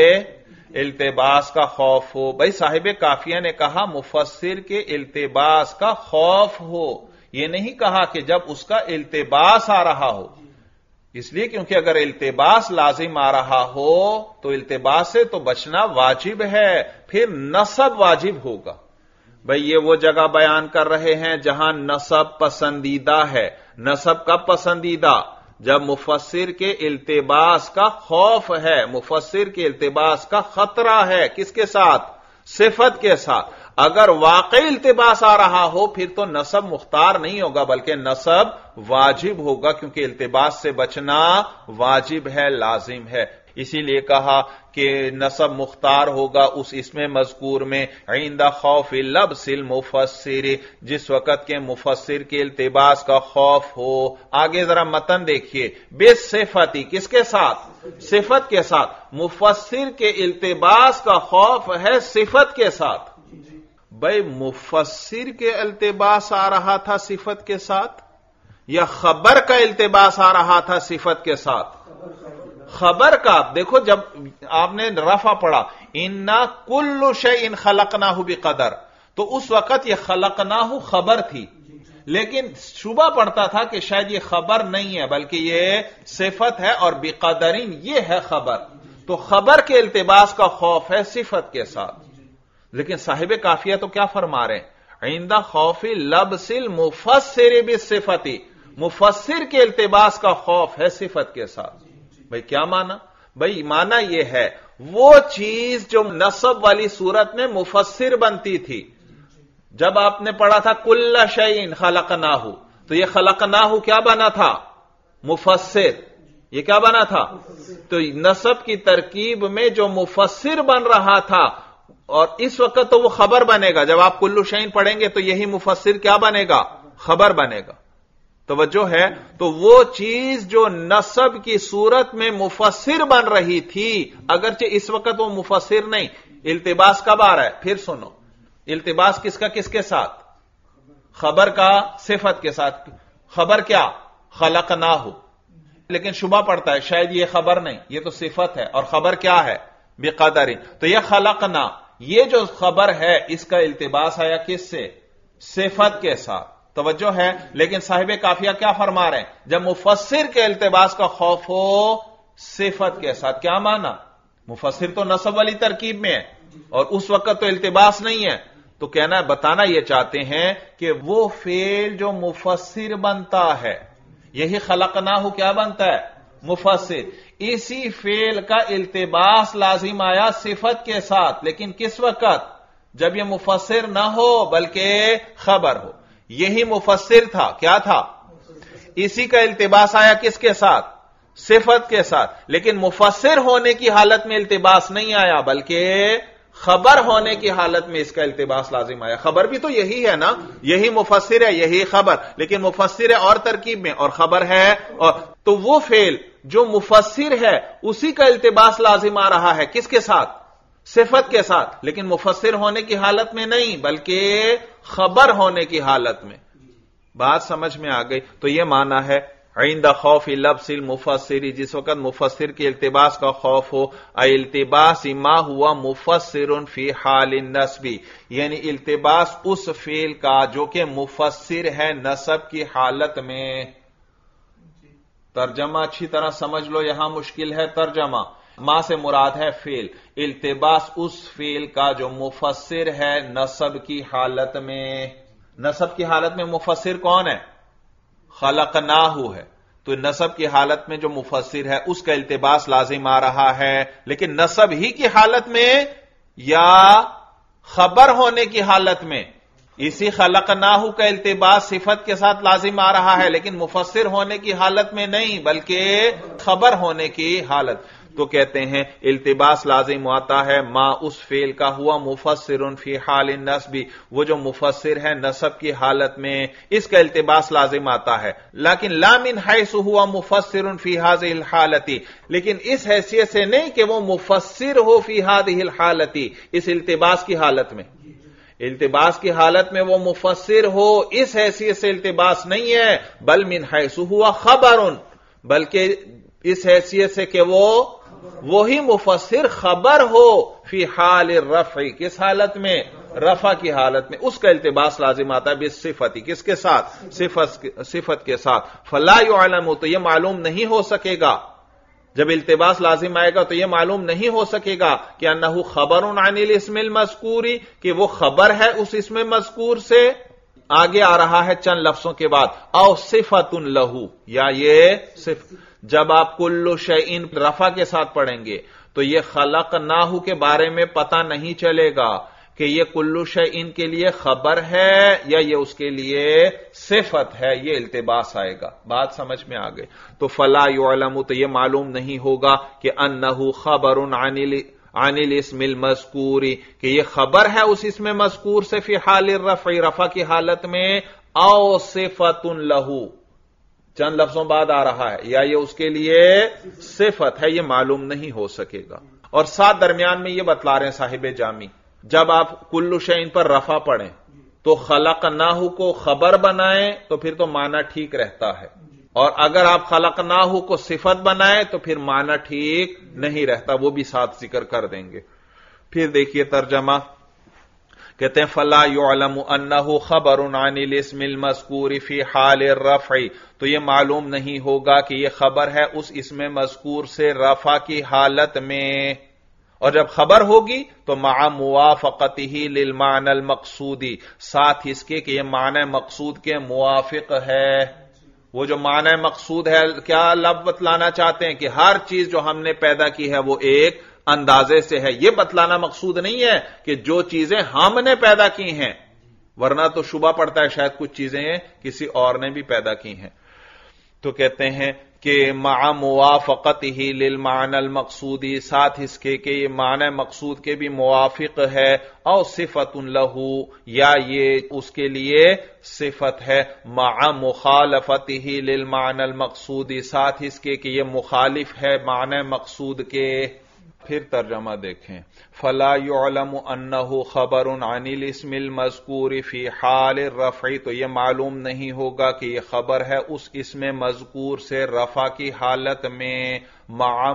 التباس کا خوف ہو. بھائی صاحب کافیہ نے کہا مفسر کے التباس کا خوف ہو، یہ نہیں کہا کہ جب اس کا التباس آ رہا ہو. اس لیے کیونکہ اگر التباس لازم آ رہا ہو تو التباس سے تو بچنا واجب ہے، پھر نصب واجب ہوگا. بھئی یہ وہ جگہ بیان کر رہے ہیں جہاں نصب پسندیدہ ہے. نصب کب پسندیدہ؟ جب مفسر کے التباس کا خوف ہے، مفسر کے التباس کا خطرہ ہے. کس کے ساتھ؟ صفت کے ساتھ. اگر واقعی التباس آ رہا ہو پھر تو نصب مختار نہیں ہوگا بلکہ نصب واجب ہوگا، کیونکہ التباس سے بچنا واجب ہے، لازم ہے. اسی لیے کہا کہ نصب مختار ہوگا اس اسم مذکور میں عند خوف لبس المفسر، جس وقت کے مفسر کے التباس کا خوف ہو. آگے ذرا متن دیکھیے. بالصفتی، کس کے ساتھ؟ صفت کے ساتھ. مفسر کے التباس کا خوف ہے صفت کے ساتھ. بھئی مفسر کے التباس آ رہا تھا صفت کے ساتھ یا خبر کا التباس آ رہا تھا صفت کے ساتھ؟ خبر کا. دیکھو جب آپ نے رفع پڑھا اِنَّا كُلُّ شَيْءٍ خَلَقْنَاهُ بِقَدَرٍ، تو اس وقت یہ خلقناہ خبر تھی، لیکن شبہ پڑتا تھا کہ شاید یہ خبر نہیں ہے بلکہ یہ صفت ہے اور بقدرین یہ ہے خبر. تو خبر کے التباس کا خوف ہے صفت کے ساتھ. لیکن صاحب کافیہ تو کیا فرما رہے ہیں؟ عند خوف لبس المفسر بالصفت، مفسر کے التباس کا خوف ہے صفت کے ساتھ. بھئی کیا معنی؟ بھئی معنی یہ ہے وہ چیز جو نصب والی صورت میں مفسر بنتی تھی. جب آپ نے پڑھا تھا کل شیء خلقناہ، تو یہ خلقناہ کیا بنا تھا؟ مفسر. یہ کیا بنا تھا؟ تو نصب کی ترکیب میں جو مفسر بن رہا تھا، اور اس وقت تو وہ خبر بنے گا. جب آپ کل شیء پڑھیں گے تو یہی مفسر کیا بنے گا؟ خبر بنے گا. توجہ ہے؟ تو وہ چیز جو نصب کی صورت میں مفسر بن رہی تھی، اگرچہ اس وقت وہ مفسر نہیں. التباس کب آ رہا ہے؟ پھر سنو، التباس کس کا کس کے ساتھ؟ خبر کا صفت کے ساتھ. خبر کیا؟ خلقناہ. لیکن شبہ پڑتا ہے شاید یہ خبر نہیں، یہ تو صفت ہے اور خبر کیا ہے؟ بقدر. تو یہ خلقنا، یہ جو خبر ہے اس کا التباس آیا کس سے؟ صفت کے ساتھ. توجہ ہے؟ لیکن صاحب کافیہ کیا فرما رہے ہیں؟ جب مفسر کے التباس کا خوف ہو صفت کے ساتھ. کیا معنی؟ مفسر تو نصب والی ترکیب میں ہے اور اس وقت تو التباس نہیں ہے. تو کہنا بتانا یہ چاہتے ہیں کہ وہ فعل جو مفسر بنتا ہے، یہی خلقناہ کیا بنتا ہے؟ مفسر. اسی فعل کا التباس لازم آیا صفت کے ساتھ، لیکن کس وقت؟ جب یہ مفسر نہ ہو بلکہ خبر ہو. یہی مفسر تھا. کیا تھا؟ اسی کا التباس آیا کس کے ساتھ؟ صفت کے ساتھ. لیکن مفسر ہونے کی حالت میں التباس نہیں آیا بلکہ خبر ہونے کی حالت میں اس کا التباس لازم آیا. خبر بھی تو یہی ہے نا، یہی مفسر ہے، یہی خبر، لیکن مفسر ہے اور ترکیب میں اور خبر ہے اور. تو وہ فعل جو مفسر ہے اسی کا التباس لازم آ رہا ہے کس کے ساتھ؟ صفت کے ساتھ، لیکن مفسر ہونے کی حالت میں نہیں بلکہ خبر ہونے کی حالت میں. بات سمجھ میں آ گئی؟ تو یہ معنی ہے عند خوف لبس المفسری، جس وقت مفسر کے التباس کا خوف ہو. التباس ما ہوا مفسر فی حال النصب، یعنی التباس اس فعل کا جو کہ مفسر ہے نصب کی حالت میں. ترجمہ اچھی طرح سمجھ لو، یہاں مشکل ہے ترجمہ. ما سے مراد ہے فعل، التباس اس فعل کا جو مفسر ہے نصب کی حالت میں. نصب کی حالت میں مفسر کون ہے؟ خلقناہ ہے. تو نصب کی حالت میں جو مفسر ہے اس کا التباس لازم آ رہا ہے، لیکن نصب ہی کی حالت میں یا خبر ہونے کی حالت میں؟ اسی خلقناہ کا التباس صفت کے ساتھ لازم آ رہا ہے لیکن مفسر ہونے کی حالت میں نہیں بلکہ خبر ہونے کی حالت. تو کہتے ہیں التباس لازم آتا ہے ما اس فعل کا ہوا مفسر فی حال النصب، وہ جو مفسر ہے نصب کی حالت میں اس کا التباس لازم آتا ہے. لیکن لا من حیث ہوا مفسر فی هذه الحالت، لیکن اس حیثیت سے نہیں کہ وہ مفسر ہو فی هذه الحالت، اس التباس کی حالت میں. التباس کی حالت میں وہ مفسر ہو اس حیثیت سے التباس نہیں ہے، بل من حیث ہوا خبر، بلکہ اس حیثیت سے کہ وہ وہی مفسر خبر ہو فی حال الرفع، کس حالت میں؟ رفع کی حالت میں. اس کا التباس لازم آتا ہے بالصفت، کس کے ساتھ؟ صفت کے ساتھ. فلا يعلم، تو یہ معلوم نہیں ہو سکے گا. جب التباس لازم آئے گا تو یہ معلوم نہیں ہو سکے گا کہ انہ خبر عن الاسم المذکور، کہ وہ خبر ہے اس اسم مذکور سے. آگے آ رہا ہے چند لفظوں کے بعد او صفت لہو، یا یہ صفت. جب آپ کل شیء رفع کے ساتھ پڑھیں گے تو یہ خلقناہ کے بارے میں پتہ نہیں چلے گا کہ یہ کل شیء کے لیے خبر ہے یا یہ اس کے لیے صفت ہے. یہ التباس آئے گا. بات سمجھ میں آ گئی؟ تو فلا يعلم، تو یہ معلوم نہیں ہوگا کہ انہ خبر عن الاسم المذکور، کہ یہ خبر ہے اس اسم مذکور سے فی حال الرفع، رفع کی حالت میں، او صفت لہو، چند لفظوں بعد آ رہا ہے، یا یہ اس کے لیے صفت ہے. یہ معلوم نہیں ہو سکے گا. اور ساتھ درمیان میں یہ بتلا رہے ہیں صاحب جامی، جب آپ کل شیء پر رفع پڑھیں تو خلقناہ کو خبر بنائیں تو پھر تو معنی ٹھیک رہتا ہے، اور اگر آپ خلقناہ کو صفت بنائیں تو پھر معنی ٹھیک نہیں رہتا. وہ بھی ساتھ ذکر کر دیں گے. پھر دیکھیے ترجمہ، کہتے ہیں فلا يعلم انہ خبر عن الاسم المذکور فی حال الرفع، تو یہ معلوم نہیں ہوگا کہ یہ خبر ہے اس اسم مذکور سے رفع کی حالت میں. اور جب خبر ہوگی تو مع موافقتہ للمعنى المقصود، ساتھ اس کے کہ یہ معنی مقصود کے موافق ہے. وہ جو معنی مقصود ہے کیا لفظ بتلانا چاہتے ہیں کہ ہر چیز جو ہم نے پیدا کی ہے وہ ایک اندازے سے ہے. یہ بتلانا مقصود نہیں ہے کہ جو چیزیں ہم نے پیدا کی ہیں، ورنہ تو شبہ پڑتا ہے شاید کچھ چیزیں کسی اور نے بھی پیدا کی ہیں. تو کہتے ہیں کہ مع موافقتہ للمعنى المقصود، ساتھ اس کے کہ یہ معنی مقصود کے بھی موافق ہے. او صفت لہو، یا یہ اس کے لیے صفت ہے. مع مخالفتہ للمعنى المقصود، ساتھ اس کے کہ یہ مخالف ہے معنی مقصود کے. پھر ترجمہ دیکھیں، فلا يعلم انہ خبر عن الاسم المذکور فی حال الرفع، تو یہ معلوم نہیں ہوگا کہ یہ خبر ہے اس اسم مذکور سے رفع کی حالت میں. مع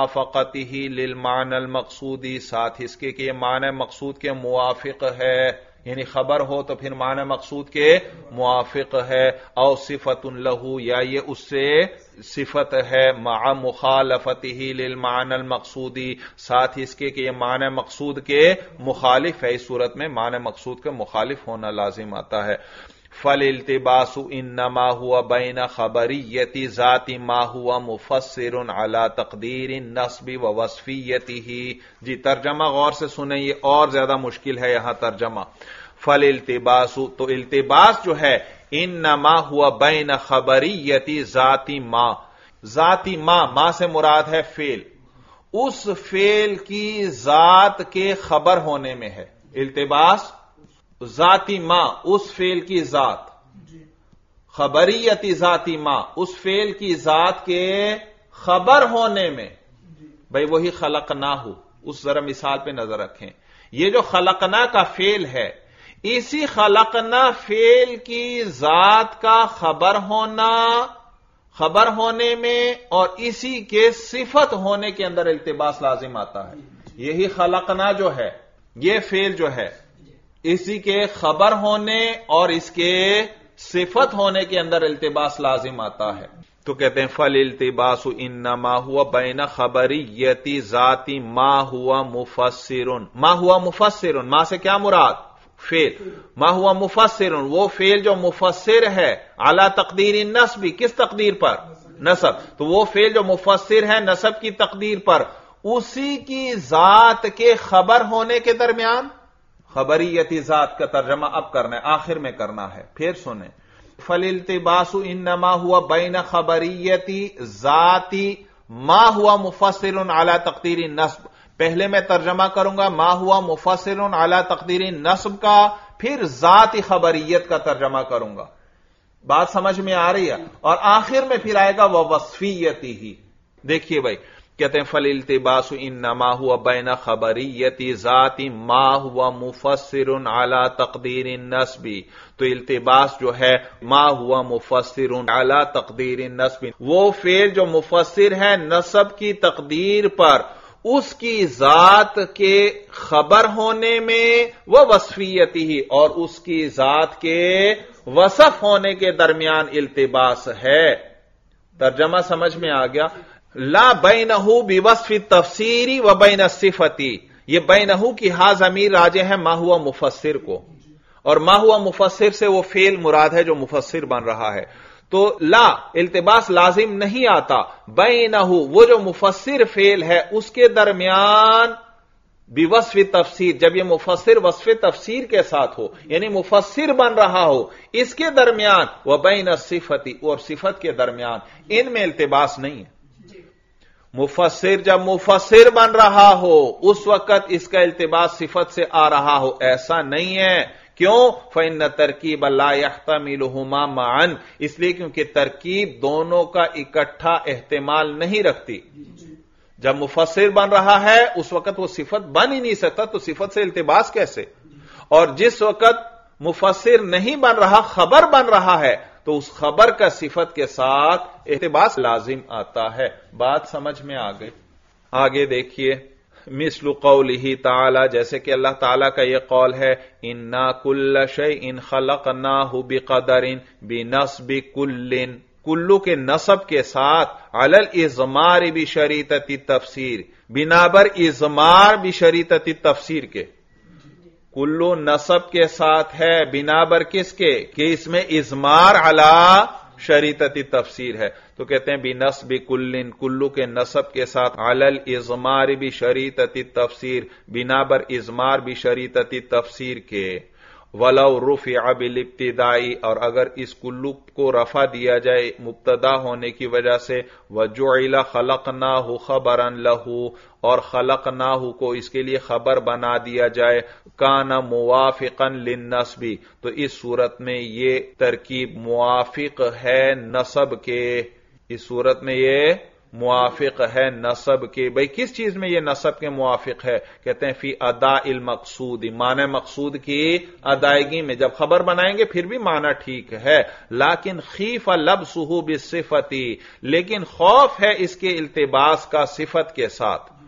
موافقتہ للمعنى المقصود، ساتھ اس کے کہ یہ معنی مقصود کے موافق ہے. یعنی خبر ہو تو پھر معنی مقصود کے موافق ہے، او صفت لہو، یا یہ اس سے صفت ہے، مع مخالفتہ للمعنی المقصودی، ساتھ اس کے کہ یہ معنی مقصود کے مخالف ہے، اس صورت میں معنی مقصود کے مخالف ہونا لازم آتا ہے۔ فالالتباس انما هو بین خبریت ذات ما هو مفسر على تقدیر النصب ووصفیتہ۔ جی ترجمہ غور سے سنیں، یہ اور زیادہ مشکل ہے یہاں ترجمہ۔ فالالتباس، تو التباس جو ہے، انما هو بین خبریت ذات ما، ذاتی ما سے مراد ہے فعل، اس فعل کی ذات کے خبر ہونے میں ہے التباس۔ ذاتی ما، اس فعل کی ذات، خبریتی ذاتی ما، اس فعل کی ذات کے خبر ہونے میں، بھئی وہی خلقنا ہو، اس ذرا مثال پہ نظر رکھیں۔ یہ جو خلقنا کا فعل ہے، اسی خلقنا فعل کی ذات کا خبر ہونے میں اور اسی کے صفت ہونے کے اندر التباس لازم آتا ہے۔ یہی خلقنا جو ہے، یہ فعل جو ہے، اسی کے خبر ہونے اور اس کے صفت ہونے کے اندر التباس لازم آتا ہے۔ تو کہتے ہیں فالالتباس انما هو بین خبریت ذات ما هو مفسر۔ ما هو مفسر، ما سے کیا مراد؟ فعل۔ ما هو مفسر، وہ فعل جو مفسر ہے، علی تقدیر النصب، کس تقدیر پر؟ نصب۔ تو وہ فعل جو مفسر ہے نصب کی تقدیر پر، اسی کی ذات کے خبر ہونے کے درمیان، خبریتی ذات کا ترجمہ اب کرنا ہے، آخر میں کرنا ہے، پھر سنیں۔ فالالتباس انما هو بین خبریتی ذاتی ما هو مفسر علی تقدیر النصب۔ پہلے میں ترجمہ کروں گا ما هو مفسر علی تقدیر النصب کا، پھر ذاتی خبریت کا ترجمہ کروں گا۔ بات سمجھ میں آ رہی ہے؟ اور آخر میں پھر آئے گا ووصفیتی ہی۔ دیکھیے بھائی، کہتے ہیں فالالتباس انما هو بین خبریت ذات ما هو مفسر علی تقدیر النصب۔ تو التباس جو ہے ما هو مفسر علی تقدیر النصب، وہ فعل جو مفسر ہے نصب کی تقدیر پر، اس کی ذات کے خبر ہونے میں، وہ وصفیتی ہی، اور اس کی ذات کے وصف ہونے کے درمیان التباس ہے۔ ترجمہ سمجھ میں آ گیا؟ لا بینہ بوصف التفسیری و بین الصفتی، یہ بینہ کی ہا ضمیر راجع ہے ما ہوا مفسر کو، اور ما ہوا مفسر سے وہ فعل مراد ہے جو مفسر بن رہا ہے۔ تو لا التباس لازم نہیں آتا، بینہ وہ جو مفسر فعل ہے اس کے درمیان بوصف تفسیر، جب یہ مفسر وصف تفسیر کے ساتھ ہو، یعنی مفسر بن رہا ہو، اس کے درمیان و بین الصفتی، اور صفت کے درمیان، ان میں التباس نہیں ہے۔ مفسر جب مفسر بن رہا ہو اس وقت اس کا التباس صفت سے آ رہا ہو، ایسا نہیں ہے۔ کیوں؟ فإن ترکیب لا يحتملهما معا، اس لیے کیونکہ ترکیب دونوں کا اکٹھا احتمال نہیں رکھتی۔ جب مفسر بن رہا ہے اس وقت وہ صفت بن ہی نہیں سکتا، تو صفت سے التباس کیسے؟ اور جس وقت مفسر نہیں بن رہا، خبر بن رہا ہے، تو اس خبر کا صفت کے ساتھ التباس لازم آتا ہے۔ بات سمجھ میں آ گئی؟ آگے دیکھیے، مثل قولہ تعالی، جیسے کہ اللہ تعالیٰ کا یہ قول ہے، انا کل شیء خلقناہ بقدر بنصب کل، کلو کے نصب کے ساتھ، علی الاضمار بشریطۃ التفسیر، بنا بر اضمار بشریطۃ التفسیر کے، کلو نصب کے ساتھ ہے بنا بر کس کے؟ کہ اس میں اضمار علی شریطۃ تفسیر ہے، تو کہتے ہیں بنصب کلن، کلو کے نصب کے ساتھ، علی الاضمار بشریطۃ تفسیر، بنا بر اضمار بشریطۃ تفسیر کے، ولو رفع بالابتدائی، اور اگر اس کلو کو رفع دیا جائے مبتدا ہونے کی وجہ سے، وجعل خلقناہ خبرا لہ، اور خلقناہ کو اس کے لیے خبر بنا دیا جائے، کان موافقا للنصب، تو اس صورت میں یہ ترکیب موافق ہے نصب کے، اس صورت میں یہ موافق ہے نصب کے۔ بھئی کس چیز میں یہ نصب کے موافق ہے؟ کہتے ہیں فی ادا المقصود، معنی مقصود کی ادائیگی میں، جب خبر بنائیں گے پھر بھی معنی ٹھیک ہے، لیکن خیف لبسہ بالصفت، لیکن خوف ہے اس کے التباس کا صفت کے ساتھ،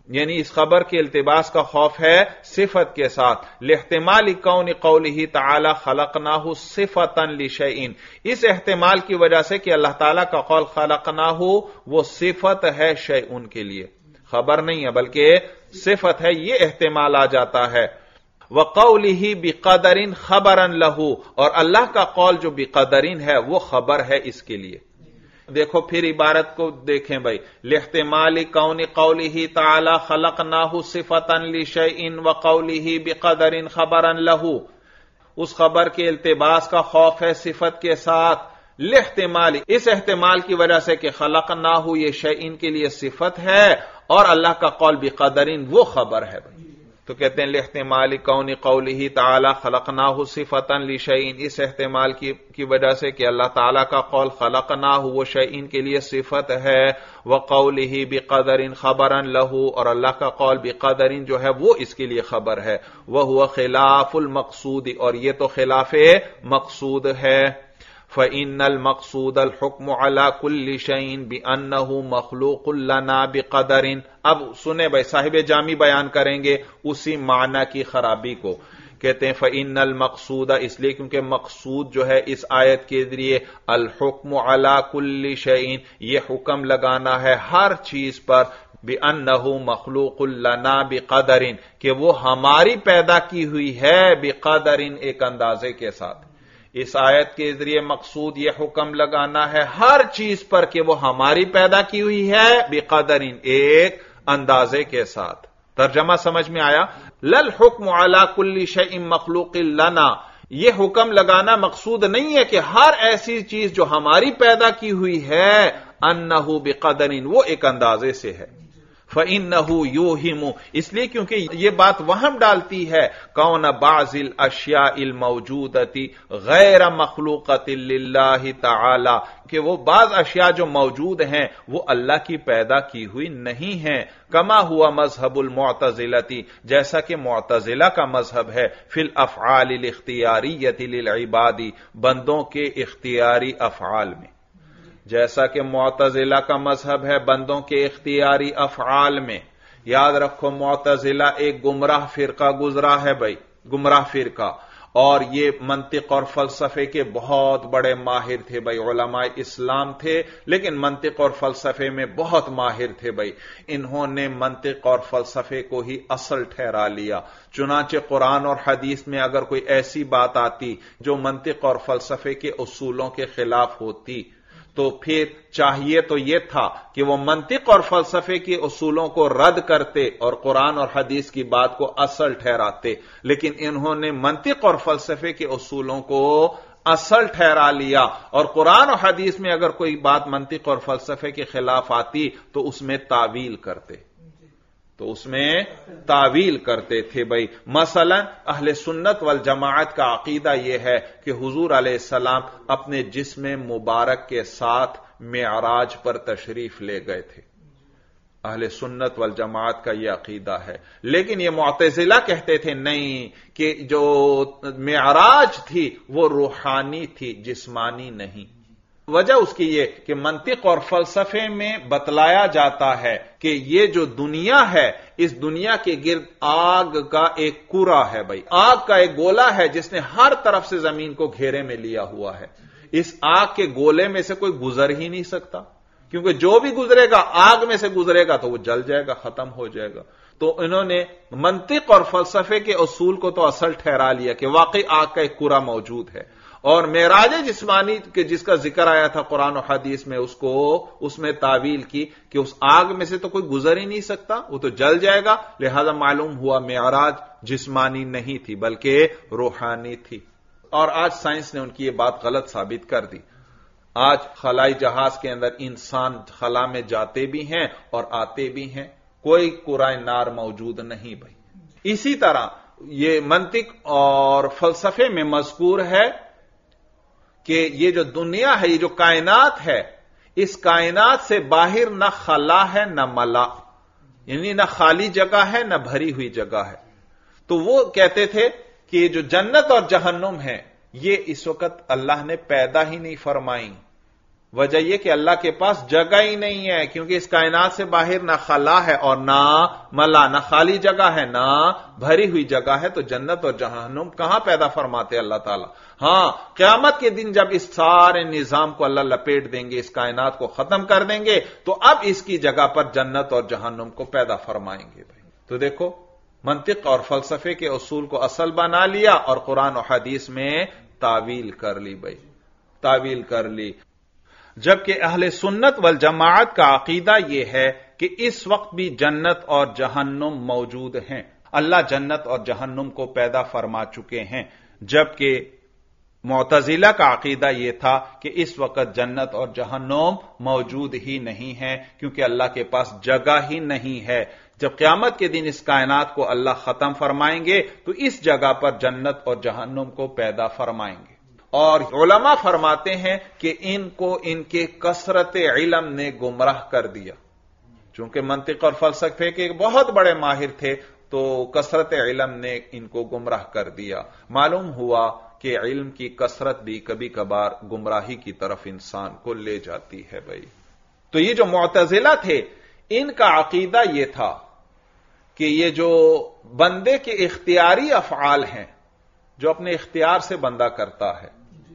یعنی اس خبر کے التباس کا خوف ہے صفت کے ساتھ، لاحتمال کون قولہ تعالی خلقناہ صفۃ لشیء، اس احتمال کی وجہ سے کہ اللہ تعالیٰ کا قول خلقناہ وہ صفت ہے شیء کے لیے، خبر نہیں ہے بلکہ صفت ہے، یہ احتمال آ جاتا ہے۔ وقولہ بقدر خبرا لہ، اور اللہ کا قول جو بقدر ہے وہ خبر ہے اس کے لیے۔ دیکھو پھر عبارت کو دیکھیں بھائی، لاحتمال کون قولہ تعالی خلقناہ صفۃ لشیء وقولہ بقدر خبرا لہ، اس خبر کے التباس کا خوف ہے صفت کے ساتھ، لاحتمال اس احتمال کی وجہ سے کہ خلقناہ یہ شیء کے لیے صفت ہے اور اللہ کا قول بقدر وہ خبر ہے بھائی، تو کہتے ہیں لاحتمال کون قولہ تعالی خلقناہ صفۃ لشیء، اس احتمال کی وجہ سے کہ اللہ تعالیٰ کا قول خلقناہ وہ شیء کے لیے صفت ہے، وقولہ بقدر خبرا لہ، اور اللہ کا قول بقدر جو ہے وہ اس کے لیے خبر ہے، وہو خلاف المقصود، اور یہ تو خلاف مقصود ہے۔ فإن المقصود الحكم على كل شيء بأنه مخلوق لنا بقدر، اب سنیں بھائی صاحب جامی بیان کریں گے اسی معنی کی خرابی کو، کہتے ہیں فإن المقصود، اس لیے کیونکہ مقصود جو ہے اس آیت کے ذریعے الحکم علی کل شیء، یہ حکم لگانا ہے ہر چیز پر، بِأَنَّهُ مَخْلُوقٌ لَنَا بِقَدَرٍ، کہ وہ ہماری پیدا کی ہوئی ہے بقدر، ایک اندازے کے ساتھ۔ اس آیت کے ذریعے مقصود یہ حکم لگانا ہے ہر چیز پر کہ وہ ہماری پیدا کی ہوئی ہے بقدر، ایک اندازے کے ساتھ۔ ترجمہ سمجھ میں آیا؟ للحکم علی کل شیء مخلوق لنا، یہ حکم لگانا مقصود نہیں ہے کہ ہر ایسی چیز جو ہماری پیدا کی ہوئی ہے انہ بقدر، وہ ایک اندازے سے ہے۔ فإنہ یوہم، اس لیے کیونکہ یہ بات وہم ڈالتی ہے کون بعض الاشیاء الموجودۃ غیر مخلوقۃ للہ تعالی، کہ وہ بعض اشیاء جو موجود ہیں وہ اللہ کی پیدا کی ہوئی نہیں ہیں، کما ہوا مذہب المعتزلۃ، جیسا کہ معتزلہ کا مذہب ہے، فی الافعال الاختیاریۃ للعباد، بندوں کے اختیاری افعال میں، جیسا کہ معتزلہ کا مذہب ہے بندوں کے اختیاری افعال میں۔ یاد رکھو معتزلہ ایک گمراہ فرقہ گزرا ہے بھائی، گمراہ فرقہ، اور یہ منطق اور فلسفے کے بہت بڑے ماہر تھے بھائی، علماء اسلام تھے لیکن منطق اور فلسفے میں بہت ماہر تھے بھائی، انہوں نے منطق اور فلسفے کو ہی اصل ٹھہرا لیا، چنانچہ قرآن اور حدیث میں اگر کوئی ایسی بات آتی جو منطق اور فلسفے کے اصولوں کے خلاف ہوتی تو پھر چاہیے تو یہ تھا کہ وہ منطق اور فلسفے کے اصولوں کو رد کرتے اور قرآن اور حدیث کی بات کو اصل ٹھہراتے، لیکن انہوں نے منطق اور فلسفے کے اصولوں کو اصل ٹھہرا لیا، اور قرآن اور حدیث میں اگر کوئی بات منطق اور فلسفے کے خلاف آتی تو اس میں تعویل کرتے تھے بھائی۔ مثلا اہل سنت والجماعت کا عقیدہ یہ ہے کہ حضور علیہ السلام اپنے جسم مبارک کے ساتھ معراج پر تشریف لے گئے تھے، اہل سنت والجماعت کا یہ عقیدہ ہے، لیکن یہ معتزلہ کہتے تھے نہیں، کہ جو معراج تھی وہ روحانی تھی، جسمانی نہیں۔ وجہ اس کی یہ کہ منطق اور فلسفے میں بتلایا جاتا ہے کہ یہ جو دنیا ہے، اس دنیا کے گرد آگ کا ایک کرہ ہے بھائی، آگ کا ایک گولا ہے جس نے ہر طرف سے زمین کو گھیرے میں لیا ہوا ہے، اس آگ کے گولے میں سے کوئی گزر ہی نہیں سکتا، کیونکہ جو بھی گزرے گا آگ میں سے گزرے گا تو وہ جل جائے گا، ختم ہو جائے گا۔ تو انہوں نے منطق اور فلسفے کے اصول کو تو اصل ٹھہرا لیا کہ واقعی آگ کا ایک کرہ موجود ہے، اور معراج جسمانی کے جس کا ذکر آیا تھا قرآن و حدیث میں، اس میں تعویل کی کہ اس آگ میں سے تو کوئی گزر ہی نہیں سکتا، وہ تو جل جائے گا، لہذا معلوم ہوا معراج جسمانی نہیں تھی بلکہ روحانی تھی۔ اور آج سائنس نے ان کی یہ بات غلط ثابت کر دی، آج خلائی جہاز کے اندر انسان خلا میں جاتے بھی ہیں اور آتے بھی ہیں، کوئی کرۂ نار موجود نہیں بھائی۔ اسی طرح یہ منطق اور فلسفے میں مذکور ہے کہ یہ جو دنیا ہے، یہ جو کائنات ہے، اس کائنات سے باہر نہ خلا ہے نہ ملا، یعنی نہ خالی جگہ ہے نہ بھری ہوئی جگہ ہے۔ تو وہ کہتے تھے کہ جو جنت اور جہنم ہے یہ اس وقت اللہ نے پیدا ہی نہیں فرمائی، وجہ یہ کہ اللہ کے پاس جگہ ہی نہیں ہے، کیونکہ اس کائنات سے باہر نہ خلا ہے اور نہ ملا، نہ خالی جگہ ہے نہ بھری ہوئی جگہ ہے، تو جنت اور جہنم کہاں پیدا فرماتے اللہ تعالی؟ ہاں، قیامت کے دن جب اس سارے نظام کو اللہ لپیٹ دیں گے، اس کائنات کو ختم کر دیں گے، تو اب اس کی جگہ پر جنت اور جہنم کو پیدا فرمائیں گے بھائی۔ تو دیکھو، منطق اور فلسفے کے اصول کو اصل بنا لیا اور قرآن و حدیث میں تعویل کر لی بھائی، تعویل کر لی۔ جبکہ اہل سنت والجماعت کا عقیدہ یہ ہے کہ اس وقت بھی جنت اور جہنم موجود ہیں، اللہ جنت اور جہنم کو پیدا فرما چکے ہیں، جبکہ معتزلہ کا عقیدہ یہ تھا کہ اس وقت جنت اور جہنم موجود ہی نہیں ہے، کیونکہ اللہ کے پاس جگہ ہی نہیں ہے۔ جب قیامت کے دن اس کائنات کو اللہ ختم فرمائیں گے تو اس جگہ پر جنت اور جہنم کو پیدا فرمائیں گے۔ اور علماء فرماتے ہیں کہ ان کو ان کے کثرت علم نے گمراہ کر دیا، چونکہ منطق اور فلسفے کے بہت بڑے ماہر تھے، تو کثرت علم نے ان کو گمراہ کر دیا۔ معلوم ہوا کہ علم کی کثرت بھی کبھی کبھار گمراہی کی طرف انسان کو لے جاتی ہے بھائی۔ تو یہ جو معتزلہ تھے، ان کا عقیدہ یہ تھا کہ یہ جو بندے کے اختیاری افعال ہیں، جو اپنے اختیار سے بندہ کرتا ہے،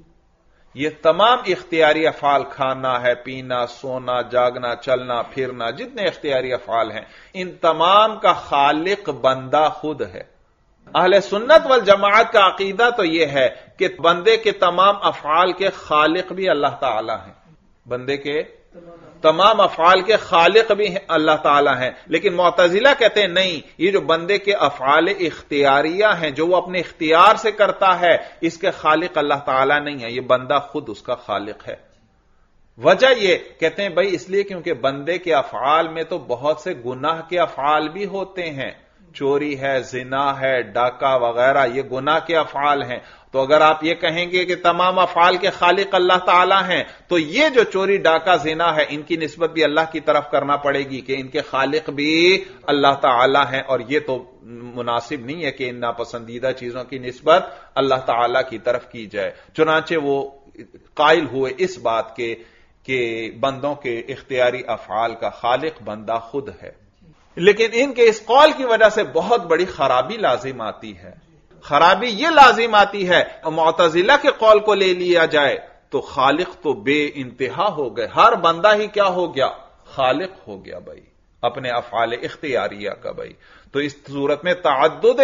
یہ تمام اختیاری افعال، کھانا ہے، پینا، سونا، جاگنا، چلنا، پھرنا، جتنے اختیاری افعال ہیں، ان تمام کا خالق بندہ خود ہے۔ اہل سنت والجماعت کا عقیدہ تو یہ ہے کہ بندے کے تمام افعال کے خالق بھی اللہ تعالی ہیں، بندے کے تمام افعال کے خالق بھی اللہ تعالی ہیں، لیکن معتزلہ کہتے ہیں نہیں، یہ جو بندے کے افعال اختیاریہ ہیں، جو وہ اپنے اختیار سے کرتا ہے، اس کے خالق اللہ تعالی نہیں ہے، یہ بندہ خود اس کا خالق ہے۔ وجہ یہ کہتے ہیں بھائی اس لیے کیونکہ بندے کے افعال میں تو بہت سے گناہ کے افعال بھی ہوتے ہیں، چوری ہے، زنا ہے، ڈاکہ وغیرہ، یہ گناہ کے افعال ہیں۔ تو اگر آپ یہ کہیں گے کہ تمام افعال کے خالق اللہ تعالی ہیں، تو یہ جو چوری، ڈاکہ، زنا ہے، ان کی نسبت بھی اللہ کی طرف کرنا پڑے گی کہ ان کے خالق بھی اللہ تعالی ہیں، اور یہ تو مناسب نہیں ہے کہ ان ناپسندیدہ چیزوں کی نسبت اللہ تعالی کی طرف کی جائے۔ چنانچہ وہ قائل ہوئے اس بات کے کہ بندوں کے اختیاری افعال کا خالق بندہ خود ہے۔ لیکن ان کے اس قول کی وجہ سے بہت بڑی خرابی لازم آتی ہے۔ خرابی یہ لازم آتی ہے، معتزلہ کے قول کو لے لیا جائے تو خالق تو بے انتہا ہو گئے، ہر بندہ ہی کیا ہو گیا؟ خالق ہو گیا بھائی، اپنے افعال اختیاریہ کا بھائی۔ تو اس صورت میں تعدد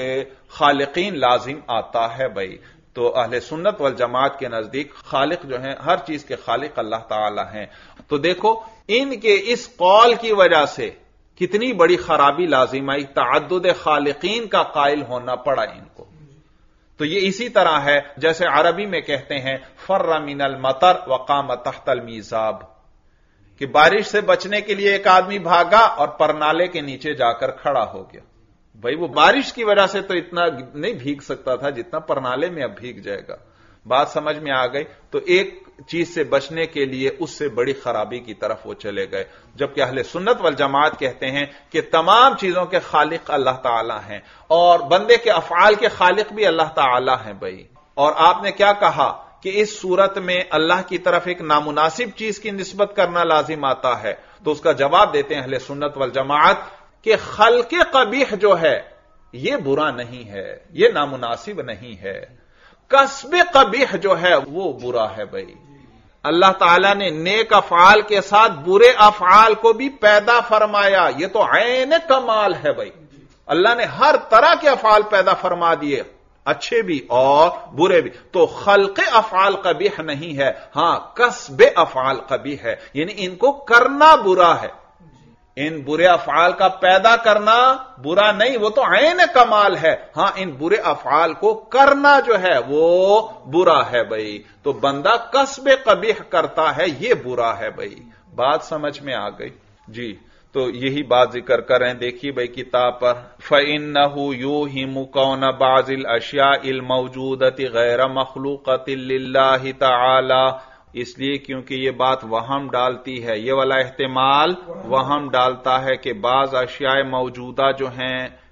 خالقین لازم آتا ہے بھائی۔ تو اہل سنت والجماعت کے نزدیک خالق جو ہیں، ہر چیز کے خالق اللہ تعالی ہیں۔ تو دیکھو ان کے اس قول کی وجہ سے کتنی بڑی خرابی لازم آئی، تعدد خالقین کا قائل ہونا پڑا ان کو۔ تو یہ اسی طرح ہے جیسے عربی میں کہتے ہیں فر من المطر وقام تحت المیزاب، کہ بارش سے بچنے کے لیے ایک آدمی بھاگا اور پرنالے کے نیچے جا کر کھڑا ہو گیا۔ بھائی وہ بارش کی وجہ سے تو اتنا نہیں بھیگ سکتا تھا جتنا پرنالے میں اب بھیگ جائے گا۔ بات سمجھ میں آ گئی؟ تو ایک چیز سے بچنے کے لیے اس سے بڑی خرابی کی طرف وہ چلے گئے، جبکہ اہل سنت والجماعت کہتے ہیں کہ تمام چیزوں کے خالق اللہ تعالی ہیں، اور بندے کے افعال کے خالق بھی اللہ تعالی ہیں بھائی۔ اور آپ نے کیا کہا کہ اس صورت میں اللہ کی طرف ایک نامناسب چیز کی نسبت کرنا لازم آتا ہے، تو اس کا جواب دیتے ہیں اہل سنت والجماعت کہ خلق قبیح جو ہے یہ برا نہیں ہے، یہ نامناسب نہیں ہے، کسب قبیح جو ہے وہ برا ہے بھائی۔ اللہ تعالیٰ نے نیک افعال کے ساتھ برے افعال کو بھی پیدا فرمایا، یہ تو عین کمال ہے بھائی۔ اللہ نے ہر طرح کے افعال پیدا فرما دیے، اچھے بھی اور برے بھی۔ تو خلق افعال قبیح نہیں ہے، ہاں کسب افعال قبیح ہے، یعنی ان کو کرنا برا ہے۔ ان برے افعال کا پیدا کرنا برا نہیں، وہ تو عین کمال ہے، ہاں ان برے افعال کو کرنا جو ہے وہ برا ہے بھائی۔ تو بندہ کسب قبیح کرتا ہے، یہ برا ہے بھائی۔ بات سمجھ میں آ گئی؟ جی، تو یہی بات ذکر کر رہے ہیں، دیکھیے بھائی کتاب پر، فَإِنَّهُ يُوهِمُ كَوْنَ بَعْضِ الْأَشْيَاءِ الْمَوْجُودَةِ غَيْرَ مَخْلُوقَةٍ لِلَّهِ تَعَالَى، اس لیے کیونکہ یہ بات وہم ڈالتی ہے، یہ والا احتمال وہم ڈالتا ہے کہ بعض اشیاء موجودہ جو ہیں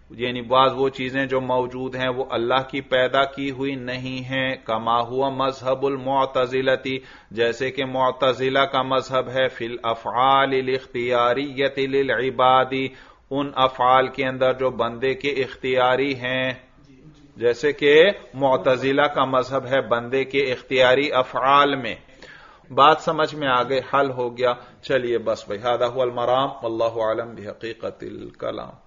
یعنی بعض وہ چیزیں جو موجود ہیں وہ اللہ کی پیدا کی ہوئی نہیں ہیں. کما ہوا مذہب المعتزلتی، جیسے کہ معتزلہ کا مذہب ہے، فی الافعال الاختیاریۃ للعباد، ان افعال کے اندر جو بندے کے اختیاری ہیں. جیسے کہ معتزلہ کا مذہب ہے بندے کے اختیاری افعال میں. بات سمجھ میں آگے، حل ہو گیا. چلیے بس بھائی، ھذا ھو المرام واللہ اعلم بحقیقت الکلام.